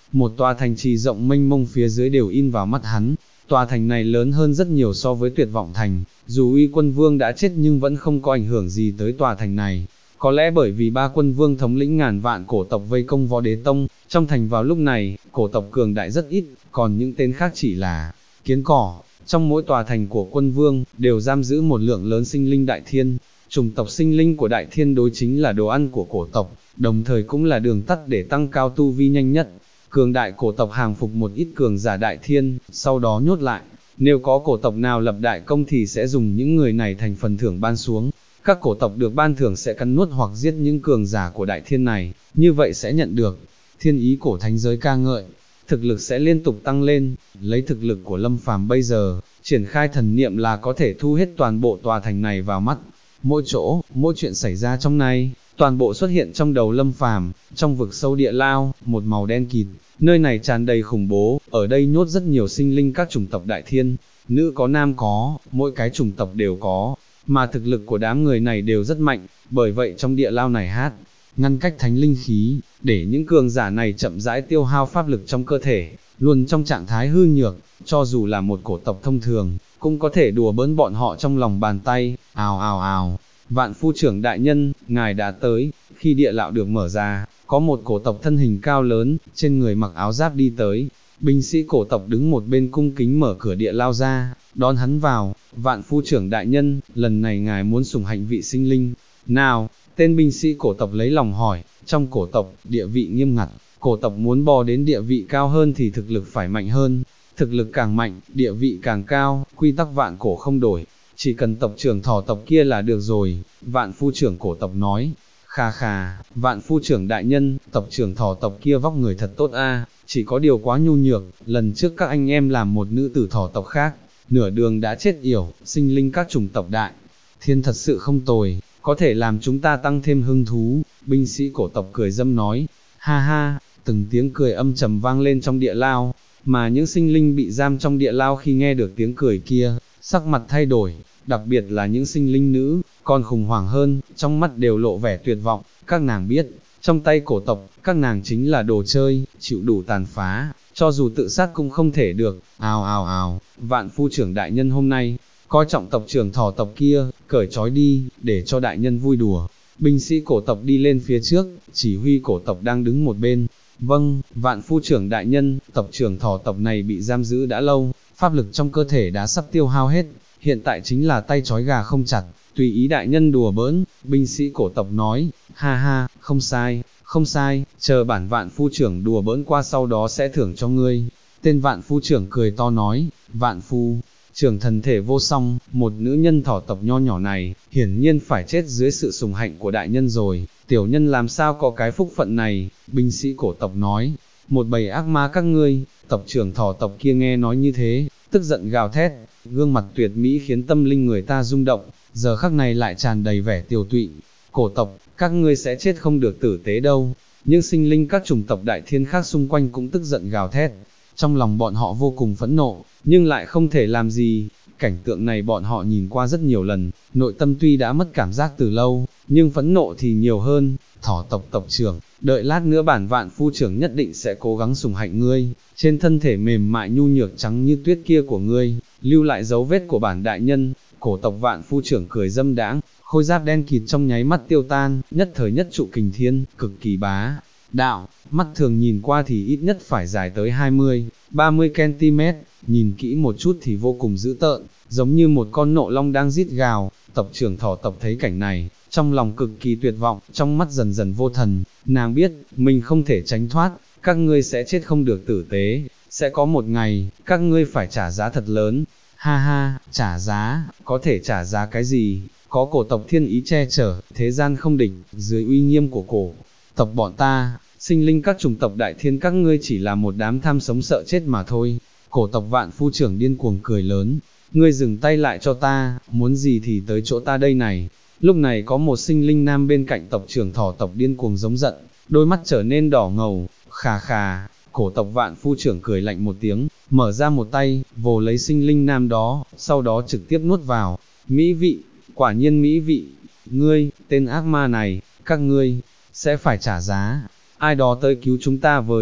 một tòa thành trì rộng mênh mông phía dưới đều in vào mắt hắn. Tòa thành này lớn hơn rất nhiều so với Tuyệt Vọng Thành, dù Uy Quân Vương đã chết nhưng vẫn không có ảnh hưởng gì tới tòa thành này. Có lẽ bởi vì ba quân vương thống lĩnh ngàn vạn cổ tộc vây công Võ Đế Tông, trong thành vào lúc này, cổ tộc cường đại rất ít, còn những tên khác chỉ là kiến cỏ. Trong mỗi tòa thành của quân vương, đều giam giữ một lượng lớn sinh linh đại thiên. Chủng tộc sinh linh của đại thiên đối chính là đồ ăn của cổ tộc, đồng thời cũng là đường tắt để tăng cao tu vi nhanh nhất. Cường đại cổ tộc hàng phục một ít cường giả đại thiên, sau đó nhốt lại. Nếu có cổ tộc nào lập đại công thì sẽ dùng những người này thành phần thưởng ban xuống. Các cổ tộc được ban thưởng sẽ cắn nuốt hoặc giết những cường giả của đại thiên này, như vậy sẽ nhận được thiên ý cổ thánh giới ca ngợi, thực lực sẽ liên tục tăng lên. Lấy thực lực của Lâm Phàm bây giờ, triển khai thần niệm là có thể thu hết toàn bộ tòa thành này vào mắt. Mỗi chỗ, mỗi chuyện xảy ra trong này, toàn bộ xuất hiện trong đầu Lâm Phàm. Trong vực sâu địa lao, một màu đen kịt, nơi này tràn đầy khủng bố, ở đây nhốt rất nhiều sinh linh các chủng tộc đại thiên, nữ có nam có, mỗi cái chủng tộc đều có, mà thực lực của đám người này đều rất mạnh, bởi vậy trong địa lao này ngăn cách thánh linh khí, để những cường giả này chậm rãi tiêu hao pháp lực trong cơ thể, luôn trong trạng thái hư nhược, cho dù là một cổ tộc thông thường, cũng có thể đùa bỡn bọn họ trong lòng bàn tay. Ào ào ào, Vạn Phu trưởng đại nhân, ngài đã tới. Khi địa lão được mở ra, có một cổ tộc thân hình cao lớn, trên người mặc áo giáp đi tới. Binh sĩ cổ tộc đứng một bên cung kính mở cửa địa lao ra, đón hắn vào. Vạn Phu trưởng đại nhân, lần này ngài muốn sủng hạnh vị sinh linh nào? Tên binh sĩ cổ tộc lấy lòng hỏi. Trong cổ tộc, địa vị nghiêm ngặt, cổ tộc muốn bò đến địa vị cao hơn thì thực lực phải mạnh hơn. Thực lực càng mạnh, địa vị càng cao, quy tắc vạn cổ không đổi. Chỉ cần tộc trưởng thỏ tộc kia là được rồi. Vạn Phu trưởng cổ tộc nói. Khà khà, Vạn Phu trưởng đại nhân, tộc trưởng thỏ tộc kia vóc người thật tốt a, chỉ có điều quá nhu nhược, lần trước các anh em làm một nữ tử thỏ tộc khác, nửa đường đã chết yểu, sinh linh các chủng tộc đại thiên thật sự không tồi, có thể làm chúng ta tăng thêm hứng thú. Binh sĩ cổ tộc cười dâm nói. Ha ha, từng tiếng cười âm trầm vang lên trong địa lao, mà những sinh linh bị giam trong địa lao khi nghe được tiếng cười kia, sắc mặt thay đổi, đặc biệt là những sinh linh nữ, còn khủng hoảng hơn, trong mắt đều lộ vẻ tuyệt vọng. Các nàng biết, trong tay cổ tộc, các nàng chính là đồ chơi, chịu đủ tàn phá, cho dù tự sát cũng không thể được. Ào ào ào, Vạn Phu trưởng đại nhân hôm nay, coi trọng tộc trưởng thỏ tộc kia, cởi trói đi, để cho đại nhân vui đùa. Binh sĩ cổ tộc đi lên phía trước, chỉ huy cổ tộc đang đứng một bên. Vâng, Vạn Phu trưởng đại nhân, tộc trưởng thỏ tộc này bị giam giữ đã lâu, pháp lực trong cơ thể đã sắp tiêu hao hết, hiện tại chính là tay trói gà không chặt, tùy ý đại nhân đùa bỡn. Binh sĩ cổ tộc nói. Ha ha, không sai, không sai, chờ bản Vạn Phu trưởng đùa bỡn qua sau đó sẽ thưởng cho ngươi. Tên Vạn Phu trưởng cười to nói. Vạn Phu trưởng thần thể vô song, một nữ nhân thỏ tộc nho nhỏ này, hiển nhiên phải chết dưới sự sủng hạnh của đại nhân rồi, tiểu nhân làm sao có cái phúc phận này. Binh sĩ cổ tộc nói. Một bầy ác ma các ngươi. Tộc trưởng thỏ tộc kia nghe nói như thế, tức giận gào thét, gương mặt tuyệt mỹ khiến tâm linh người ta rung động, giờ khắc này lại tràn đầy vẻ tiều tụy. Cổ tộc, các ngươi sẽ chết không được tử tế đâu. Những sinh linh các chủng tộc đại thiên khác xung quanh cũng tức giận gào thét, trong lòng bọn họ vô cùng phẫn nộ, nhưng lại không thể làm gì. Cảnh tượng này bọn họ nhìn qua rất nhiều lần, nội tâm tuy đã mất cảm giác từ lâu, nhưng phẫn nộ thì nhiều hơn. Thỏ tộc tộc trưởng, đợi lát nữa bản Vạn Phu trưởng nhất định sẽ cố gắng sủng hạnh ngươi, trên thân thể mềm mại nhu nhược trắng như tuyết kia của ngươi, lưu lại dấu vết của bản đại nhân. Cổ tộc Vạn Phu trưởng cười dâm đãng, khôi giáp đen kịt trong nháy mắt tiêu tan, nhất thời nhất trụ kình thiên, cực kỳ bá đạo, mắt thường nhìn qua thì ít nhất phải dài tới 20-30 cm, nhìn kỹ một chút thì vô cùng dữ tợn, giống như một con nộ long đang rít gào. Tộc trưởng thỏ tộc thấy cảnh này, trong lòng cực kỳ tuyệt vọng, trong mắt dần dần vô thần, nàng biết, mình không thể tránh thoát, các ngươi sẽ chết không được tử tế, sẽ có một ngày, các ngươi phải trả giá thật lớn. Ha ha, trả giá, có thể trả giá cái gì? Có cổ tộc thiên ý che chở, thế gian không địch, dưới uy nghiêm của cổ tộc bọn ta, sinh linh các chủng tộc đại thiên các ngươi chỉ là một đám tham sống sợ chết mà thôi. Cổ tộc Vạn Phu trưởng điên cuồng cười lớn. Ngươi dừng tay lại cho ta, muốn gì thì tới chỗ ta đây này. Lúc này có một sinh linh nam bên cạnh tộc trưởng thỏ tộc điên cuồng giống giận, đôi mắt trở nên đỏ ngầu. Khà khà, cổ tộc Vạn Phu trưởng cười lạnh một tiếng, mở ra một tay, vồ lấy sinh linh nam đó, sau đó trực tiếp nuốt vào. Mỹ vị, quả nhiên mỹ vị. Ngươi, tên ác ma này, các ngươi sẽ phải trả giá. Ai đó tới cứu chúng ta với.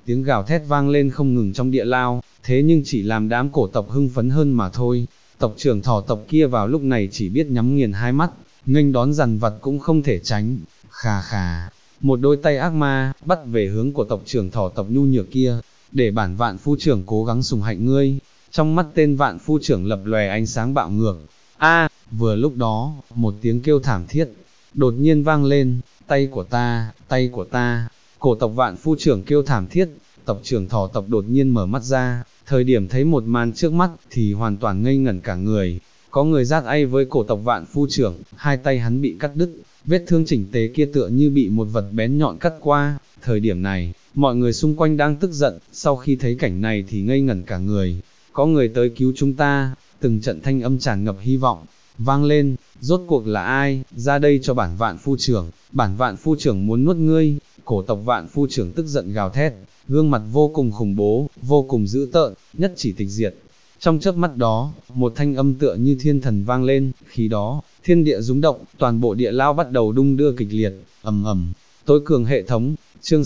tiếng gào thét vang lên không ngừng trong địa lao, thế nhưng chỉ làm đám cổ tộc hưng phấn hơn mà thôi. Tộc trưởng thỏ tộc kia vào lúc này chỉ biết nhắm nghiền hai mắt, nghênh đón dằn vặt cũng không thể tránh. Khà khà, một đôi tay ác ma, bắt về hướng của tộc trưởng thỏ tộc nhu nhược kia, để bản vạn phu trưởng cố gắng sủng hạnh ngươi. Trong mắt tên vạn phu trưởng lập lòe ánh sáng bạo ngược. Vừa lúc đó, một tiếng kêu thảm thiết, đột nhiên vang lên, tay của ta, cổ tộc vạn phu trưởng kêu thảm thiết, tộc trưởng thỏ tộc đột nhiên mở mắt ra, thời điểm thấy một màn trước mắt, thì hoàn toàn ngây ngẩn cả người. Có người giát ai với cổ tộc vạn phu trưởng, hai tay hắn bị cắt đứt, vết thương chỉnh tề kia tựa như bị một vật bén nhọn cắt qua. Thời điểm này, mọi người xung quanh đang tức giận, sau khi thấy cảnh này thì ngây ngẩn cả người. Có người tới cứu chúng ta, từng trận thanh âm tràn ngập hy vọng, vang lên, rốt cuộc là ai, ra đây cho bản vạn phu trưởng muốn nuốt ngươi. Cổ tộc vạn phu trưởng tức giận gào thét, gương mặt vô cùng khủng bố, vô cùng dữ tợn, nhất chỉ tịch diệt. Trong chớp mắt đó, một thanh âm tựa như thiên thần vang lên, khi đó, thiên địa rung động, toàn bộ địa lao bắt đầu đung đưa kịch liệt, ầm ầm. Tối cường hệ thống, chương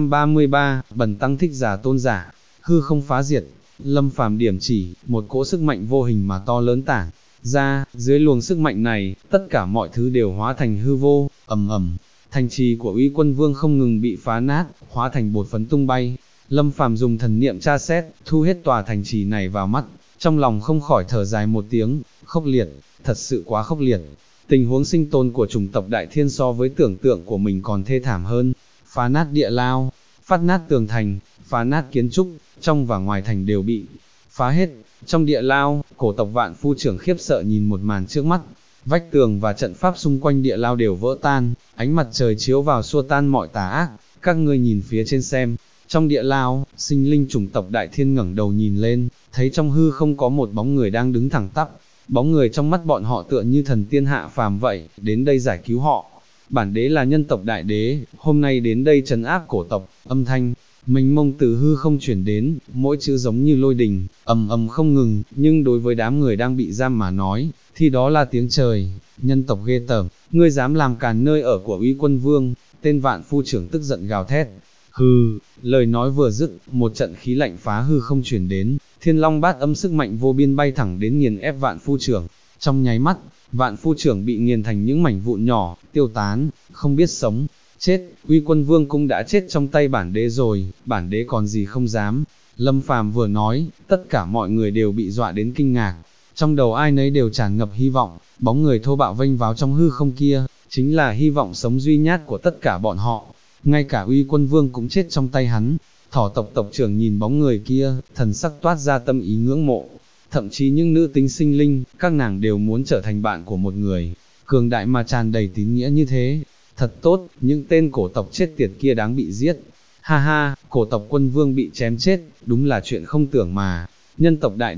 633, bần tăng thích giả tôn giả, hư không phá diệt. Lâm Phàm điểm chỉ, một cỗ sức mạnh vô hình mà to lớn tản ra, dưới luồng sức mạnh này, tất cả mọi thứ đều hóa thành hư vô, ầm ầm. Thành trì của Uy Quân Vương không ngừng bị phá nát, hóa thành bột phấn tung bay. Lâm Phàm dùng thần niệm tra xét, thu hết tòa thành trì này vào mắt, trong lòng không khỏi thở dài một tiếng, khốc liệt, thật sự quá khốc liệt. Tình huống sinh tồn của chủng tộc Đại Thiên so với tưởng tượng của mình còn thê thảm hơn. Phá nát địa lao, phát nát tường thành, phá nát kiến trúc, trong và ngoài thành đều bị phá hết. Trong địa lao, cổ tộc vạn phu trưởng khiếp sợ nhìn một màn trước mắt, vách tường và trận pháp xung quanh địa lao đều vỡ tan, ánh mặt trời chiếu vào xua tan mọi tà ác. Các ngươi nhìn phía trên xem. Trong địa lao, sinh linh chủng tộc Đại Thiên ngẩng đầu nhìn lên, thấy trong hư không có một bóng người đang đứng thẳng tắp. Bóng người trong mắt bọn họ tựa như thần tiên hạ phàm vậy, đến đây giải cứu họ. Bản đế là nhân tộc Đại Đế, hôm nay đến đây trấn áp cổ tộc. Âm thanh mênh mông từ hư không chuyển đến, mỗi chữ giống như lôi đình, ầm ầm không ngừng, nhưng đối với đám người đang bị giam mà nói, thì đó là tiếng trời. Nhân tộc ghê tởm, ngươi dám làm càn nơi ở của Uy Quân Vương. Tên vạn phu trưởng tức giận gào thét. Hừ, lời nói vừa dứt, một trận khí lạnh phá hư không chuyển đến, thiên long bát âm sức mạnh vô biên bay thẳng đến nghiền ép vạn phu trưởng. Trong nháy mắt, vạn phu trưởng bị nghiền thành những mảnh vụn nhỏ, tiêu tán, không biết sống chết. Uy Quân Vương cũng đã chết trong tay bản đế rồi, bản đế còn gì không dám. Lâm Phàm vừa nói, tất cả mọi người đều bị dọa đến kinh ngạc, trong đầu ai nấy đều tràn ngập hy vọng. Bóng người thô bạo vênh vào trong hư không kia, chính là hy vọng sống duy nhất của tất cả bọn họ. Ngay cả Uy Quân Vương cũng chết trong tay hắn. Thỏ tộc tộc trưởng nhìn bóng người kia, thần sắc toát ra tâm ý ngưỡng mộ. Thậm chí những nữ tính sinh linh, các nàng đều muốn trở thành bạn của một người cường đại mà tràn đầy tín nghĩa như thế. Thật tốt, những tên cổ tộc chết tiệt kia đáng bị giết. Ha ha, cổ tộc Quân Vương bị chém chết, đúng là chuyện không tưởng mà. Nhân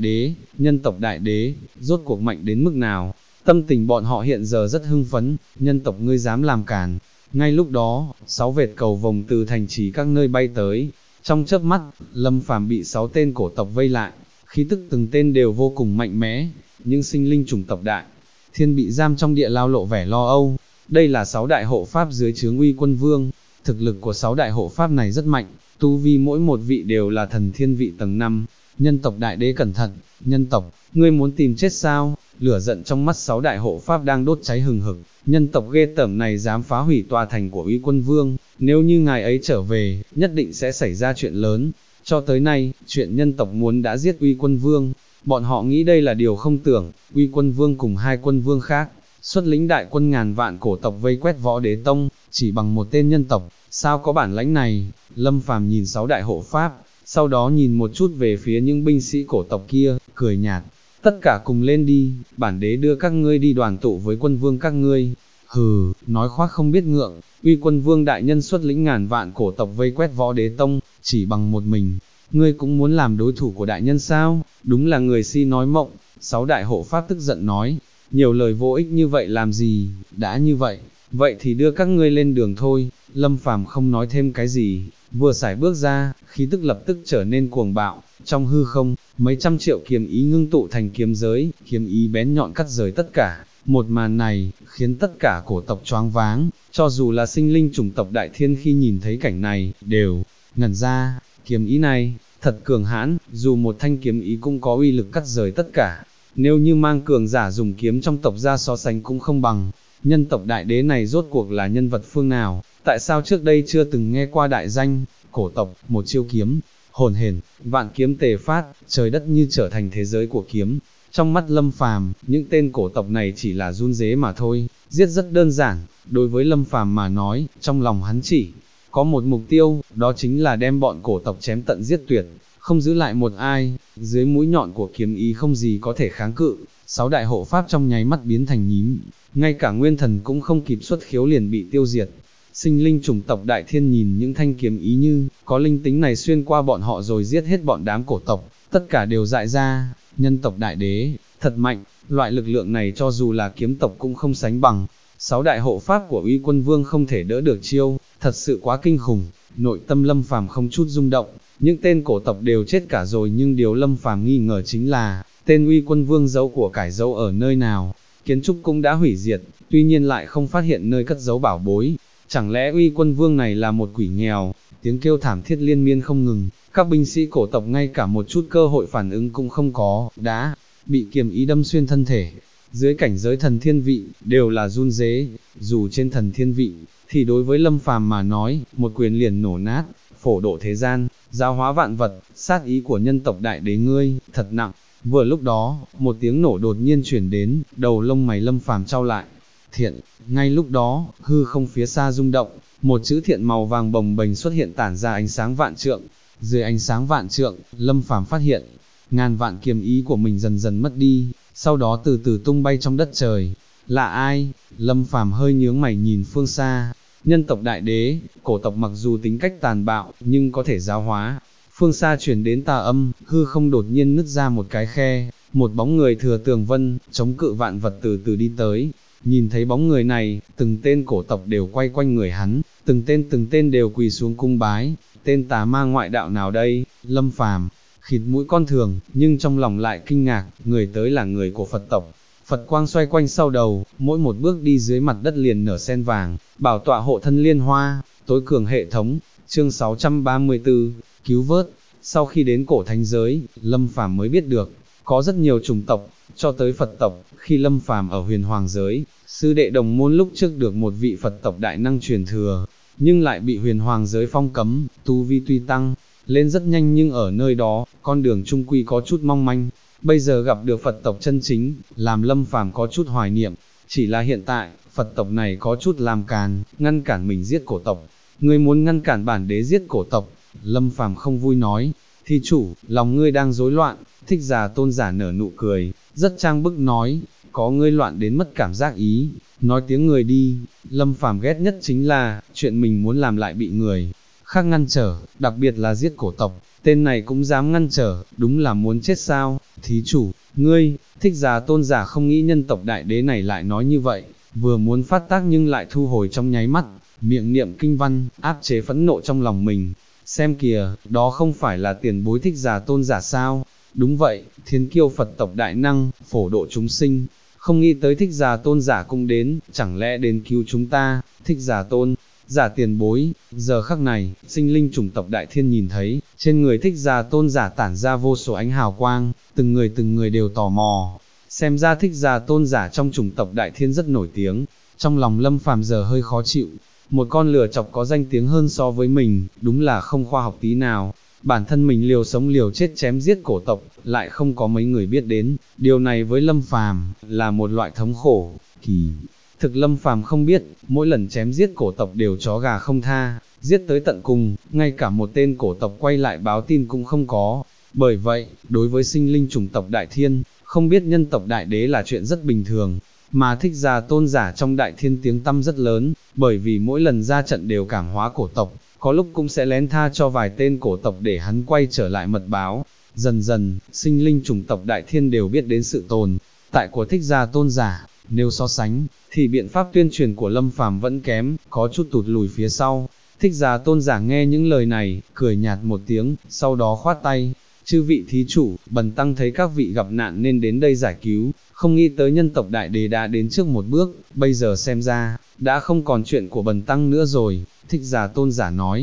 tộc đại đế, rốt cuộc mạnh đến mức nào? Tâm tình bọn họ hiện giờ rất hưng phấn. Nhân tộc ngươi dám làm càn. Ngay lúc đó, 6 vệt cầu vồng từ thành trì các nơi bay tới. Trong chớp mắt, Lâm Phàm bị 6 tên cổ tộc vây lại, khí tức từng tên đều vô cùng mạnh mẽ. Những sinh linh chủng tộc Đại Thiên bị giam trong địa lao lộ vẻ lo âu. Đây là 6 đại hộ pháp dưới trướng Uy Quân Vương. Thực lực của 6 đại hộ pháp này rất mạnh, tu vi mỗi một vị đều là thần thiên vị tầng 5. Nhân tộc Đại Đế cẩn thận, nhân tộc, ngươi muốn tìm chết sao? Lửa giận trong mắt 6 đại hộ pháp đang đốt cháy hừng hực. Nhân tộc ghê tởm này dám phá hủy tòa thành của Uy Quân Vương, nếu như ngài ấy trở về, nhất định sẽ xảy ra chuyện lớn. Cho tới nay, chuyện nhân tộc muốn đã giết Uy Quân Vương, bọn họ nghĩ đây là điều không tưởng. Uy Quân Vương cùng 2 quân vương khác, xuất lĩnh đại quân ngàn vạn cổ tộc vây quét Võ Đế Tông, chỉ bằng một tên nhân tộc, sao có bản lãnh này? Lâm Phàm nhìn 6 đại hộ pháp, sau đó nhìn một chút về phía những binh sĩ cổ tộc kia, cười nhạt. Tất cả cùng lên đi, bản đế đưa các ngươi đi đoàn tụ với quân vương các ngươi. Hừ, nói khoác không biết ngượng. Uy Quân Vương đại nhân xuất lĩnh ngàn vạn cổ tộc vây quét Võ Đế Tông, chỉ bằng một mình, ngươi cũng muốn làm đối thủ của đại nhân sao? Đúng là người si nói mộng. 6 đại hộ pháp tức giận nói, nhiều lời vô ích như vậy làm gì? Đã như vậy, vậy thì đưa các ngươi lên đường thôi. Lâm Phàm không nói thêm cái gì, vừa sải bước ra, khí tức lập tức trở nên cuồng bạo. Trong hư không, mấy trăm triệu kiếm ý ngưng tụ thành kiếm giới, kiếm ý bén nhọn cắt rời tất cả. Một màn này, khiến tất cả cổ tộc choáng váng, cho dù là sinh linh chủng tộc Đại Thiên khi nhìn thấy cảnh này, đều ngẩn ra. kiếm ý này, thật cường hãn, dù một thanh kiếm ý cũng có uy lực cắt rời tất cả, nếu như mang cường giả dùng kiếm trong tộc ra so sánh cũng không bằng. Nhân tộc đại đế này rốt cuộc là nhân vật phương nào, tại sao trước đây chưa từng nghe qua đại danh, cổ tộc, một chiêu kiếm, hồn hển, vạn kiếm tề phát, trời đất như trở thành thế giới của kiếm. Trong mắt Lâm Phàm, những tên cổ tộc này chỉ là run rế mà thôi, giết rất đơn giản, đối với Lâm Phàm mà nói, trong lòng hắn chỉ có một mục tiêu, đó chính là đem bọn cổ tộc chém tận giết tuyệt, không giữ lại một ai. Dưới mũi nhọn của kiếm ý không gì có thể kháng cự, 6 đại hộ pháp trong nháy mắt biến thành nhím, ngay cả nguyên thần cũng không kịp xuất khiếu liền bị tiêu diệt. Sinh linh chủng tộc Đại Thiên nhìn những thanh kiếm ý như có linh tính này xuyên qua bọn họ rồi giết hết bọn đám cổ tộc, tất cả đều dại ra. Nhân tộc đại đế, thật mạnh, loại lực lượng này cho dù là kiếm tộc cũng không sánh bằng. 6 đại hộ pháp của Uy Quân Vương không thể đỡ được chiêu, thật sự quá kinh khủng. Nội tâm Lâm Phàm không chút rung động, những tên cổ tộc đều chết cả rồi, nhưng điều Lâm Phàm nghi ngờ chính là, tên Uy Quân Vương giấu của cải giấu ở nơi nào. Kiến trúc cũng đã hủy diệt, tuy nhiên lại không phát hiện nơi cất giấu bảo bối. Chẳng lẽ Uy Quân Vương này là một quỷ nghèo? Tiếng kêu thảm thiết liên miên không ngừng, các binh sĩ cổ tộc ngay cả một chút cơ hội phản ứng cũng không có, đã bị kiếm ý đâm xuyên thân thể. Dưới cảnh giới thần thiên vị, đều là run rế, dù trên thần thiên vị, thì đối với Lâm Phàm mà nói, một quyền liền nổ nát, phổ độ thế gian, giáo hóa vạn vật, sát ý của nhân tộc đại đế ngươi, thật nặng. Vừa lúc đó, một tiếng nổ đột nhiên chuyển đến, đầu lông mày Lâm Phàm trao lại. Thiện, ngay lúc đó, hư không phía xa rung động, một chữ thiện màu vàng bồng bềnh xuất hiện tản ra ánh sáng vạn trượng. Dưới ánh sáng vạn trượng, Lâm Phàm phát hiện, ngàn vạn kiếm ý của mình dần dần mất đi, sau đó từ từ tung bay trong đất trời. Là ai? Lâm Phàm hơi nhướng mày nhìn phương xa. Nhân tộc đại đế, cổ tộc mặc dù tính cách tàn bạo, nhưng có thể giáo hóa. Phương xa chuyển đến tà âm, hư không đột nhiên nứt ra một cái khe, một bóng người thừa tường vân, chống cự vạn vật từ từ đi tới. Nhìn thấy bóng người này, từng tên cổ tộc đều quay quanh người hắn, từng tên đều quỳ xuống cung bái. Tên tà ma ngoại đạo nào đây? Lâm Phàm khịt mũi con thường, nhưng trong lòng lại kinh ngạc, người tới là người của Phật tộc. Phật quang xoay quanh sau đầu, mỗi một bước đi dưới mặt đất liền nở sen vàng, bảo tọa hộ thân liên hoa, tối cường hệ thống. Chương 634, cứu vớt. Sau khi đến cổ thánh giới, Lâm Phàm mới biết được, có rất nhiều chủng tộc, cho tới Phật tộc. Khi Lâm Phàm ở huyền hoàng giới, sư đệ đồng môn lúc trước được một vị Phật tộc đại năng truyền thừa, nhưng lại bị huyền hoàng giới phong cấm, tu vi tuy tăng lên rất nhanh nhưng ở nơi đó, con đường trung quy có chút mong manh. Bây giờ gặp được Phật tộc chân chính, làm Lâm Phàm có chút hoài niệm, chỉ là hiện tại, Phật tộc này có chút làm càn, ngăn cản mình giết cổ tộc. Ngươi muốn ngăn cản bản đế giết cổ tộc? Lâm Phàm không vui nói. Thí chủ, lòng ngươi đang rối loạn. Thích Già Tôn giả nở nụ cười, rất trang bức nói, có ngươi loạn đến mất cảm giác ý, nói tiếng người đi. Lâm Phàm ghét nhất chính là, chuyện mình muốn làm lại bị người khác ngăn trở, đặc biệt là giết cổ tộc, tên này cũng dám ngăn trở, đúng là muốn chết sao? Thí chủ, ngươi, Thích Già Tôn giả không nghĩ nhân tộc đại đế này lại nói như vậy, vừa muốn phát tác nhưng lại thu hồi trong nháy mắt, miệng niệm kinh văn, áp chế phẫn nộ trong lòng mình. Xem kìa, đó không phải là tiền bối Thích Già Tôn giả sao? Đúng vậy, thiên kiêu Phật tộc đại năng, phổ độ chúng sinh, không nghĩ tới Thích Già Tôn giả cũng đến, chẳng lẽ đến cứu chúng ta? Thích Già Tôn giả tiền bối. Giờ khắc này, sinh linh chủng tộc Đại Thiên nhìn thấy, trên người Thích Già Tôn giả tản ra vô số ánh hào quang, từng người đều tò mò. Xem ra Thích Già Tôn giả trong chủng tộc Đại Thiên rất nổi tiếng. Trong lòng Lâm Phàm giờ hơi khó chịu, một con lừa chọc có danh tiếng hơn so với mình, đúng là không khoa học tí nào. Bản thân mình liều sống liều chết chém giết cổ tộc, lại không có mấy người biết đến, điều này với Lâm Phàm là một loại thống khổ. Kỳ thực Lâm Phàm không biết, mỗi lần chém giết cổ tộc đều chó gà không tha, giết tới tận cùng, ngay cả một tên cổ tộc quay lại báo tin cũng không có. Bởi vậy, đối với sinh linh chủng tộc Đại Thiên, không biết nhân tộc đại đế là chuyện rất bình thường, mà Thích Già Tôn giả trong Đại Thiên tiếng tăm rất lớn, bởi vì mỗi lần ra trận đều cảm hóa cổ tộc, có lúc cũng sẽ lén tha cho vài tên cổ tộc để hắn quay trở lại mật báo. Dần dần, sinh linh chủng tộc Đại Thiên đều biết đến sự tồn tại của Thích Già Tôn giả. Nếu so sánh, thì biện pháp tuyên truyền của Lâm Phàm vẫn kém, có chút tụt lùi phía sau. Thích Già Tôn giả nghe những lời này, cười nhạt một tiếng, sau đó khoát tay. Chư vị thí chủ, bần tăng thấy các vị gặp nạn nên đến đây giải cứu, không nghĩ tới nhân tộc đại đế đã đến trước một bước, bây giờ xem ra, đã không còn chuyện của bần tăng nữa rồi. Thích Già Tôn giả nói,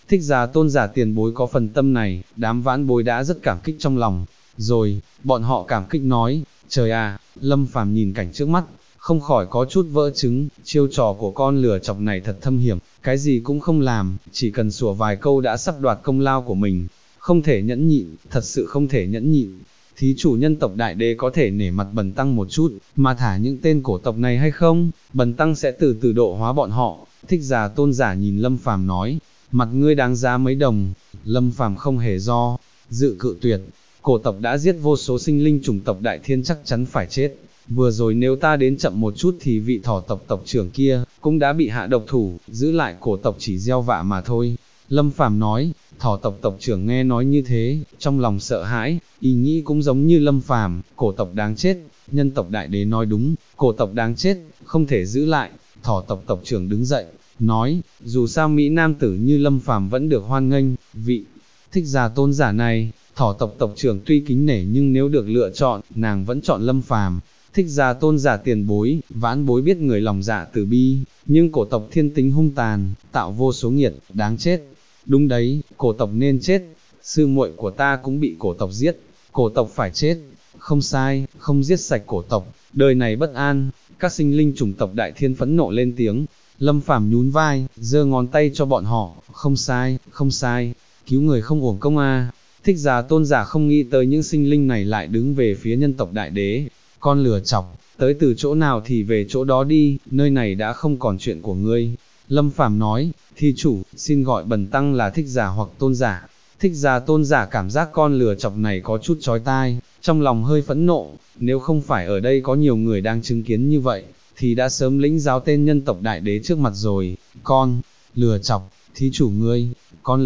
thích giả tôn giả tiền bối có phần tâm này, đám vãn bối đã rất cảm kích trong lòng. Rồi, bọn họ cảm kích nói, trời à, Lâm Phàm nhìn cảnh trước mắt, không khỏi có chút vỡ trứng, chiêu trò của con lừa chọc này thật thâm hiểm, cái gì cũng không làm, chỉ cần sủa vài câu đã sắp đoạt công lao của mình, không thể nhẫn nhịn, thật sự không thể nhẫn nhịn. Thí chủ nhân tộc đại đế có thể nể mặt bần tăng một chút, mà thả những tên cổ tộc này hay không, bần tăng sẽ từ từ độ hóa bọn họ. Thích giả tôn giả nhìn Lâm Phàm nói, mặt ngươi đáng giá mấy đồng. Lâm Phàm không hề do dự cự tuyệt, cổ tộc đã giết vô số sinh linh chủng tộc đại thiên chắc chắn phải chết. Vừa rồi nếu ta đến chậm một chút thì vị thỏ tộc tộc trưởng kia cũng đã bị hạ độc thủ, giữ lại cổ tộc chỉ gieo vạ mà thôi. Lâm Phàm nói, thỏ tộc tộc trưởng nghe nói như thế, trong lòng sợ hãi, ý nghĩ cũng giống như Lâm Phàm, cổ tộc đáng chết, nhân tộc đại đế nói đúng, cổ tộc đáng chết, không thể giữ lại. Thỏ tộc tộc trưởng đứng dậy, nói, dù sao Mỹ Nam tử như Lâm Phàm vẫn được hoan nghênh, vị thích giả tôn giả này, thỏ tộc tộc trưởng tuy kính nể nhưng nếu được lựa chọn, nàng vẫn chọn Lâm Phàm. Thích giả tôn giả tiền bối, vãn bối biết người lòng dạ từ bi, nhưng cổ tộc thiên tính hung tàn, tạo vô số nghiệt, đáng chết. Đúng đấy, cổ tộc nên chết, sư muội của ta cũng bị cổ tộc giết, cổ tộc phải chết, không sai, không giết sạch cổ tộc, đời này bất an. Các sinh linh chủng tộc đại thiên phẫn nộ lên tiếng. Lâm Phàm nhún vai, giơ ngón tay cho bọn họ, không sai, không sai, cứu người không uổng công a. Thích giả tôn giả không nghĩ tới những sinh linh này lại đứng về phía nhân tộc đại đế. Con lừa chọc, tới từ chỗ nào thì về chỗ đó đi, nơi này đã không còn chuyện của ngươi. Lâm Phàm nói, thí chủ, xin gọi bần tăng là thích giả hoặc tôn giả. Thích giả tôn giả cảm giác con lừa chọc này có chút chói tai, trong lòng hơi phẫn nộ, nếu không phải ở đây có nhiều người đang chứng kiến như vậy, thì đã sớm lĩnh giáo tên nhân tộc đại đế trước mặt rồi. Con lừa chọc, thí chủ ngươi, con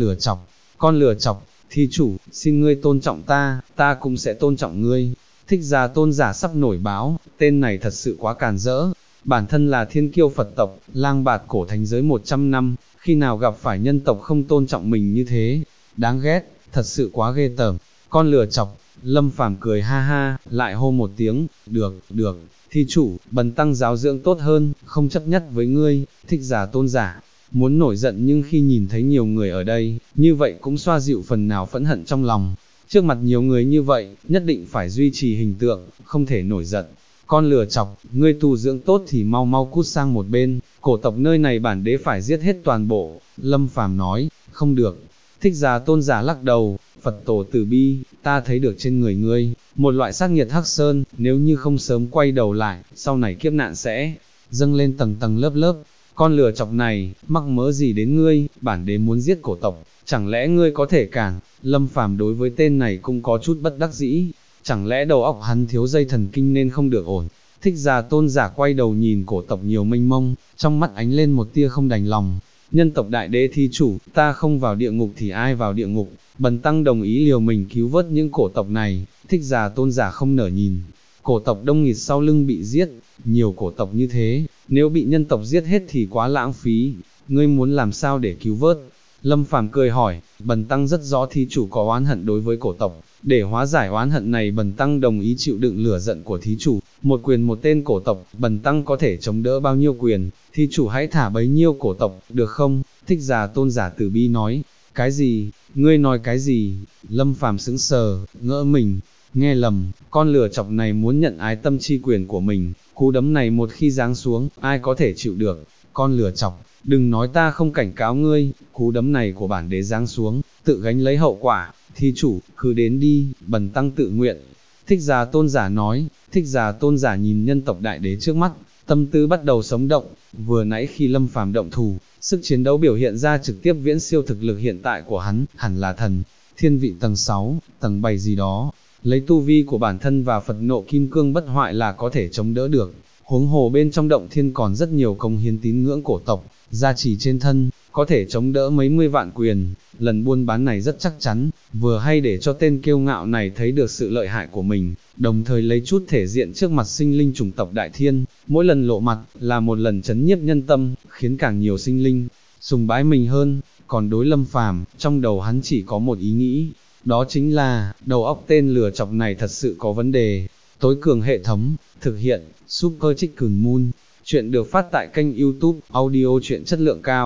lừa chọc, thí chủ, xin ngươi tôn trọng ta, ta cũng sẽ tôn trọng ngươi. Thích giả tôn giả sắp nổi báo, tên này thật sự quá càn rỡ, bản thân là thiên kiêu Phật tộc, lang bạt cổ thánh giới 100 năm, khi nào gặp phải nhân tộc không tôn trọng mình như thế, đáng ghét, thật sự quá ghê tởm. Con lừa chọc, Lâm Phàm cười ha ha, lại hô một tiếng, được, thí chủ, bần tăng giáo dưỡng tốt hơn, không chấp nhất với ngươi. Thích giả tôn giả muốn nổi giận nhưng khi nhìn thấy nhiều người ở đây, như vậy cũng xoa dịu phần nào phẫn hận trong lòng. Trước mặt nhiều người như vậy, nhất định phải duy trì hình tượng, không thể nổi giận. Con lừa chọc, ngươi tu dưỡng tốt thì mau mau cút sang một bên, cổ tộc nơi này bản đế phải giết hết toàn bộ. Lâm Phàm nói, không được. Thích giả tôn giả lắc đầu, Phật tổ từ bi, ta thấy được trên người ngươi một loại sát nghiệt hắc sơn, nếu như không sớm quay đầu lại, sau này kiếp nạn sẽ dâng lên tầng tầng lớp lớp. Con lừa chọc này, mắc mớ gì đến ngươi, bản đế muốn giết cổ tộc, chẳng lẽ ngươi có thể cản? Lâm Phàm đối với tên này cũng có chút bất đắc dĩ, chẳng lẽ đầu óc hắn thiếu dây thần kinh nên không được ổn. Thích giả tôn giả quay đầu nhìn cổ tộc nhiều mênh mông, trong mắt ánh lên một tia không đành lòng. Nhân tộc đại đế thi chủ, ta không vào địa ngục thì ai vào địa ngục, bần tăng đồng ý liều mình cứu vớt những cổ tộc này. Thích giả tôn giả không nở nhìn, cổ tộc đông nghịt sau lưng bị giết, nhiều cổ tộc như thế, nếu bị nhân tộc giết hết thì quá lãng phí, ngươi muốn làm sao để cứu vớt? Lâm Phàm cười hỏi, bần tăng rất rõ thí chủ có oán hận đối với cổ tộc, để hóa giải oán hận này bần tăng đồng ý chịu đựng lửa giận của thí chủ, một quyền một tên cổ tộc, bần tăng có thể chống đỡ bao nhiêu quyền, thí chủ hãy thả bấy nhiêu cổ tộc, được không? Thích giả tôn giả từ bi nói, cái gì, ngươi nói cái gì? Lâm Phàm sững sờ, ngỡ mình nghe lầm, con lừa chọc này muốn nhận ái tâm chi quyền của mình, cú đấm này một khi giáng xuống, ai có thể chịu được? Con lừa chọc, đừng nói ta không cảnh cáo ngươi, cú đấm này của bản đế giáng xuống, tự gánh lấy hậu quả, thí chủ, cứ đến đi, bần tăng tự nguyện. Thích giả tôn giả nói. Thích giả tôn giả nhìn nhân tộc đại đế trước mắt, tâm tư bắt đầu sống động, vừa nãy khi Lâm Phàm động thủ, sức chiến đấu biểu hiện ra trực tiếp viễn siêu thực lực hiện tại của hắn, hẳn là thần thiên vị tầng 6, tầng 7 gì đó, lấy tu vi của bản thân và Phật nộ kim cương bất hoại là có thể chống đỡ được. Huống hồ bên trong động thiên còn rất nhiều công hiến tín ngưỡng cổ tộc, gia trì trên thân, có thể chống đỡ mấy mươi vạn quyền. Lần buôn bán này rất chắc chắn, vừa hay để cho tên kiêu ngạo này thấy được sự lợi hại của mình, đồng thời lấy chút thể diện trước mặt sinh linh chủng tộc đại thiên, mỗi lần lộ mặt là một lần chấn nhiếp nhân tâm, khiến càng nhiều sinh linh sùng bái mình hơn. Còn đối Lâm Phàm, trong đầu hắn chỉ có một ý nghĩ, đó chính là, đầu óc tên lừa chọc này thật sự có vấn đề. Tối cường hệ thống, thực hiện, Super Chicken Moon, chuyện được phát tại kênh YouTube, audio truyện chất lượng cao.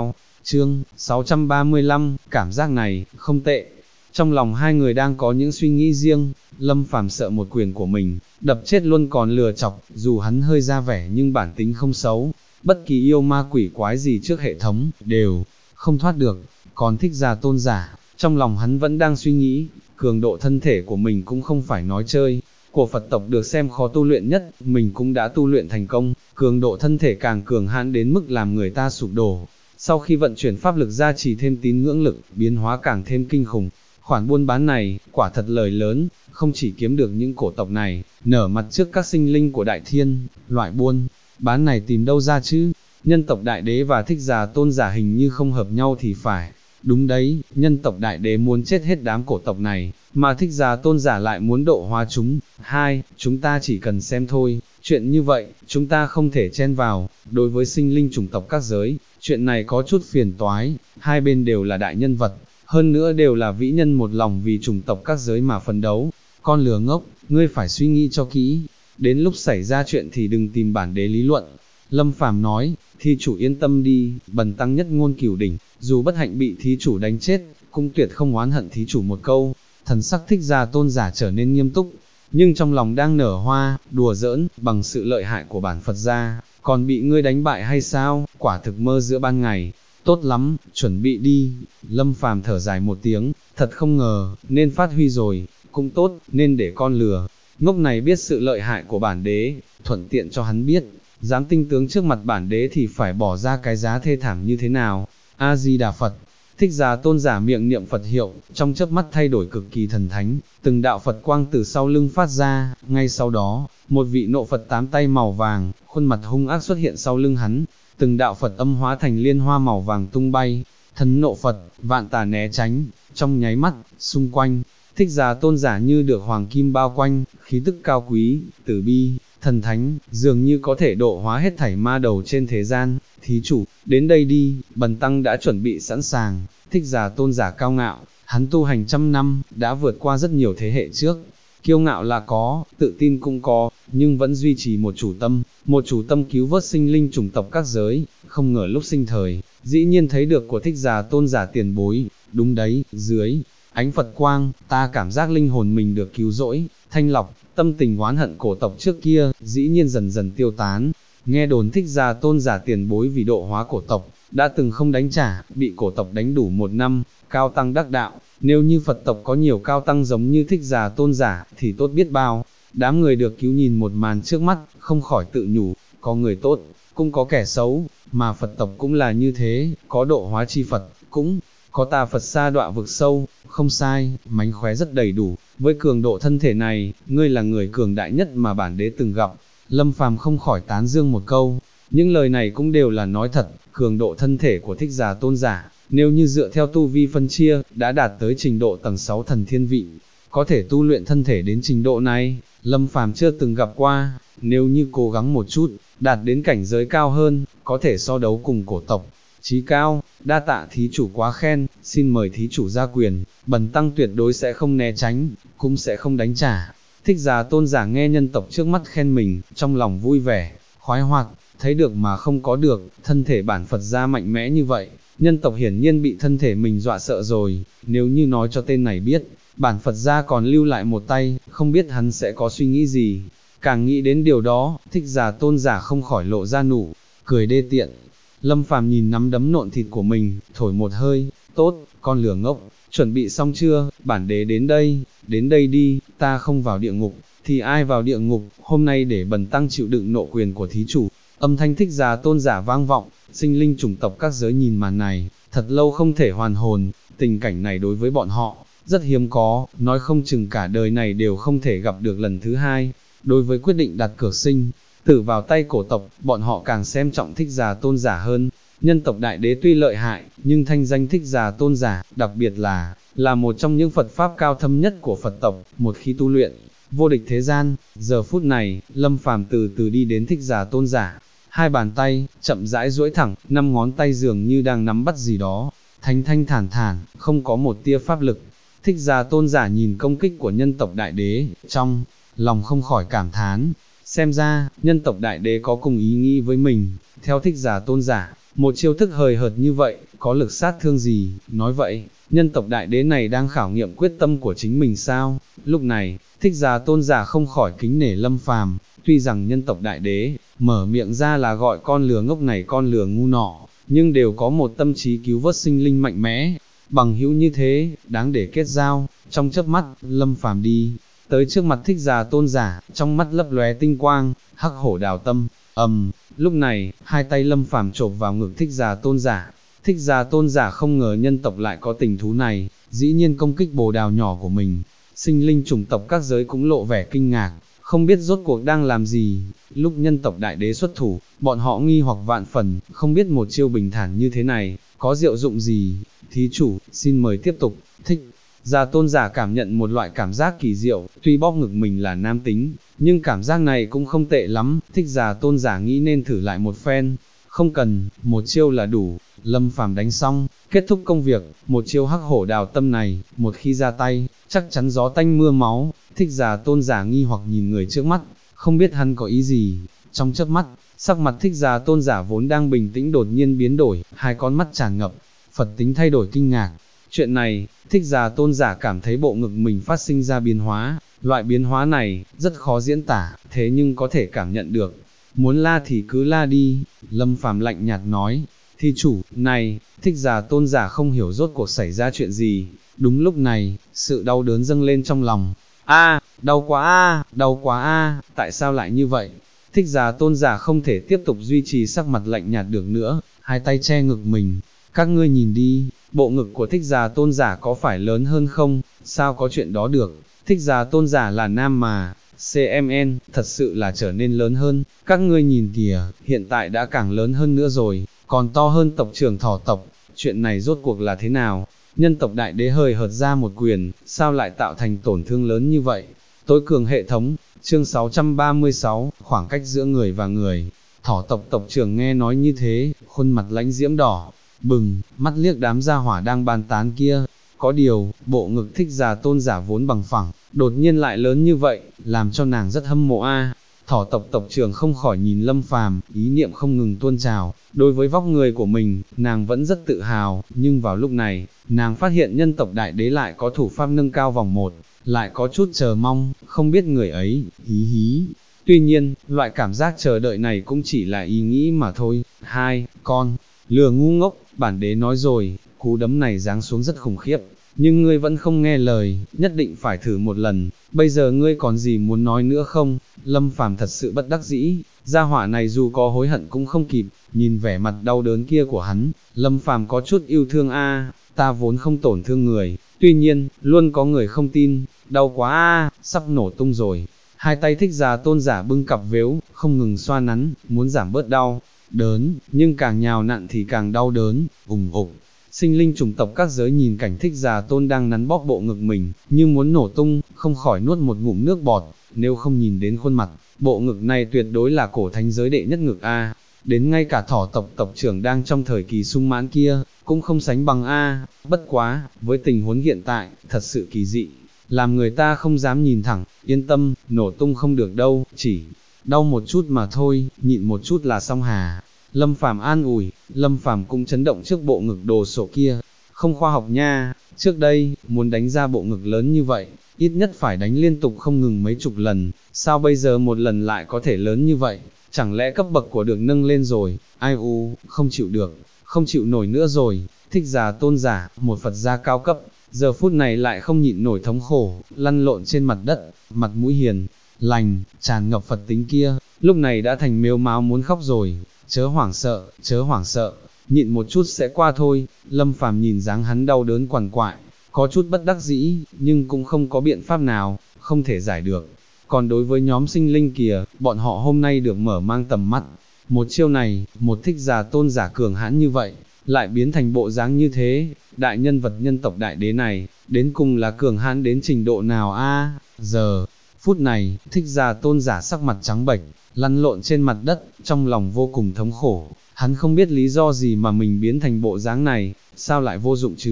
Chương 635, cảm giác này, không tệ. Trong lòng hai người đang có những suy nghĩ riêng, Lâm Phàm sợ một quyền của mình, đập chết luôn còn lừa chọc, dù hắn hơi ra vẻ nhưng bản tính không xấu, bất kỳ yêu ma quỷ quái gì trước hệ thống, đều không thoát được, còn Thích Giả Tôn giả, trong lòng hắn vẫn đang suy nghĩ, cường độ thân thể của mình cũng không phải nói chơi, của Phật tộc được xem khó tu luyện nhất, mình cũng đã tu luyện thành công, cường độ thân thể càng cường hãn đến mức làm người ta sụp đổ. Sau khi vận chuyển pháp lực gia trì thêm tín ngưỡng lực, biến hóa càng thêm kinh khủng. Khoản buôn bán này, quả thật lời lớn, không chỉ kiếm được những cổ tộc này, nở mặt trước các sinh linh của đại thiên, loại buôn bán này tìm đâu ra chứ? Nhân tộc đại đế và Thích Giả Tôn giả hình như không hợp nhau thì phải. Đúng đấy, nhân tộc đại đế muốn chết hết đám cổ tộc này, mà Thích Giả Tôn giả lại muốn độ hóa chúng. Chúng ta chỉ cần xem thôi, chuyện như vậy, chúng ta không thể chen vào. Đối với sinh linh chủng tộc các giới, chuyện này có chút phiền toái, hai bên đều là đại nhân vật, hơn nữa đều là vĩ nhân một lòng vì chủng tộc các giới mà phấn đấu. Con lừa ngốc, ngươi phải suy nghĩ cho kỹ, đến lúc xảy ra chuyện thì đừng tìm bản đế lý luận. Lâm Phàm nói, thí chủ yên tâm đi, bần tăng nhất ngôn cửu đỉnh, dù bất hạnh bị thí chủ đánh chết, cũng tuyệt không oán hận thí chủ một câu. Thần sắc Thích Giả Tôn giả trở nên nghiêm túc, nhưng trong lòng đang nở hoa, đùa giỡn, bằng sự lợi hại của bản Phật gia, còn bị ngươi đánh bại hay sao, quả thực mơ giữa ban ngày. Tốt lắm, chuẩn bị đi. Lâm Phàm thở dài một tiếng, thật không ngờ, nên phát huy rồi, cũng tốt, nên để con lừa ngốc này biết sự lợi hại của bản đế, thuận tiện cho hắn biết, dám tinh tướng trước mặt bản đế thì phải bỏ ra cái giá thê thảm như thế nào. A-di-đà Phật. Thích Giả Tôn giả miệng niệm Phật hiệu, trong chớp mắt thay đổi cực kỳ thần thánh, từng đạo Phật quang từ sau lưng phát ra, ngay sau đó, một vị nộ Phật tám tay màu vàng, khuôn mặt hung ác xuất hiện sau lưng hắn, từng đạo Phật âm hóa thành liên hoa màu vàng tung bay, thân nộ Phật, vạn tà né tránh, trong nháy mắt, xung quanh, Thích Giả Tôn giả như được hoàng kim bao quanh, khí tức cao quý, từ bi, thần thánh, dường như có thể độ hóa hết thảy ma đầu trên thế gian. Thí chủ, đến đây đi, bần tăng đã chuẩn bị sẵn sàng. Thích Giả Tôn giả cao ngạo, hắn tu hành trăm năm, đã vượt qua rất nhiều thế hệ trước. Kiêu ngạo là có, tự tin cũng có, nhưng vẫn duy trì một chủ tâm cứu vớt sinh linh chủng tộc các giới. Không ngờ lúc sinh thời, dĩ nhiên thấy được của Thích Giả Tôn giả tiền bối. Đúng đấy, dưới ánh Phật quang, ta cảm giác linh hồn mình được cứu rỗi, thanh lọc, tâm tình oán hận cổ tộc trước kia, dĩ nhiên dần dần tiêu tán. Nghe đồn Thích Giả Tôn giả tiền bối vì độ hóa cổ tộc, đã từng không đánh trả, bị cổ tộc đánh đủ 1 năm, cao tăng đắc đạo. Nếu như Phật tộc có nhiều cao tăng giống như Thích Giả Tôn giả, thì tốt biết bao. Đám người được cứu nhìn một màn trước mắt, không khỏi tự nhủ, có người tốt, cũng có kẻ xấu, mà Phật tộc cũng là như thế, có độ hóa chi Phật, cũng có tà Phật sa đọa vực sâu. Không sai, mánh khóe rất đầy đủ, với cường độ thân thể này, ngươi là người cường đại nhất mà bản đế từng gặp. Lâm Phàm không khỏi tán dương một câu, những lời này cũng đều là nói thật, cường độ thân thể của Thích Giả Tôn giả, nếu như dựa theo tu vi phân chia, đã đạt tới trình độ tầng 6 thần thiên vị, có thể tu luyện thân thể đến trình độ này, Lâm Phàm chưa từng gặp qua. Nếu như cố gắng một chút, đạt đến cảnh giới cao hơn, có thể so đấu cùng cổ tộc chí cao. Đa tạ thí chủ quá khen, xin mời thí chủ ra quyền, bần tăng tuyệt đối sẽ không né tránh, cũng sẽ không đánh trả. Thích Giả Tôn giả nghe nhân tộc trước mắt khen mình, trong lòng vui vẻ, khoái hoạt, thấy được mà không có được, thân thể bản Phật gia mạnh mẽ như vậy, nhân tộc hiển nhiên bị thân thể mình dọa sợ rồi. Nếu như nói cho tên này biết, bản Phật gia còn lưu lại một tay, không biết hắn sẽ có suy nghĩ gì. Càng nghĩ đến điều đó, Thích Giả Tôn giả không khỏi lộ ra nụ cười đê tiện. Lâm Phàm nhìn nắm đấm nộn thịt của mình, thổi một hơi, tốt, con lừa ngốc, chuẩn bị xong chưa, bản đế đến đây đi, ta không vào địa ngục, thì ai vào địa ngục, hôm nay để bần tăng chịu đựng nộ quyền của thí chủ. Âm thanh Thích Giả Tôn giả vang vọng, sinh linh chủng tộc các giới nhìn màn này, thật lâu không thể hoàn hồn, tình cảnh này đối với bọn họ, rất hiếm có, nói không chừng cả đời này đều không thể gặp được lần thứ hai. Đối với quyết định đặt cược sinh tử vào tay cổ tộc, bọn họ càng xem trọng Thích Giả Tôn giả hơn. Nhân tộc đại đế tuy lợi hại, nhưng thanh danh Thích Giả Tôn giả, đặc biệt là một trong những Phật pháp cao thâm nhất của Phật tộc, một khi tu luyện, vô địch thế gian. Giờ phút này, Lâm Phàm từ từ đi đến Thích Giả Tôn giả, hai bàn tay, chậm rãi duỗi thẳng, 5 ngón tay dường như đang nắm bắt gì đó, thanh thanh thản thản, không có một tia pháp lực. Thích Giả Tôn giả nhìn công kích của nhân tộc đại đế, trong lòng không khỏi cảm thán, xem ra, nhân tộc đại đế có cùng ý nghĩ với mình, theo thích giả tôn giả, một chiêu thức hời hợt như vậy, có lực sát thương gì, nói vậy, nhân tộc đại đế này đang khảo nghiệm quyết tâm của chính mình sao, lúc này, thích giả tôn giả không khỏi kính nể Lâm Phàm, tuy rằng nhân tộc đại đế, mở miệng ra là gọi con lừa ngốc này con lừa ngu nọ, nhưng đều có một tâm trí cứu vớt sinh linh mạnh mẽ, bằng hữu như thế, đáng để kết giao, trong chớp mắt, Lâm Phàm đi tới trước mặt thích giả tôn giả, trong mắt lấp lóe tinh quang, hắc hổ đào tâm, lúc này, hai tay Lâm Phàm chộp vào ngực thích giả tôn giả không ngờ nhân tộc lại có tình thú này, dĩ nhiên công kích bồ đào nhỏ của mình, sinh linh chủng tộc các giới cũng lộ vẻ kinh ngạc, không biết rốt cuộc đang làm gì, lúc nhân tộc đại đế xuất thủ, bọn họ nghi hoặc vạn phần, không biết một chiêu bình thản như thế này, có diệu dụng gì, thí chủ, xin mời tiếp tục, thích. Giả tôn giả cảm nhận một loại cảm giác kỳ diệu, tuy bóp ngực mình là nam tính, nhưng cảm giác này cũng không tệ lắm, thích giả tôn giả nghĩ nên thử lại một phen, không cần, một chiêu là đủ, Lâm Phàm đánh xong, kết thúc công việc, một chiêu hắc hổ đào tâm này, một khi ra tay, chắc chắn gió tanh mưa máu, thích giả tôn giả nghi hoặc nhìn người trước mắt, không biết hắn có ý gì, trong chớp mắt, sắc mặt thích giả tôn giả vốn đang bình tĩnh đột nhiên biến đổi, hai con mắt tràn ngập, Phật tính thay đổi kinh ngạc. Chuyện này, thích giả tôn giả cảm thấy bộ ngực mình phát sinh ra biến hóa, loại biến hóa này, rất khó diễn tả, thế nhưng có thể cảm nhận được. Muốn la thì cứ la đi, Lâm Phàm lạnh nhạt nói, thi chủ, này, thích giả tôn giả không hiểu rốt cuộc xảy ra chuyện gì. Đúng lúc này, sự đau đớn dâng lên trong lòng. Đau quá đau quá tại sao lại như vậy? Thích giả tôn giả không thể tiếp tục duy trì sắc mặt lạnh nhạt được nữa, hai tay che ngực mình. Các ngươi nhìn đi, bộ ngực của thích giả tôn giả có phải lớn hơn không? Sao có chuyện đó được? Thích giả tôn giả là nam mà, CMN, thật sự là trở nên lớn hơn. Các ngươi nhìn kìa, hiện tại đã càng lớn hơn nữa rồi, còn to hơn tộc trưởng thỏ tộc. Chuyện này rốt cuộc là thế nào? Nhân tộc đại đế hời hợt ra một quyền, sao lại tạo thành tổn thương lớn như vậy? Tối cường hệ thống, chương 636, khoảng cách giữa người và người. Thỏ tộc tộc trưởng nghe nói như thế, khuôn mặt lãnh diễm đỏ bừng, mắt liếc đám gia hỏa đang bàn tán kia. Có điều, bộ ngực thích giả tôn giả vốn bằng phẳng, đột nhiên lại lớn như vậy, làm cho nàng rất hâm mộ Thỏ tộc tộc trưởng không khỏi nhìn Lâm Phàm, ý niệm không ngừng tuôn trào, đối với vóc người của mình, nàng vẫn rất tự hào, nhưng vào lúc này, nàng phát hiện nhân tộc đại đế lại có thủ pháp nâng cao vòng một, lại có chút chờ mong, không biết người ấy, hí. Tuy nhiên, loại cảm giác chờ đợi này cũng chỉ là ý nghĩ mà thôi. Con lừa ngu ngốc, bản đế nói rồi, cú đấm này giáng xuống rất khủng khiếp, nhưng ngươi vẫn không nghe lời, nhất định phải thử một lần, bây giờ ngươi còn gì muốn nói nữa không? Lâm Phàm thật sự bất đắc dĩ, gia hỏa này dù có hối hận cũng không kịp, nhìn vẻ mặt đau đớn kia của hắn, Lâm Phàm có chút yêu thương ta vốn không tổn thương người, tuy nhiên, luôn có người không tin, đau quá sắp nổ tung rồi. Hai tay thích giả tôn giả bưng cặp vếu, không ngừng xoa nắn, muốn giảm bớt đau đớn, nhưng càng nhào nặn thì càng đau đớn, ục. Sinh linh chủng tộc các giới nhìn cảnh thích giả tôn đang nắn bóp bộ ngực mình, như muốn nổ tung, không khỏi nuốt một ngụm nước bọt, nếu không nhìn đến khuôn mặt, bộ ngực này tuyệt đối là cổ thánh giới đệ nhất ngực đến ngay cả thỏ tộc tộc trưởng đang trong thời kỳ sung mãn kia, cũng không sánh bằng bất quá, với tình huống hiện tại, thật sự kỳ dị, làm người ta không dám nhìn thẳng, yên tâm, nổ tung không được đâu, chỉ đau một chút mà thôi, nhịn một chút là xong hà. Lâm Phàm an ủi, Lâm Phàm cũng chấn động trước bộ ngực đồ sộ kia, không khoa học nha, trước đây, muốn đánh ra bộ ngực lớn như vậy, ít nhất phải đánh liên tục không ngừng mấy chục lần, sao bây giờ một lần lại có thể lớn như vậy, chẳng lẽ cấp bậc của được nâng lên rồi, không chịu được, không chịu nổi nữa rồi, thích giả tôn giả, một Phật gia cao cấp, giờ phút này lại không nhịn nổi thống khổ, lăn lộn trên mặt đất, mặt mũi hiền lành, tràn ngập Phật tính kia, lúc này đã thành mếu máo muốn khóc rồi, chớ hoảng sợ, nhịn một chút sẽ qua thôi. Lâm Phàm nhìn dáng hắn đau đớn quằn quại, có chút bất đắc dĩ, nhưng cũng không có biện pháp nào, không thể giải được. Còn đối với nhóm sinh linh kìa, bọn họ hôm nay được mở mang tầm mắt, một chiêu này, một thích giả tôn giả cường hãn như vậy, lại biến thành bộ dáng như thế, đại nhân vật nhân tộc đại đế này, đến cùng là cường hãn đến trình độ nào giờ, phút này, thích giả tôn giả sắc mặt trắng bệch, lăn lộn trên mặt đất, trong lòng vô cùng thống khổ, hắn không biết lý do gì mà mình biến thành bộ dáng này, sao lại vô dụng chứ,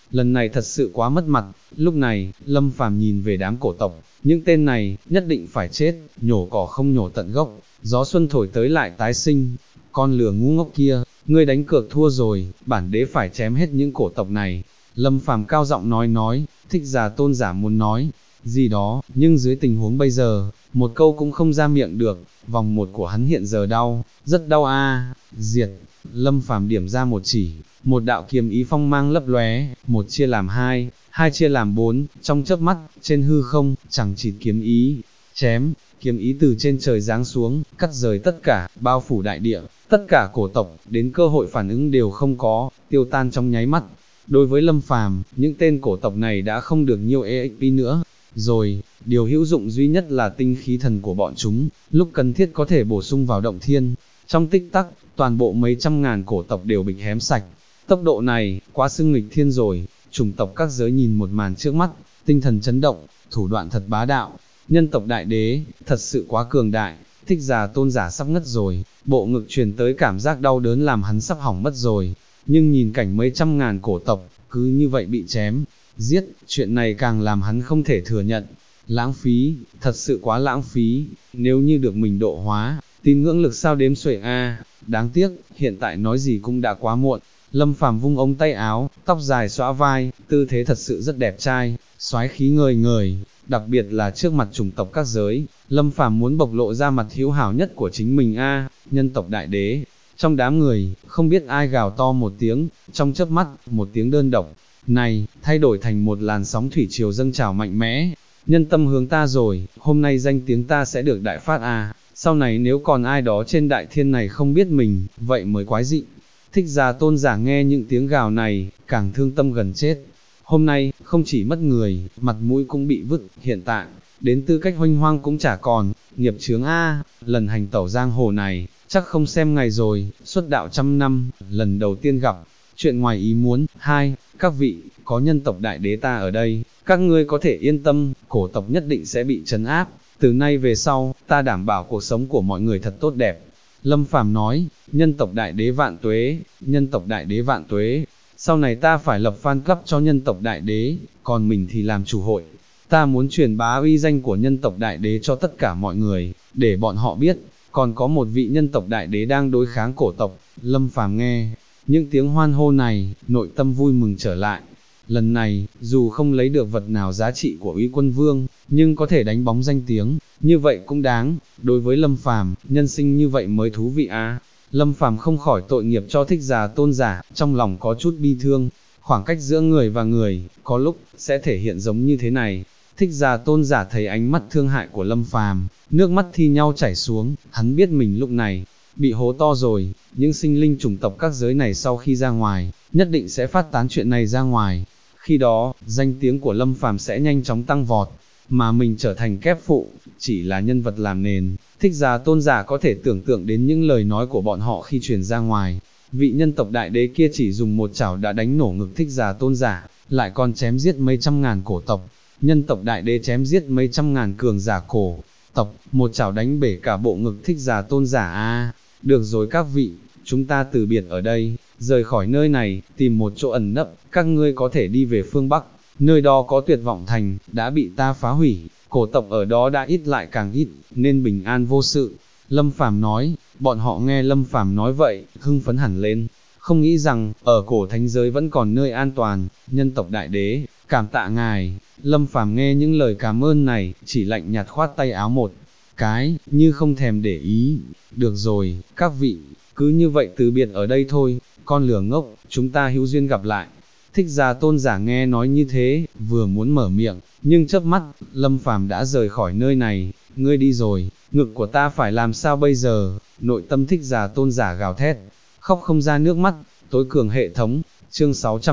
lần này thật sự quá mất mặt. Lúc này, Lâm Phàm nhìn về đám cổ tộc, những tên này, nhất định phải chết, nhổ cỏ không nhổ tận gốc, gió xuân thổi tới lại tái sinh. Con lừa ngu ngốc kia, ngươi đánh cược thua rồi, bản đế phải chém hết những cổ tộc này. Lâm Phàm cao giọng nói, Thích Giả Tôn giả muốn nói gì đó, nhưng dưới tình huống bây giờ, một câu cũng không ra miệng được. Vòng một của hắn hiện giờ đau, rất đau a. Diệt. Lâm Phàm điểm ra một chỉ, một đạo kiếm ý phong mang lấp lóe, một chia làm hai, hai chia làm bốn, trong chớp mắt, trên hư không, chẳng chịt kiếm ý, chém, kiếm ý từ trên trời giáng xuống, cắt rời tất cả, bao phủ đại địa, tất cả cổ tộc, đến cơ hội phản ứng đều không có, tiêu tan trong nháy mắt. Đối với Lâm Phàm, những tên cổ tộc này đã không được nhiều EXP nữa, rồi, điều hữu dụng duy nhất là tinh khí thần của bọn chúng, lúc cần thiết có thể bổ sung vào động thiên. Trong tích tắc, toàn bộ mấy trăm ngàn cổ tộc đều bị hém sạch. Tốc độ này, quá xưng nghịch thiên rồi. Chủng tộc các giới nhìn một màn trước mắt, tinh thần chấn động, thủ đoạn thật bá đạo. Nhân tộc đại đế, thật sự quá cường đại. Thích Giả Tôn giả sắp ngất rồi, bộ ngực truyền tới cảm giác đau đớn làm hắn sắp hỏng mất rồi. Nhưng nhìn cảnh mấy trăm ngàn cổ tộc, cứ như vậy bị chém, giết, chuyện này càng làm hắn không thể thừa nhận. Lãng phí, thật sự quá lãng phí, nếu như được mình độ hóa, tín ngưỡng lực sao đếm xuể a. Đáng tiếc, hiện tại nói gì cũng đã quá muộn. Lâm Phàm vung ống tay áo, tóc dài xõa vai, tư thế thật sự rất đẹp trai, soái khí ngời ngời, đặc biệt là trước mặt chủng tộc các giới, Lâm Phàm muốn bộc lộ ra mặt hữu hảo nhất của chính mình a. Nhân tộc đại đế. Trong đám người, không biết ai gào to một tiếng, trong chớp mắt, một tiếng đơn độc này, thay đổi thành một làn sóng thủy triều dâng trào mạnh mẽ. Nhân tâm hướng ta rồi, hôm nay danh tiếng ta sẽ được đại phát a. Sau này nếu còn ai đó trên đại thiên này không biết mình, vậy mới quái dị. Thích Giả Tôn giả nghe những tiếng gào này, càng thương tâm gần chết. Hôm nay, không chỉ mất người, mặt mũi cũng bị vứt, hiện tại, đến tư cách huênh hoang cũng chả còn, nghiệp chướng a. Lần hành tẩu giang hồ này, chắc không xem ngày rồi, xuất đạo 100 năm, lần đầu tiên gặp. Chuyện ngoài ý muốn. Hai, các vị, có nhân tộc đại đế ta ở đây, các ngươi có thể yên tâm, cổ tộc nhất định sẽ bị trấn áp. Từ nay về sau, ta đảm bảo cuộc sống của mọi người thật tốt đẹp. Lâm Phàm nói, nhân tộc đại đế vạn tuế, nhân tộc đại đế vạn tuế. Sau này ta phải lập fan club cho nhân tộc đại đế, còn mình thì làm chủ hội. Ta muốn truyền bá uy danh của nhân tộc đại đế cho tất cả mọi người, để bọn họ biết, còn có một vị nhân tộc đại đế đang đối kháng cổ tộc. Lâm Phàm nghe những tiếng hoan hô này, nội tâm vui mừng trở lại. Lần này, dù không lấy được vật nào giá trị của Uy Quân Vương, nhưng có thể đánh bóng danh tiếng, như vậy cũng đáng. Đối với Lâm Phàm, nhân sinh như vậy mới thú vị a. Lâm Phàm không khỏi tội nghiệp cho Thích Giả Tôn giả, trong lòng có chút bi thương. Khoảng cách giữa người và người, có lúc, sẽ thể hiện giống như thế này. Thích Giả Tôn giả thấy ánh mắt thương hại của Lâm Phàm, nước mắt thi nhau chảy xuống, hắn biết mình lúc này, bị hố to rồi. Những sinh linh chủng tộc các giới này sau khi ra ngoài, nhất định sẽ phát tán chuyện này ra ngoài. Khi đó, danh tiếng của Lâm Phàm sẽ nhanh chóng tăng vọt, mà mình trở thành kép phụ, chỉ là nhân vật làm nền. Thích Giả Tôn giả có thể tưởng tượng đến những lời nói của bọn họ khi truyền ra ngoài. Vị nhân tộc đại đế kia chỉ dùng một chảo đã đánh nổ ngực Thích Giả Tôn giả, lại còn chém giết mấy trăm ngàn cổ tộc. Nhân tộc đại đế chém giết mấy trăm ngàn cường giả cổ tộc, một chảo đánh bể cả bộ ngực Thích Giả Tôn giả a. Được rồi các vị, chúng ta từ biệt ở đây, rời khỏi nơi này, tìm một chỗ ẩn nấp, các ngươi có thể đi về phương Bắc, nơi đó có Tuyệt Vọng Thành, đã bị ta phá hủy, cổ tộc ở đó đã ít lại càng ít, nên bình an vô sự. Lâm Phàm nói, bọn họ nghe Lâm Phàm nói vậy, hưng phấn hẳn lên, không nghĩ rằng, ở cổ thánh giới vẫn còn nơi an toàn. Nhân tộc đại đế, cảm tạ ngài. Lâm Phàm nghe những lời cảm ơn này, chỉ lạnh nhạt khoát tay áo một cái, như không thèm để ý. Được rồi, các vị, cứ như vậy từ biệt ở đây thôi, con lửa ngốc, chúng ta hữu duyên gặp lại. Thích Giả Tôn giả nghe nói như thế, vừa muốn mở miệng, nhưng chớp mắt, Lâm Phàm đã rời khỏi nơi này. Ngươi đi rồi, ngực của ta phải làm sao bây giờ? Nội tâm Thích Giả Tôn giả gào thét, khóc không ra nước mắt. Tối cường hệ thống, chương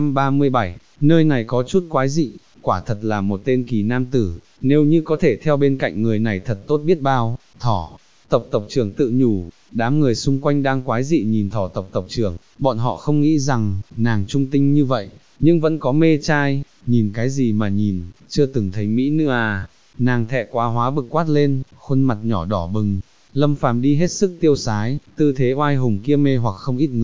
637, nơi này có chút quái dị, quả thật là một tên kỳ nam tử, nếu như có thể theo bên cạnh người này thật tốt biết bao. Thỏ tộc trưởng tự nhủ. Đám người xung quanh đang quái dị nhìn Thỏ tộc trưởng, bọn họ không nghĩ rằng, nàng trung tinh như vậy, nhưng vẫn có mê trai. Nhìn cái gì mà nhìn, chưa từng thấy Mỹ nữa à. Nàng thẹ quá hóa bực quát lên, khuôn mặt nhỏ đỏ bừng. Lâm Phàm đi hết sức tiêu sái, tư thế oai hùng kia mê hoặc không ít người.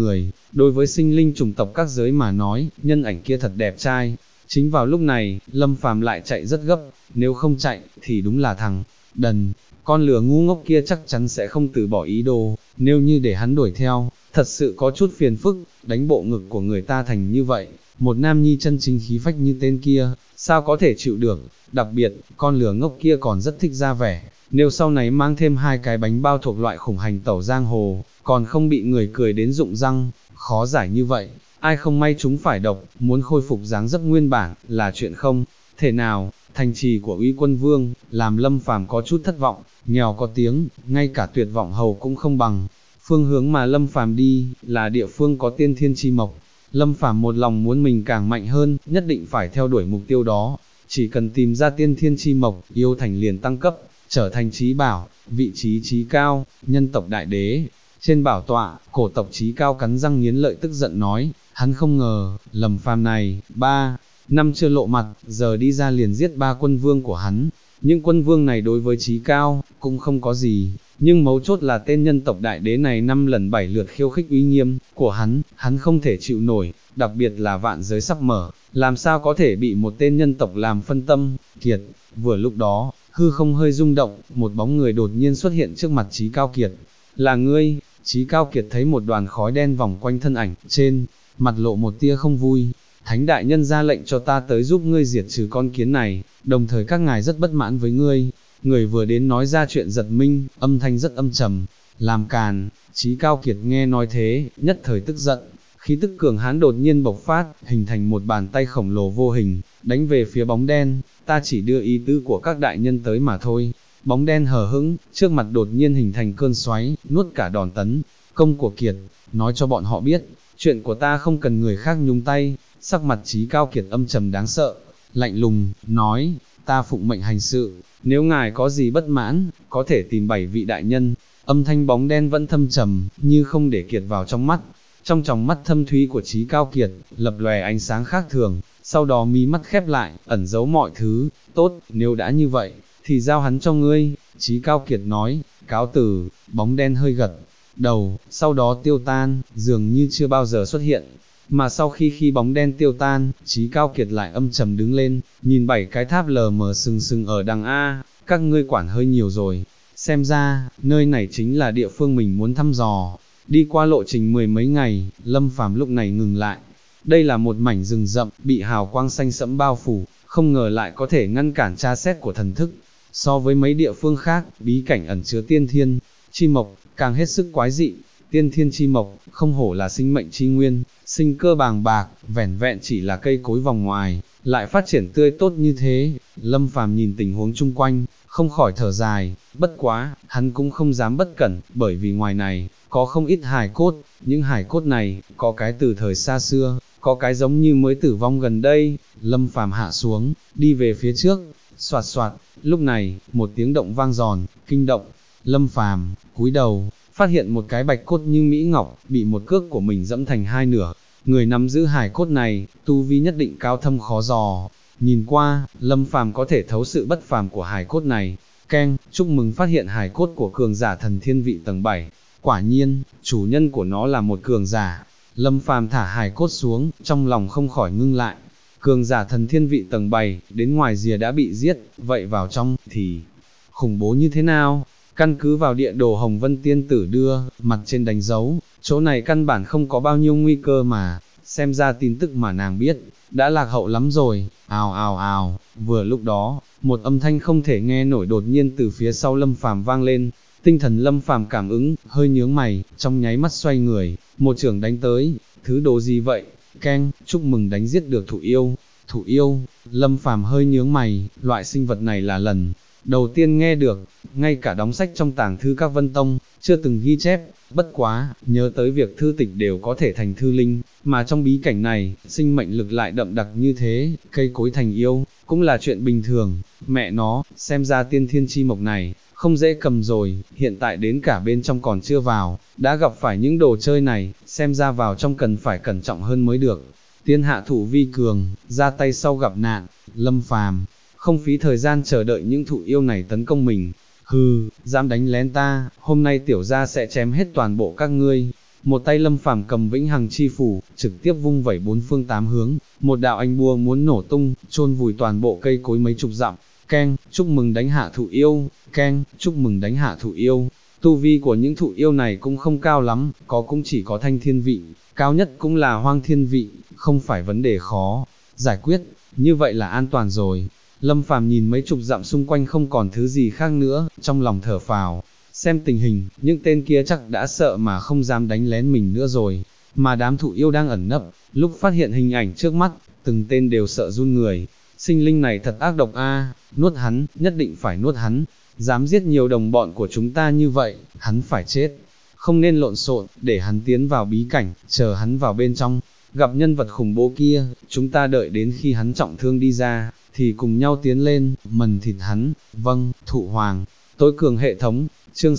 đối với sinh linh chủng tộc các giới mà nói, nhân ảnh kia thật đẹp trai. Chính vào lúc này, Lâm Phàm lại chạy rất gấp, nếu không chạy, thì đúng là thằng đần, con lừa ngu ngốc kia chắc chắn sẽ không từ bỏ ý đồ, nếu như để hắn đuổi theo, thật sự có chút phiền phức, đánh bộ ngực của người ta thành như vậy, một nam nhi chân chính khí phách như tên kia, sao có thể chịu được, đặc biệt, con lừa ngốc kia còn rất thích ra vẻ, nếu sau này mang thêm 2 cái bánh bao thuộc loại khủng hành tẩu giang hồ, còn không bị người cười đến rụng răng, khó giải như vậy, ai không may chúng phải độc, muốn khôi phục dáng dấp nguyên bản, là chuyện không thể nào. Thành trì của Uy Quân Vương, làm Lâm Phàm có chút thất vọng, nghèo có tiếng, ngay cả tuyệt vọng hầu cũng không bằng. Phương hướng mà Lâm Phàm đi, là địa phương có tiên thiên chi mộc. Lâm Phàm một lòng muốn mình càng mạnh hơn, nhất định phải theo đuổi mục tiêu đó. Chỉ cần tìm ra tiên thiên chi mộc, yêu thành liền tăng cấp, trở thành trí bảo, vị trí trí cao, nhân tộc đại đế. Trên bảo tọa, cổ tộc trí cao cắn răng nghiến lợi tức giận nói, hắn không ngờ, Lâm Phàm này, 3 năm chưa lộ mặt, giờ đi ra liền giết 3 quân vương của hắn. Những quân vương này đối với trí cao, cũng không có gì, nhưng mấu chốt là tên nhân tộc đại đế này 5 lần 7 lượt khiêu khích uy nghiêm của hắn không thể chịu nổi, đặc biệt là vạn giới sắp mở, làm sao có thể bị một tên nhân tộc làm phân tâm, kiệt. Vừa lúc đó, hư không hơi rung động, một bóng người đột nhiên xuất hiện trước mặt trí cao kiệt. Là ngươi? Trí cao kiệt thấy một đoàn khói đen vòng quanh thân ảnh, trên mặt lộ một tia không vui. Thánh đại nhân ra lệnh cho ta tới giúp ngươi diệt trừ con kiến này, đồng thời các ngài rất bất mãn với ngươi. Người vừa đến nói ra chuyện giật minh, âm thanh rất âm trầm, làm càn. Trí cao kiệt nghe nói thế, nhất thời tức giận, khí tức cường hãn đột nhiên bộc phát, hình thành một bàn tay khổng lồ vô hình, đánh về phía bóng đen. Ta chỉ đưa ý tứ của các đại nhân tới mà thôi. Bóng đen hờ hững, trước mặt đột nhiên hình thành cơn xoáy, nuốt cả đòn tấn công của Kiệt, nói cho bọn họ biết, chuyện của ta không cần người khác nhúng tay. Sắc mặt trí cao kiệt âm trầm đáng sợ, lạnh lùng, nói, ta phụng mệnh hành sự, nếu ngài có gì bất mãn, có thể tìm 7 vị đại nhân. Âm thanh bóng đen vẫn thâm trầm, như không để Kiệt vào trong mắt. Trong tròng mắt thâm thúy của trí cao kiệt, lập lòe ánh sáng khác thường, sau đó mí mắt khép lại, ẩn giấu mọi thứ. Tốt, nếu đã như vậy, thì giao hắn cho ngươi. Trí cao kiệt nói, cáo từ. Bóng đen hơi gật đầu, sau đó tiêu tan, dường như chưa bao giờ xuất hiện. Mà sau khi bóng đen tiêu tan, trí cao kiệt lại âm trầm đứng lên, nhìn 7 cái tháp lờ mờ sừng sừng ở đằng A, các ngươi quản hơi nhiều rồi, xem ra, nơi này chính là địa phương mình muốn thăm dò. Đi qua lộ trình 10 mấy ngày, Lâm Phàm lúc này ngừng lại. Đây là một mảnh rừng rậm, bị hào quang xanh sẫm bao phủ, không ngờ lại có thể ngăn cản tra xét của thần thức. So với mấy địa phương khác, bí cảnh ẩn chứa tiên thiên chi mộc, càng hết sức quái dị. Tiên thiên chi mộc, không hổ là sinh mệnh chi nguyên, sinh cơ bàng bạc, vẻn vẹn chỉ là cây cối vòng ngoài, lại phát triển tươi tốt như thế. Lâm Phàm nhìn tình huống chung quanh, không khỏi thở dài, bất quá, hắn cũng không dám bất cẩn, bởi vì ngoài này, có không ít hài cốt, những hài cốt này, có cái từ thời xa xưa, có cái giống như mới tử vong gần đây. Lâm Phàm hạ xuống, đi về phía trước, soạt soạt, lúc này, một tiếng động vang giòn, kinh động. Lâm Phàm cúi đầu, phát hiện một cái bạch cốt như mỹ ngọc, bị một cước của mình dẫm thành 2 nửa. Người nắm giữ hài cốt này, tu vi nhất định cao thâm khó dò. Nhìn qua, Lâm Phàm có thể thấu sự bất phàm của hài cốt này. Keng, chúc mừng phát hiện hài cốt của cường giả thần thiên vị tầng 7. Quả nhiên, chủ nhân của nó là một cường giả. Lâm Phàm thả hài cốt xuống, trong lòng không khỏi ngưng lại. Cường giả thần thiên vị tầng 7, đến ngoài rìa đã bị giết, vậy vào trong, thì khủng bố như thế nào? Căn cứ vào địa đồ Hồng Vân Tiên Tử đưa, mặt trên đánh dấu, chỗ này căn bản không có bao nhiêu nguy cơ mà, xem ra tin tức mà nàng biết, đã lạc hậu lắm rồi. Ào ào ào, vừa lúc đó, một âm thanh không thể nghe nổi đột nhiên từ phía sau Lâm Phàm vang lên. Tinh thần Lâm Phàm cảm ứng, hơi nhướng mày, trong nháy mắt xoay người, một chưởng đánh tới. Thứ đồ gì vậy? Keng, chúc mừng đánh giết được thụ yêu. Thụ yêu? Lâm Phàm hơi nhướng mày, loại sinh vật này là lần đầu tiên nghe được, ngay cả đóng sách trong tàng thư các Vân Tông, chưa từng ghi chép. Bất quá, nhớ tới việc thư tịch đều có thể thành thư linh, mà trong bí cảnh này, sinh mệnh lực lại đậm đặc như thế, cây cối thành yêu, cũng là chuyện bình thường. Mẹ nó, xem ra tiên thiên chi mộc này, không dễ cầm rồi, hiện tại đến cả bên trong còn chưa vào, đã gặp phải những đồ chơi này, xem ra vào trong cần phải cẩn trọng hơn mới được. Tiên hạ thủ vi cường, ra tay sau gặp nạn. Lâm Phàm không phí thời gian chờ đợi những thụ yêu này tấn công mình. Hừ, dám đánh lén ta, hôm nay tiểu gia sẽ chém hết toàn bộ các ngươi. một tay Lâm Phàm cầm vĩnh hằng chi phủ, trực tiếp vung vẩy bốn phương tám hướng, một đạo ánh búa muốn nổ tung, chôn vùi toàn bộ cây cối mấy chục dặm. Keng, chúc mừng đánh hạ thụ yêu, keng, chúc mừng đánh hạ thụ yêu. Tu vi của những thụ yêu này cũng không cao lắm, cũng chỉ có thanh thiên vị, cao nhất cũng là hoang thiên vị, không phải vấn đề khó giải quyết, như vậy là an toàn rồi. Lâm Phàm nhìn mấy chục dặm xung quanh không còn thứ gì khác nữa, trong lòng thở phào, xem tình hình, những tên kia chắc đã sợ mà không dám đánh lén mình nữa rồi, mà đám thụ yêu đang ẩn nấp, lúc phát hiện hình ảnh trước mắt, từng tên đều sợ run người, sinh linh này thật ác độc a, nuốt hắn, nhất định phải nuốt hắn, dám giết nhiều đồng bọn của chúng ta như vậy, hắn phải chết, không nên lộn xộn, để hắn tiến vào bí cảnh, chờ hắn vào bên trong, gặp nhân vật khủng bố kia, chúng ta đợi đến khi hắn trọng thương đi ra, thì cùng nhau tiến lên, mần thịt hắn, vâng, thụ hoàng, tối cường hệ thống, chương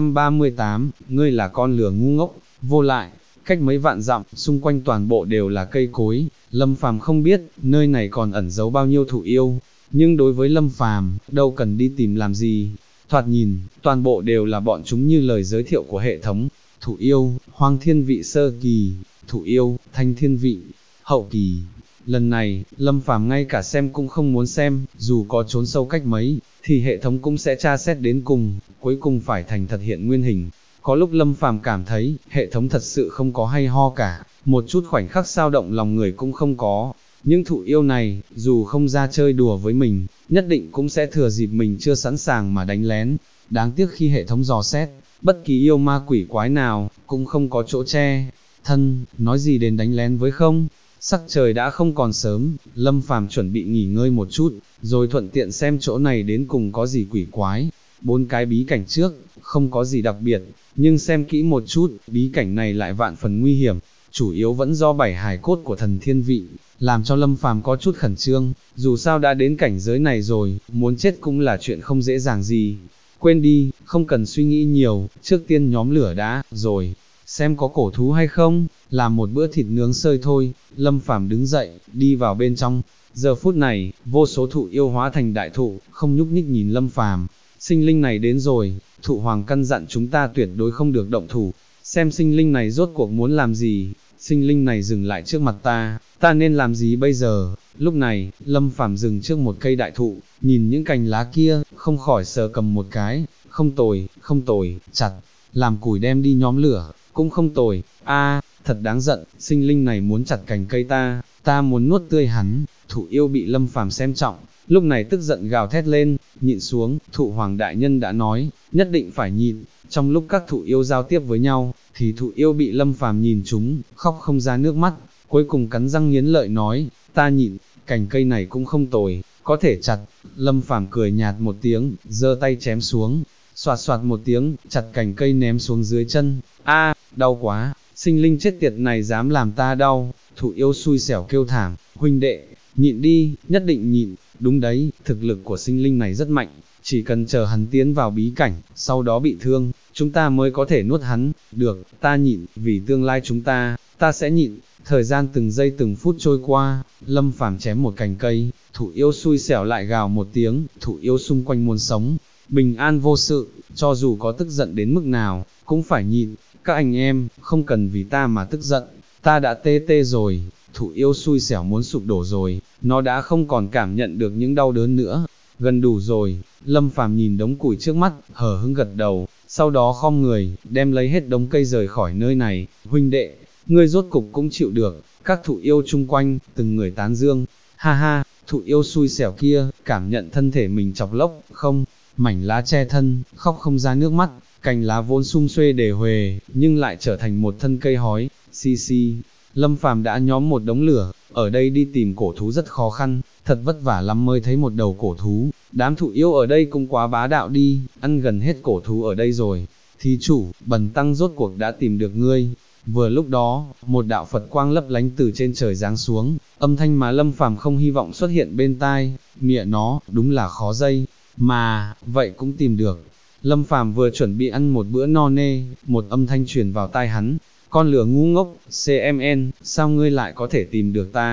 638, ngươi là con lừa ngu ngốc, vô lại, cách mấy vạn dặm, xung quanh toàn bộ đều là cây cối, Lâm Phàm không biết, nơi này còn ẩn giấu bao nhiêu thụ yêu, nhưng đối với Lâm Phàm, đâu cần đi tìm làm gì, thoạt nhìn, toàn bộ đều là bọn chúng như lời giới thiệu của hệ thống, thụ yêu, hoang thiên vị sơ kỳ, thụ yêu, thanh thiên vị, hậu kỳ. Lần này, Lâm Phàm ngay cả xem cũng không muốn xem, dù có trốn sâu cách mấy, thì hệ thống cũng sẽ tra xét đến cùng, cuối cùng phải thành thật hiện nguyên hình. Có lúc Lâm Phàm cảm thấy, hệ thống thật sự không có hay ho cả, một chút khoảnh khắc sao động lòng người cũng không có. Những thụ yêu này, dù không ra chơi đùa với mình, nhất định cũng sẽ thừa dịp mình chưa sẵn sàng mà đánh lén. Đáng tiếc khi hệ thống dò xét, bất kỳ yêu ma quỷ quái nào, cũng không có chỗ che thân, nói gì đến đánh lén với không. Sắc trời đã không còn sớm, Lâm Phàm chuẩn bị nghỉ ngơi một chút, rồi thuận tiện xem chỗ này đến cùng có gì quỷ quái. 4 cái bí cảnh trước, không có gì đặc biệt, nhưng xem kỹ một chút, bí cảnh này lại vạn phần nguy hiểm, chủ yếu vẫn do 7 hài cốt của thần thiên vị, làm cho Lâm Phàm có chút khẩn trương, dù sao đã đến cảnh giới này rồi, muốn chết cũng là chuyện không dễ dàng gì. Quên đi, không cần suy nghĩ nhiều, trước tiên nhóm lửa đã, rồi xem có cổ thú hay không, làm một bữa thịt nướng sơi thôi. Lâm Phàm đứng dậy, đi vào bên trong. Giờ phút này, vô số thụ yêu hóa thành đại thụ, không nhúc nhích nhìn Lâm Phàm. Sinh linh này đến rồi, thụ hoàng căn dặn chúng ta tuyệt đối không được động thủ. Xem sinh linh này rốt cuộc muốn làm gì. Sinh linh này dừng lại trước mặt ta nên làm gì bây giờ? Lúc này, Lâm Phàm dừng trước một cây đại thụ, nhìn những cành lá kia, không khỏi sờ cầm một cái. Không tồi, chặt, làm củi đem đi nhóm lửa, cũng không tồi. Thật đáng giận, sinh linh này muốn chặt cành cây ta muốn nuốt tươi hắn. Thụ yêu bị Lâm Phàm xem trọng, lúc này tức giận gào thét lên, nhịn xuống, thụ hoàng đại nhân đã nói, nhất định phải nhịn. Trong lúc các thụ yêu giao tiếp với nhau, thì thụ yêu bị Lâm Phàm nhìn chúng, khóc không ra nước mắt, cuối cùng cắn răng nghiến lợi nói, ta nhịn, cành cây này cũng không tồi, có thể chặt. Lâm Phàm cười nhạt một tiếng, giơ tay chém xuống, xoạt xoạt một tiếng, chặt cành cây ném xuống dưới chân. Đau quá, sinh linh chết tiệt này dám làm ta đau. Thụ yêu xui xẻo kêu thảm, huynh đệ, nhịn đi, nhất định nhịn. Đúng đấy, thực lực của sinh linh này rất mạnh, chỉ cần chờ hắn tiến vào bí cảnh, sau đó bị thương, chúng ta mới có thể nuốt hắn. Được, ta nhịn, vì tương lai chúng ta sẽ nhịn. Thời gian từng giây từng phút trôi qua, Lâm Phàm chém một cành cây, thụ yêu xui xẻo lại gào một tiếng, thụ yêu xung quanh muốn sống, bình an vô sự, cho dù có tức giận đến mức nào, cũng phải nhịn. Các anh em, không cần vì ta mà tức giận, ta đã tê rồi. Thụ yêu xui xẻo muốn sụp đổ rồi, nó đã không còn cảm nhận được những đau đớn nữa. Gần đủ rồi. Lâm Phàm nhìn đống củi trước mắt, hờ hững gật đầu, sau đó khom người, đem lấy hết đống cây rời khỏi nơi này. Huynh đệ, ngươi rốt cục cũng chịu được. Các thụ yêu chung quanh, từng người tán dương. Ha ha, thụ yêu xui xẻo kia, cảm nhận thân thể mình chọc lốc, không, mảnh lá che thân, khóc không ra nước mắt. Cành lá vốn sum xuê để huề, nhưng lại trở thành một thân cây hói. Xì. Lâm Phàm đã nhóm một đống lửa, ở đây đi tìm cổ thú rất khó khăn, thật vất vả lắm mới thấy một đầu cổ thú. Đám thụ yêu ở đây cũng quá bá đạo đi, ăn gần hết cổ thú ở đây rồi. Thí chủ, bần tăng rốt cuộc đã tìm được ngươi. Vừa lúc đó, một đạo Phật quang lấp lánh từ trên trời giáng xuống, âm thanh mà Lâm Phàm không hy vọng xuất hiện bên tai. Mẹ nó, đúng là khó dây, mà vậy cũng tìm được. Lâm Phàm vừa chuẩn bị ăn một bữa no nê, một âm thanh truyền vào tai hắn, con lừa ngu ngốc, CMN, sao ngươi lại có thể tìm được ta?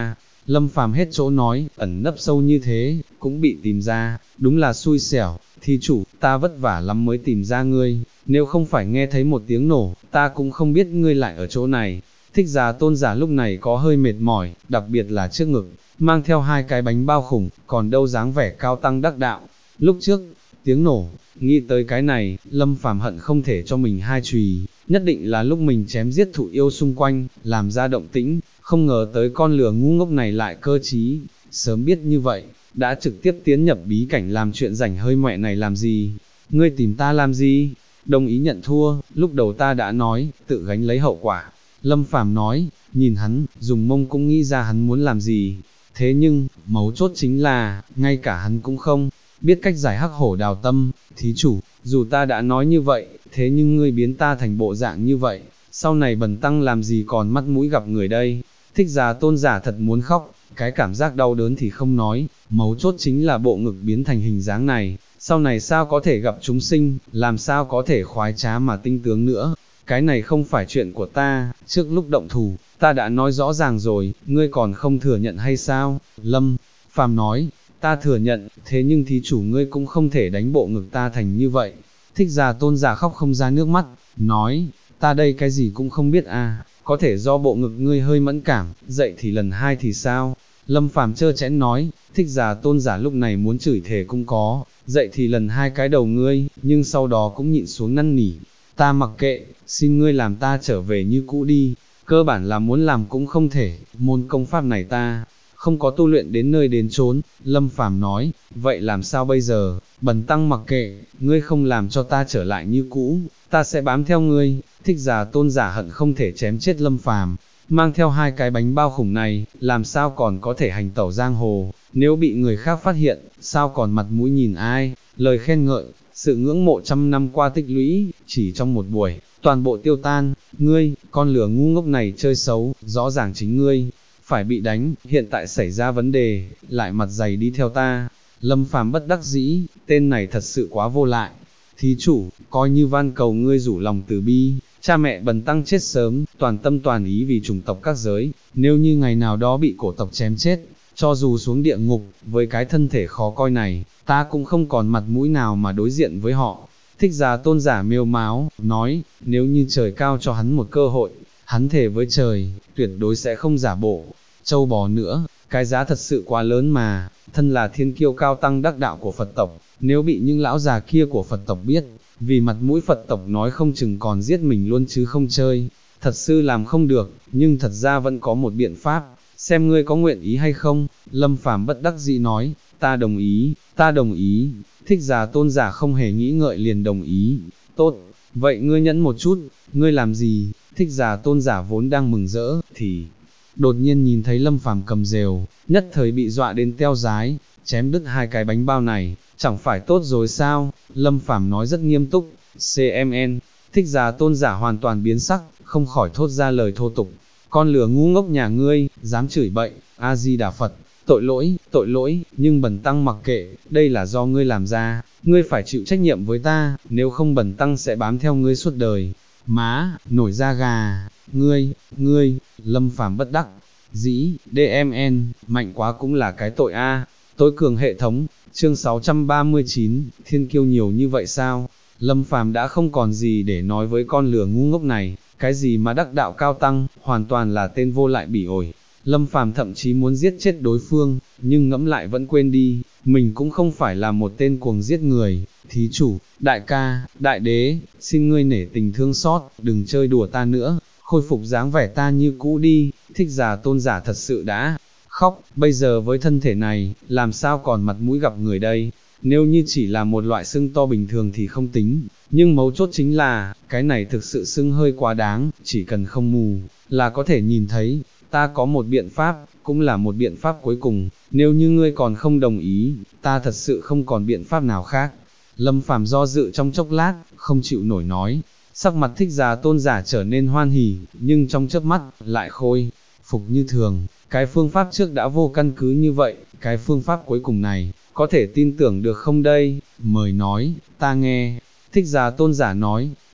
Lâm Phàm hết chỗ nói, ẩn nấp sâu như thế, cũng bị tìm ra, đúng là xui xẻo, thí chủ, ta vất vả lắm mới tìm ra ngươi, nếu không phải nghe thấy một tiếng nổ, ta cũng không biết ngươi lại ở chỗ này. Thích Giả Tôn giả lúc này có hơi mệt mỏi, đặc biệt là trước ngực, mang theo hai cái bánh bao khủng, còn đâu dáng vẻ cao tăng đắc đạo. Lúc trước, tiếng nổ, nghĩ tới cái này, Lâm Phàm hận không thể cho mình hai chùy, nhất định là lúc mình chém giết thụ yêu xung quanh, làm ra động tĩnh, không ngờ tới con lừa ngu ngốc này lại cơ trí, sớm biết như vậy, đã trực tiếp tiến nhập bí cảnh làm chuyện rảnh hơi mẹ này làm gì, ngươi tìm ta làm gì, đồng ý nhận thua, lúc đầu ta đã nói, tự gánh lấy hậu quả. Lâm Phàm nói, nhìn hắn, dùng mông cũng nghĩ ra hắn muốn làm gì, thế nhưng, mấu chốt chính là, ngay cả hắn cũng không biết cách giải hắc hổ đào tâm. Thí chủ, dù ta đã nói như vậy, thế nhưng ngươi biến ta thành bộ dạng như vậy, sau này bần tăng làm gì còn mắt mũi gặp người đây. Thích Giả Tôn giả thật muốn khóc, cái cảm giác đau đớn thì không nói, mấu chốt chính là bộ ngực biến thành hình dáng này, sau này sao có thể gặp chúng sinh, làm sao có thể khoái trá mà tinh tướng nữa. Cái này không phải chuyện của ta, trước lúc động thủ, ta đã nói rõ ràng rồi, ngươi còn không thừa nhận hay sao? Lâm Phàm nói, ta thừa nhận, thế nhưng thí chủ ngươi cũng không thể đánh bộ ngực ta thành như vậy. Thích Giả Tôn giả khóc không ra nước mắt, nói, ta đây cái gì cũng không biết à, có thể do bộ ngực ngươi hơi mẫn cảm, dậy thì lần hai thì sao? Lâm Phàm trơ chẽn nói, Thích Giả Tôn giả lúc này muốn chửi thề cũng có, dậy thì lần hai cái đầu ngươi, nhưng sau đó cũng nhịn xuống năn nỉ, ta mặc kệ, xin ngươi làm ta trở về như cũ đi, cơ bản là muốn làm cũng không thể, môn công pháp này ta không có tu luyện đến nơi đến chốn. Lâm Phàm nói, vậy làm sao bây giờ, bần tăng mặc kệ, ngươi không làm cho ta trở lại như cũ, ta sẽ bám theo ngươi. Thích Giả Tôn giả hận không thể chém chết Lâm Phàm, mang theo hai cái bánh bao khủng này, làm sao còn có thể hành tẩu giang hồ, nếu bị người khác phát hiện, sao còn mặt mũi nhìn ai, lời khen ngợi, sự ngưỡng mộ trăm năm qua tích lũy, chỉ trong một buổi, toàn bộ tiêu tan. Ngươi, con lừa ngu ngốc này chơi xấu, rõ ràng chính ngươi phải bị đánh, hiện tại xảy ra vấn đề, lại mặt dày đi theo ta. Lâm Phàm bất đắc dĩ, tên này thật sự quá vô lại. Thí chủ, coi như van cầu ngươi rủ lòng từ bi, cha mẹ bần tăng chết sớm, toàn tâm toàn ý vì chủng tộc các giới, nếu như ngày nào đó bị cổ tộc chém chết, cho dù xuống địa ngục, với cái thân thể khó coi này, ta cũng không còn mặt mũi nào mà đối diện với họ. Thích Giả Tôn giả mêu máo, nói, nếu như trời cao cho hắn một cơ hội, hắn thề với trời, tuyệt đối sẽ không giả bộ châu bò nữa, cái giá thật sự quá lớn mà, thân là thiên kiêu cao tăng đắc đạo của Phật tộc, nếu bị những lão già kia của Phật tộc biết, vì mặt mũi Phật tộc nói không chừng còn giết mình luôn chứ không chơi, thật sự làm không được, nhưng thật ra vẫn có một biện pháp, xem ngươi có nguyện ý hay không. Lâm Phàm bất đắc dĩ nói, ta đồng ý, ta đồng ý. Thích Giả Tôn giả không hề nghĩ ngợi liền đồng ý, tốt, vậy ngươi nhẫn một chút, ngươi làm gì? Thích Giả Tôn giả vốn đang mừng rỡ, thì đột nhiên nhìn thấy Lâm Phàm cầm rều, nhất thời bị dọa đến teo rái, chém đứt hai cái bánh bao này, chẳng phải tốt rồi sao? Lâm Phàm nói rất nghiêm túc, CMN. Thích Giả Tôn giả hoàn toàn biến sắc, không khỏi thốt ra lời thô tục, con lừa ngu ngốc nhà ngươi, dám chửi bậy, A-di-đà Phật, tội lỗi, nhưng bần tăng mặc kệ, đây là do ngươi làm ra, ngươi phải chịu trách nhiệm với ta, nếu không bần tăng sẽ bám theo ngươi suốt đời. Má, nổi da gà, ngươi, Lâm Phàm bất đắc dĩ, DMN, mạnh quá cũng là cái tội a. Tối cường hệ thống, chương 639, thiên kiêu nhiều như vậy sao? Lâm Phàm đã không còn gì để nói với con lừa ngu ngốc này, cái gì mà đắc đạo cao tăng, hoàn toàn là tên vô lại bỉ ổi. Lâm Phàm thậm chí muốn giết chết đối phương, nhưng ngẫm lại vẫn quên đi, mình cũng không phải là một tên cuồng giết người. Thí chủ, đại ca, đại đế, xin ngươi nể tình thương xót, đừng chơi đùa ta nữa, khôi phục dáng vẻ ta như cũ đi. Thích Giả Tôn giả thật sự đã khóc, bây giờ với thân thể này, làm sao còn mặt mũi gặp người đây? Nếu như chỉ là một loại sưng to bình thường thì không tính, nhưng mấu chốt chính là, cái này thực sự sưng hơi quá đáng, chỉ cần không mù, là có thể nhìn thấy. Ta có một biện pháp, cũng là một biện pháp cuối cùng, nếu như ngươi còn không đồng ý, ta thật sự không còn biện pháp nào khác. Lâm Phàm do dự trong chốc lát, không chịu nổi nói, sắc mặt Thích Giả Tôn giả trở nên hoan hỉ, nhưng trong chớp mắt, lại khôi phục như thường. Cái phương pháp trước đã vô căn cứ như vậy, cái phương pháp cuối cùng này, có thể tin tưởng được không đây? Mời nói, ta nghe. Thích Giả Tôn giả nói,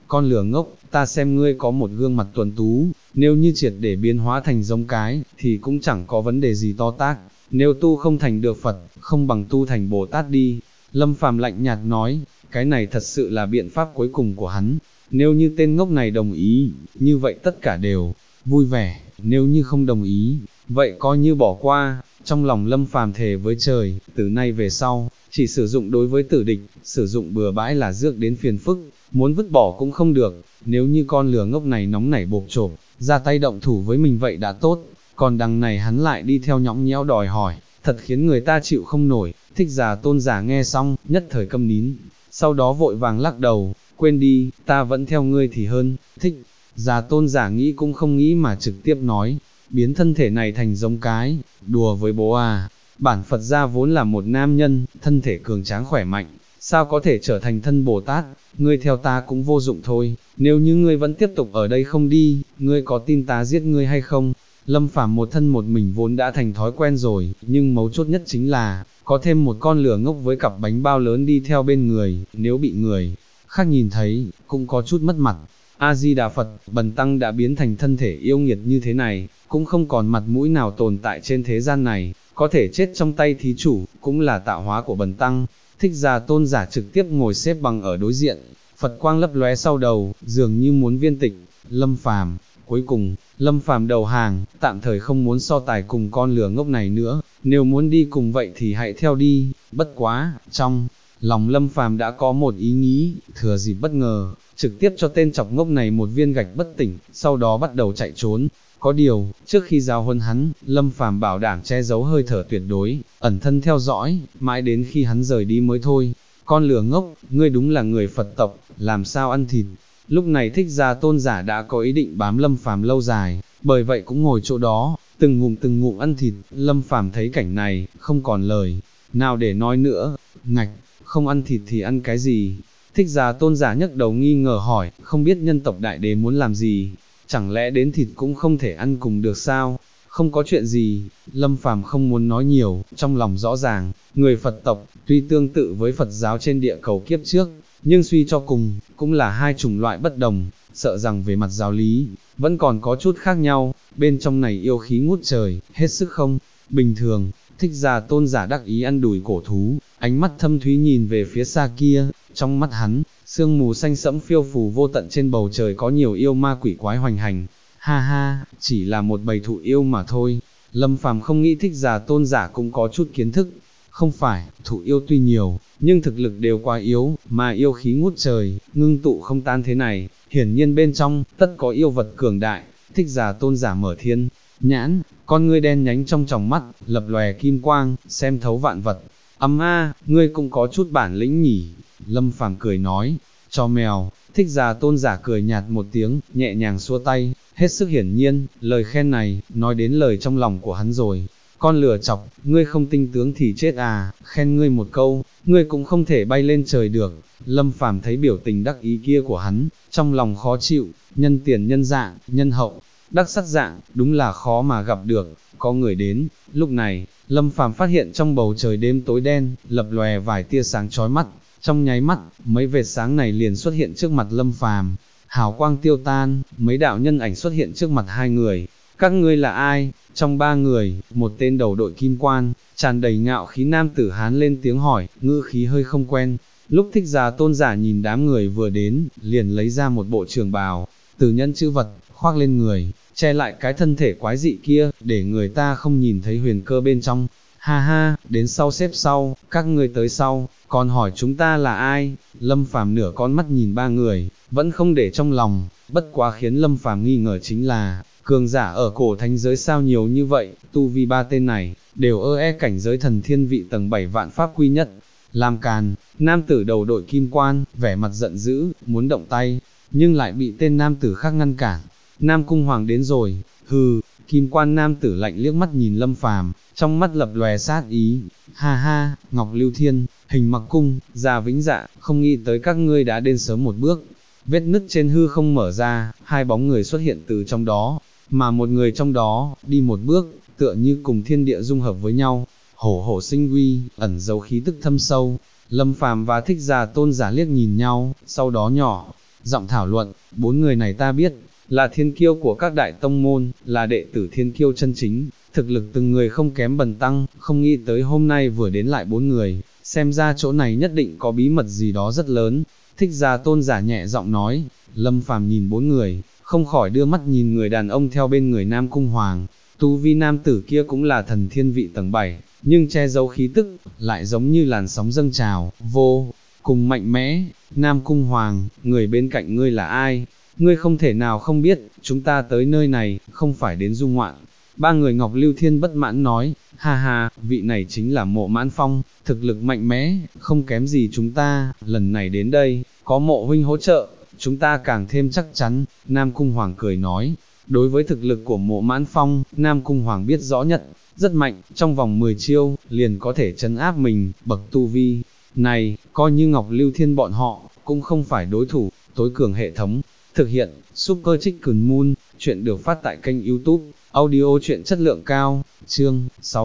con lửa ngốc, ta xem ngươi có một gương mặt tuấn tú, nếu như triệt để biến hóa thành giống cái, thì cũng chẳng có vấn đề gì to tát, nếu tu không thành được Phật, không bằng tu thành Bồ Tát đi. Lâm Phàm lạnh nhạt nói, cái này thật sự là biện pháp cuối cùng của hắn, nếu như tên ngốc này đồng ý, như vậy tất cả đều vui vẻ, nếu như không đồng ý, vậy coi như bỏ qua. Trong lòng Lâm Phàm thề với trời, từ nay về sau, chỉ sử dụng đối với tử địch, sử dụng bừa bãi là rước đến phiền phức, muốn vứt bỏ cũng không được, nếu như con lừa ngốc này nóng nảy bộp chộp, ra tay động thủ với mình vậy đã tốt, còn đằng này hắn lại đi theo nhõng nhẽo đòi hỏi, thật khiến người ta chịu không nổi. Thích Giả Tôn giả nghe xong, nhất thời câm nín, sau đó vội vàng lắc đầu, quên đi, ta vẫn theo ngươi thì hơn. Thích Giả Tôn giả nghĩ cũng không nghĩ mà trực tiếp nói, biến thân thể này thành giống cái, đùa với bố à, bản Phật gia vốn là một nam nhân, thân thể cường tráng khỏe mạnh, sao có thể trở thành thân Bồ Tát, ngươi theo ta cũng vô dụng thôi, nếu như ngươi vẫn tiếp tục ở đây không đi, ngươi có tin ta giết ngươi hay không? Lâm Phàm một thân một mình vốn đã thành thói quen rồi, nhưng mấu chốt nhất chính là, có thêm một con lửa ngốc với cặp bánh bao lớn đi theo bên người, nếu bị người khác nhìn thấy, cũng có chút mất mặt. A-di-đà Phật, bần tăng đã biến thành thân thể yêu nghiệt như thế này, cũng không còn mặt mũi nào tồn tại trên thế gian này, có thể chết trong tay thí chủ, cũng là tạo hóa của bần tăng. Thích Giả Tôn giả trực tiếp ngồi xếp bằng ở đối diện, Phật quang lấp lóe sau đầu, dường như muốn viên tịch. Lâm Phàm, cuối cùng, Lâm Phàm đầu hàng, tạm thời không muốn so tài cùng con lừa ngốc này nữa, nếu muốn đi cùng vậy thì hãy theo đi. Bất quá, trong lòng Lâm Phàm đã có một ý nghĩ, thừa dịp bất ngờ, trực tiếp cho tên chọc ngốc này một viên gạch bất tỉnh, sau đó bắt đầu chạy trốn. Có điều, trước khi giáo huấn hắn, Lâm Phàm bảo đảm che giấu hơi thở tuyệt đối, ẩn thân theo dõi, mãi đến khi hắn rời đi mới thôi. Con lừa ngốc, ngươi đúng là người Phật tộc, làm sao ăn thịt? Lúc này Thích Giả Tôn giả đã có ý định bám Lâm Phàm lâu dài, bởi vậy cũng ngồi chỗ đó, từng ngụm ăn thịt. Lâm Phàm thấy cảnh này, không còn lời nào để nói nữa. Ngạch, không ăn thịt thì ăn cái gì? Thích Giả Tôn giả nhấc đầu nghi ngờ hỏi, không biết nhân tộc đại đế muốn làm gì? Chẳng lẽ đến thịt cũng không thể ăn cùng được sao? Không có chuyện gì. Lâm Phàm không muốn nói nhiều, trong lòng rõ ràng, người Phật tộc, tuy tương tự với Phật giáo trên địa cầu kiếp trước, nhưng suy cho cùng, cũng là hai chủng loại bất đồng, sợ rằng về mặt giáo lý, vẫn còn có chút khác nhau, bên trong này yêu khí ngút trời, hết sức không bình thường. Thích Giả Tôn giả đắc ý ăn đùi cổ thú, ánh mắt thâm thúy nhìn về phía xa kia, trong mắt hắn, sương mù xanh sẫm phiêu phù vô tận, trên bầu trời có nhiều yêu ma quỷ quái hoành hành. Ha ha, chỉ là một bầy thụ yêu mà thôi. Lâm Phàm không nghĩ Thích Giả Tôn giả cũng có chút kiến thức. Không phải, thụ yêu tuy nhiều, nhưng thực lực đều quá yếu, mà yêu khí ngút trời, ngưng tụ không tan thế này, hiển nhiên bên trong, tất có yêu vật cường đại. Thích Giả Tôn giả mở thiên nhãn, con ngươi đen nhánh trong tròng mắt, lập lòe kim quang, xem thấu vạn vật. Ngươi cũng có chút bản lĩnh nhỉ? Lâm Phàm cười nói, cho mèo. Thích Giả Tôn giả cười nhạt một tiếng, nhẹ nhàng xua tay, hết sức hiển nhiên, lời khen này, nói đến lời trong lòng của hắn rồi. Con lừa chọc, ngươi không tinh tướng thì chết à, khen ngươi một câu, ngươi cũng không thể bay lên trời được. Lâm Phàm thấy biểu tình đắc ý kia của hắn, trong lòng khó chịu, nhân tiền nhân dạng, nhân hậu, đắc sắc dạng, đúng là khó mà gặp được. Có người đến. Lúc này, Lâm Phàm phát hiện trong bầu trời đêm tối đen, lập lòe vài tia sáng chói mắt, trong nháy mắt, mấy vệt sáng này liền xuất hiện trước mặt Lâm Phàm. Hào quang tiêu tan, mấy đạo nhân ảnh xuất hiện trước mặt hai người. Các ngươi là ai? Trong ba người, một tên đầu đội kim quan, tràn đầy ngạo khí nam tử Hán lên tiếng hỏi, ngữ khí hơi không quen. Lúc Thích Giả Tôn giả nhìn đám người vừa đến, liền lấy ra một bộ trường bào, từ nhân chữ vật, khoác lên người, che lại cái thân thể quái dị kia, để người ta không nhìn thấy huyền cơ bên trong. Ha ha, đến sau xếp sau, các ngươi tới sau, còn hỏi chúng ta là ai? Lâm Phàm nửa con mắt nhìn ba người, vẫn không để trong lòng, bất quá khiến Lâm Phàm nghi ngờ chính là, cường giả ở cổ thánh giới sao nhiều như vậy, tu vi ba tên này, đều cảnh giới thần thiên vị tầng 7 vạn pháp quy nhất. Làm càn, nam tử đầu đội kim quan, vẻ mặt giận dữ, muốn động tay, nhưng lại bị tên nam tử khác ngăn cản. Nam Cung Hoàng đến rồi, hừ. Kim quan nam tử lạnh liếc mắt nhìn Lâm Phàm, trong mắt lập lòe sát ý. Ha ha, Ngọc Lưu Thiên, Hình Mặc Cung, Gia Vĩnh Dạ, không nghĩ tới các ngươi đã đến sớm một bước. Vết nứt trên hư không mở ra, hai bóng người xuất hiện từ trong đó, mà một người trong đó, đi một bước, tựa như cùng thiên địa dung hợp với nhau, hổ hổ sinh uy, ẩn giấu khí tức thâm sâu. Lâm Phàm và Thích Giả Tôn giả liếc nhìn nhau, sau đó nhỏ giọng thảo luận, bốn người này ta biết, là thiên kiêu của các đại tông môn, là đệ tử thiên kiêu chân chính, thực lực từng người không kém Bần Tăng, không nghĩ tới hôm nay vừa đến lại bốn người, xem ra chỗ này nhất định có bí mật gì đó rất lớn. Thích Gia Tôn giả nhẹ giọng nói. Lâm Phàm nhìn bốn người, không khỏi đưa mắt nhìn người đàn ông theo bên người Nam Cung Hoàng. Tu vi nam tử kia cũng là thần thiên vị tầng 7, nhưng che giấu khí tức, lại giống như làn sóng dâng trào, vô cùng mạnh mẽ. Nam Cung Hoàng, người bên cạnh ngươi là ai? Ngươi không thể nào không biết, chúng ta tới nơi này, không phải đến du ngoạn. Ba người Ngọc Lưu Thiên bất mãn nói, ha ha, vị này chính là Mộ Mãn Phong, thực lực mạnh mẽ, không kém gì chúng ta, lần này đến đây, có Mộ huynh hỗ trợ, chúng ta càng thêm chắc chắn. Nam Cung Hoàng cười nói, đối với thực lực của Mộ Mãn Phong, Nam Cung Hoàng biết rõ nhất, rất mạnh, trong vòng 10 chiêu, liền có thể trấn áp mình, bậc tu vi. Này, coi như Ngọc Lưu Thiên bọn họ, cũng không phải đối thủ. Tối cường hệ thống, thực hiện, Super Chicken Moon, chuyện được phát tại kênh YouTube, audio chuyện chất lượng cao, chương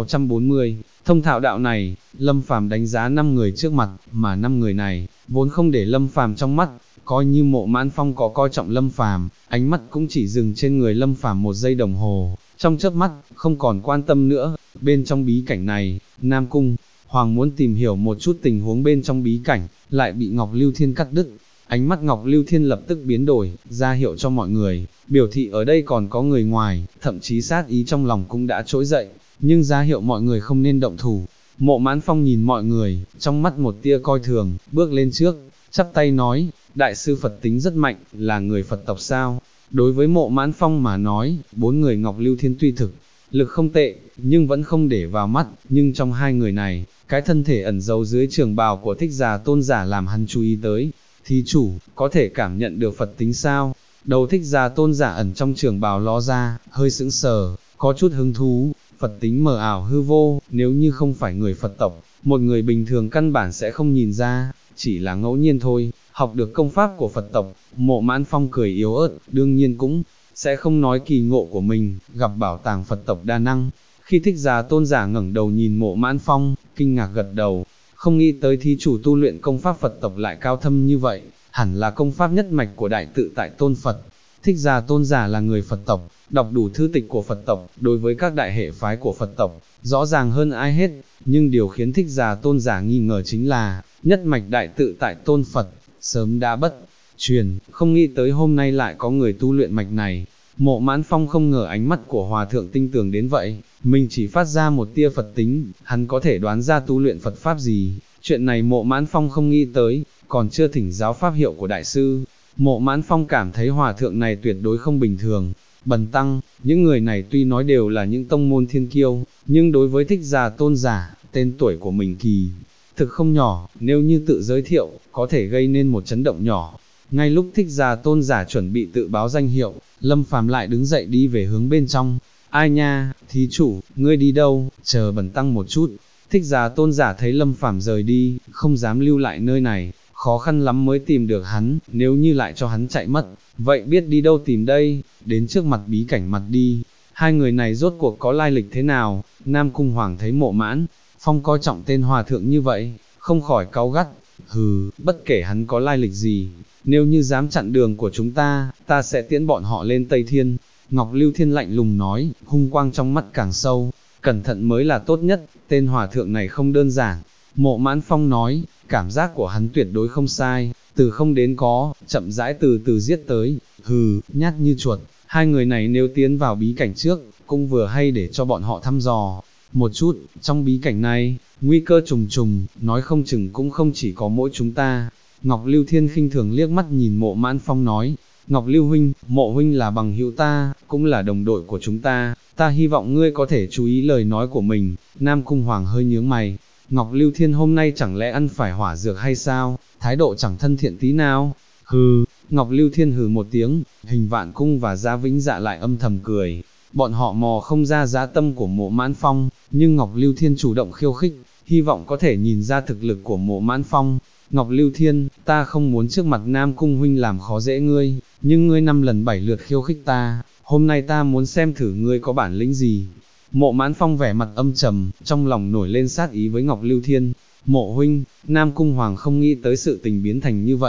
640, thông thạo đạo này. Lâm Phàm đánh giá 5 người trước mặt, mà 5 người này, vốn không để Lâm Phàm trong mắt, coi như Mộ Mãn Phong có coi trọng Lâm Phàm, ánh mắt cũng chỉ dừng trên người Lâm Phàm 1 giây đồng hồ, trong chớp mắt, không còn quan tâm nữa. Bên trong bí cảnh này, Nam Cung Hoàng muốn tìm hiểu một chút tình huống bên trong bí cảnh, lại bị Ngọc Lưu Thiên cắt đứt. Ánh mắt Ngọc Lưu Thiên lập tức biến đổi, ra hiệu cho mọi người, biểu thị ở đây còn có người ngoài, thậm chí sát ý trong lòng cũng đã trỗi dậy, nhưng ra hiệu mọi người không nên động thủ. Mộ Mãn Phong nhìn mọi người, trong mắt một tia coi thường, bước lên trước, chắp tay nói, đại sư Phật tính rất mạnh, là người Phật tộc sao? Đối với Mộ Mãn Phong mà nói, bốn người Ngọc Lưu Thiên tuy thực lực không tệ, nhưng vẫn không để vào mắt, nhưng trong hai người này, cái thân thể ẩn giấu dưới trường bào của Thích Già Tôn giả làm hắn chú ý tới. Thí chủ, có thể cảm nhận được Phật tính sao? Đầu Thích Già Tôn giả ẩn trong trường bào ló ra, hơi sững sờ, có chút hứng thú. Phật tính mờ ảo hư vô, nếu như không phải người Phật tộc, một người bình thường căn bản sẽ không nhìn ra, chỉ là ngẫu nhiên thôi. Học được công pháp của Phật tộc, Mộ Mãn Phong cười yếu ớt, đương nhiên cũng sẽ không nói kỳ ngộ của mình, gặp bảo tàng Phật tộc đa năng. Khi Thích Già Tôn giả ngẩng đầu nhìn Mộ Mãn Phong, kinh ngạc gật đầu, không nghĩ tới thí chủ tu luyện công pháp Phật tộc lại cao thâm như vậy, hẳn là công pháp nhất mạch của Đại Tự Tại Tôn Phật. Thích Già Tôn giả là người Phật tộc, đọc đủ thư tịch của Phật tộc, đối với các đại hệ phái của Phật tộc, rõ ràng hơn ai hết, nhưng điều khiến Thích Già Tôn giả nghi ngờ chính là, nhất mạch Đại Tự Tại Tôn Phật, sớm đã bất truyền, không nghĩ tới hôm nay lại có người tu luyện mạch này. Mộ Mãn Phong không ngờ ánh mắt của Hòa Thượng tinh tường đến vậy, mình chỉ phát ra một tia Phật tính, hắn có thể đoán ra tu luyện Phật Pháp gì, chuyện này Mộ Mãn Phong không nghĩ tới, còn chưa thỉnh giáo Pháp hiệu của Đại sư. Mộ Mãn Phong cảm thấy Hòa Thượng này tuyệt đối không bình thường. Bần Tăng, những người này tuy nói đều là những tông môn thiên kiêu, nhưng đối với Thích Già Tôn giả, tên tuổi của mình kỳ thực không nhỏ, nếu như tự giới thiệu, có thể gây nên một chấn động nhỏ. Ngay lúc Thích Già Tôn giả chuẩn bị tự báo danh hiệu, Lâm Phàm lại đứng dậy đi về hướng bên trong. Ai nha, thí chủ, ngươi đi đâu, chờ Bần Tăng một chút. Thích Già Tôn giả thấy Lâm Phàm rời đi, không dám lưu lại nơi này, khó khăn lắm mới tìm được hắn, nếu như lại cho hắn chạy mất, vậy biết đi đâu tìm đây. Đến trước mặt bí cảnh mặt đi, hai người này rốt cuộc có lai lịch thế nào? Nam Cung Hoàng thấy Mộ Mãn Phong coi trọng tên Hòa Thượng như vậy, không khỏi cáu gắt, hừ, bất kể hắn có lai lịch gì, nếu như dám chặn đường của chúng ta, ta sẽ tiễn bọn họ lên Tây Thiên. Ngọc Lưu Thiên lạnh lùng nói, hung quang trong mắt càng sâu, cẩn thận mới là tốt nhất, tên Hòa Thượng này không đơn giản. Mộ Mãn Phong nói, cảm giác của hắn tuyệt đối không sai, từ không đến có, chậm rãi từ từ giết tới, hừ, nhát như chuột. Hai người này nếu tiến vào bí cảnh trước, cũng vừa hay để cho bọn họ thăm dò một chút. Trong bí cảnh này, nguy cơ trùng trùng, nói không chừng cũng không chỉ có mỗi chúng ta. Ngọc Lưu Thiên khinh thường liếc mắt nhìn Mộ Mãn Phong nói, Ngọc Lưu huynh, Mộ huynh là bằng hữu ta, cũng là đồng đội của chúng ta, ta hy vọng ngươi có thể chú ý lời nói của mình. Nam Cung Hoàng hơi nhướng mày, Ngọc Lưu Thiên hôm nay chẳng lẽ ăn phải hỏa dược hay sao, thái độ chẳng thân thiện tí nào. Hừ, Ngọc Lưu Thiên hừ một tiếng, Hình Vạn Cung và Gia Vĩnh Dạ lại âm thầm cười. Bọn họ mò không ra dã tâm của Mộ Mãn Phong, nhưng Ngọc Lưu Thiên chủ động khiêu khích, hy vọng có thể nhìn ra thực lực của Mộ Mãn Phong. Ngọc Lưu Thiên, ta không muốn trước mặt Nam Cung huynh làm khó dễ ngươi, nhưng ngươi 5 lần 7 lượt khiêu khích ta, hôm nay ta muốn xem thử ngươi có bản lĩnh gì. Mộ Mãn Phong vẻ mặt âm trầm, trong lòng nổi lên sát ý với Ngọc Lưu Thiên. Mộ huynh, Nam Cung Hoàng không nghĩ tới sự tình biến thành như vậy,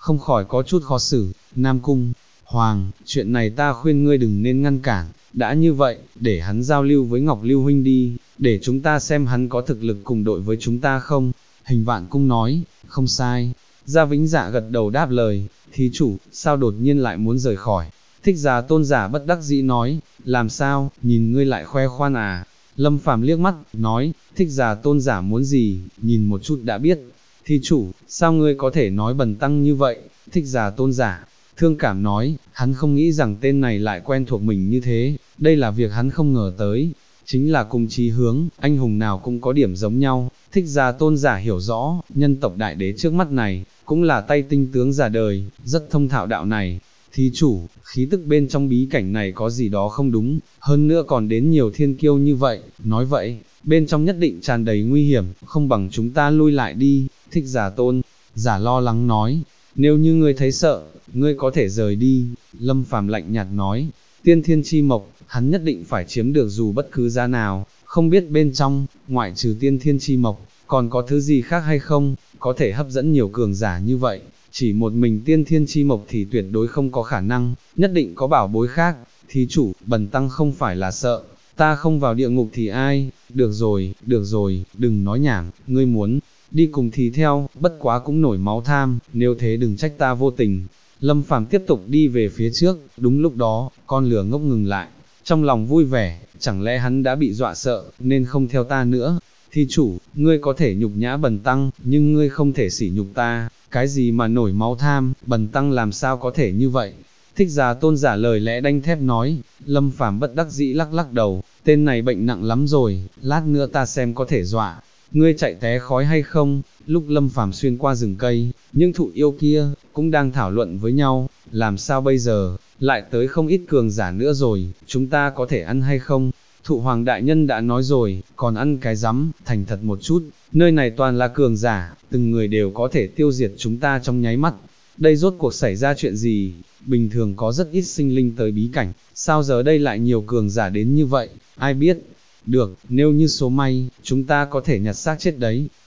không khỏi có chút khó xử. Nam Cung Hoàng, chuyện này ta khuyên ngươi đừng nên ngăn cản, đã như vậy, để hắn giao lưu với Ngọc Lưu huynh đi, để chúng ta xem hắn có thực lực cùng đội với chúng ta không. Hình Vạn Cung nói, không sai. Gia Vĩnh Dạ gật đầu đáp lời, thí chủ, sao đột nhiên lại muốn rời khỏi? Thích Giả Tôn giả bất đắc dĩ nói, làm sao, nhìn ngươi lại khoe khoan à? Lâm Phàm liếc mắt, nói, Thích Giả Tôn giả muốn gì, nhìn một chút đã biết. Thí chủ, sao ngươi có thể nói bần tăng như vậy? Thích Giả Tôn giả thương cảm nói, hắn không nghĩ rằng tên này lại quen thuộc mình như thế, đây là việc hắn không ngờ tới. Chính là cùng chí hướng, anh hùng nào cũng có điểm giống nhau. Thích Giả Tôn giả hiểu rõ, nhân tộc đại đế trước mắt này, cũng là tay tinh tướng giả đời, rất thông thạo đạo này. Thí chủ, khí tức bên trong bí cảnh này có gì đó không đúng, hơn nữa còn đến nhiều thiên kiêu như vậy, nói vậy, bên trong nhất định tràn đầy nguy hiểm, không bằng chúng ta lui lại đi. Thích Giả Tôn giả lo lắng nói, nếu như ngươi thấy sợ, ngươi có thể rời đi. Lâm Phàm lạnh nhạt nói, tiên thiên chi mộc, hắn nhất định phải chiếm được dù bất cứ giá nào, không biết bên trong, ngoại trừ tiên thiên chi mộc, còn có thứ gì khác hay không, có thể hấp dẫn nhiều cường giả như vậy, chỉ một mình tiên thiên chi mộc thì tuyệt đối không có khả năng, nhất định có bảo bối khác. Thí chủ, bần tăng không phải là sợ, ta không vào địa ngục thì ai? Được rồi, đừng nói nhảm, ngươi muốn đi cùng thì theo, bất quá cũng nổi máu tham, nếu thế đừng trách ta vô tình. Lâm Phàm tiếp tục đi về phía trước, đúng lúc đó, con lừa ngốc ngừng lại, trong lòng vui vẻ, chẳng lẽ hắn đã bị dọa sợ, nên không theo ta nữa. Thí chủ, ngươi có thể nhục nhã bần tăng, nhưng ngươi không thể sỉ nhục ta, cái gì mà nổi máu tham, bần tăng làm sao có thể như vậy. Thích Giả Tôn giả lời lẽ đanh thép nói. Lâm Phàm bất đắc dĩ lắc lắc đầu, tên này bệnh nặng lắm rồi, lát nữa ta xem có thể dọa ngươi chạy té khói hay không. Lúc Lâm Phàm xuyên qua rừng cây, những thụ yêu kia cũng đang thảo luận với nhau, làm sao bây giờ, lại tới không ít cường giả nữa rồi, chúng ta có thể ăn hay không? Thụ Hoàng đại nhân đã nói rồi, còn ăn cái rắm, thành thật một chút, nơi này toàn là cường giả, từng người đều có thể tiêu diệt chúng ta trong nháy mắt. Đây rốt cuộc xảy ra chuyện gì? Bình thường có rất ít sinh linh tới bí cảnh, sao giờ đây lại nhiều cường giả đến như vậy, ai biết? Được, nếu như số may, chúng ta có thể nhặt xác chết đấy.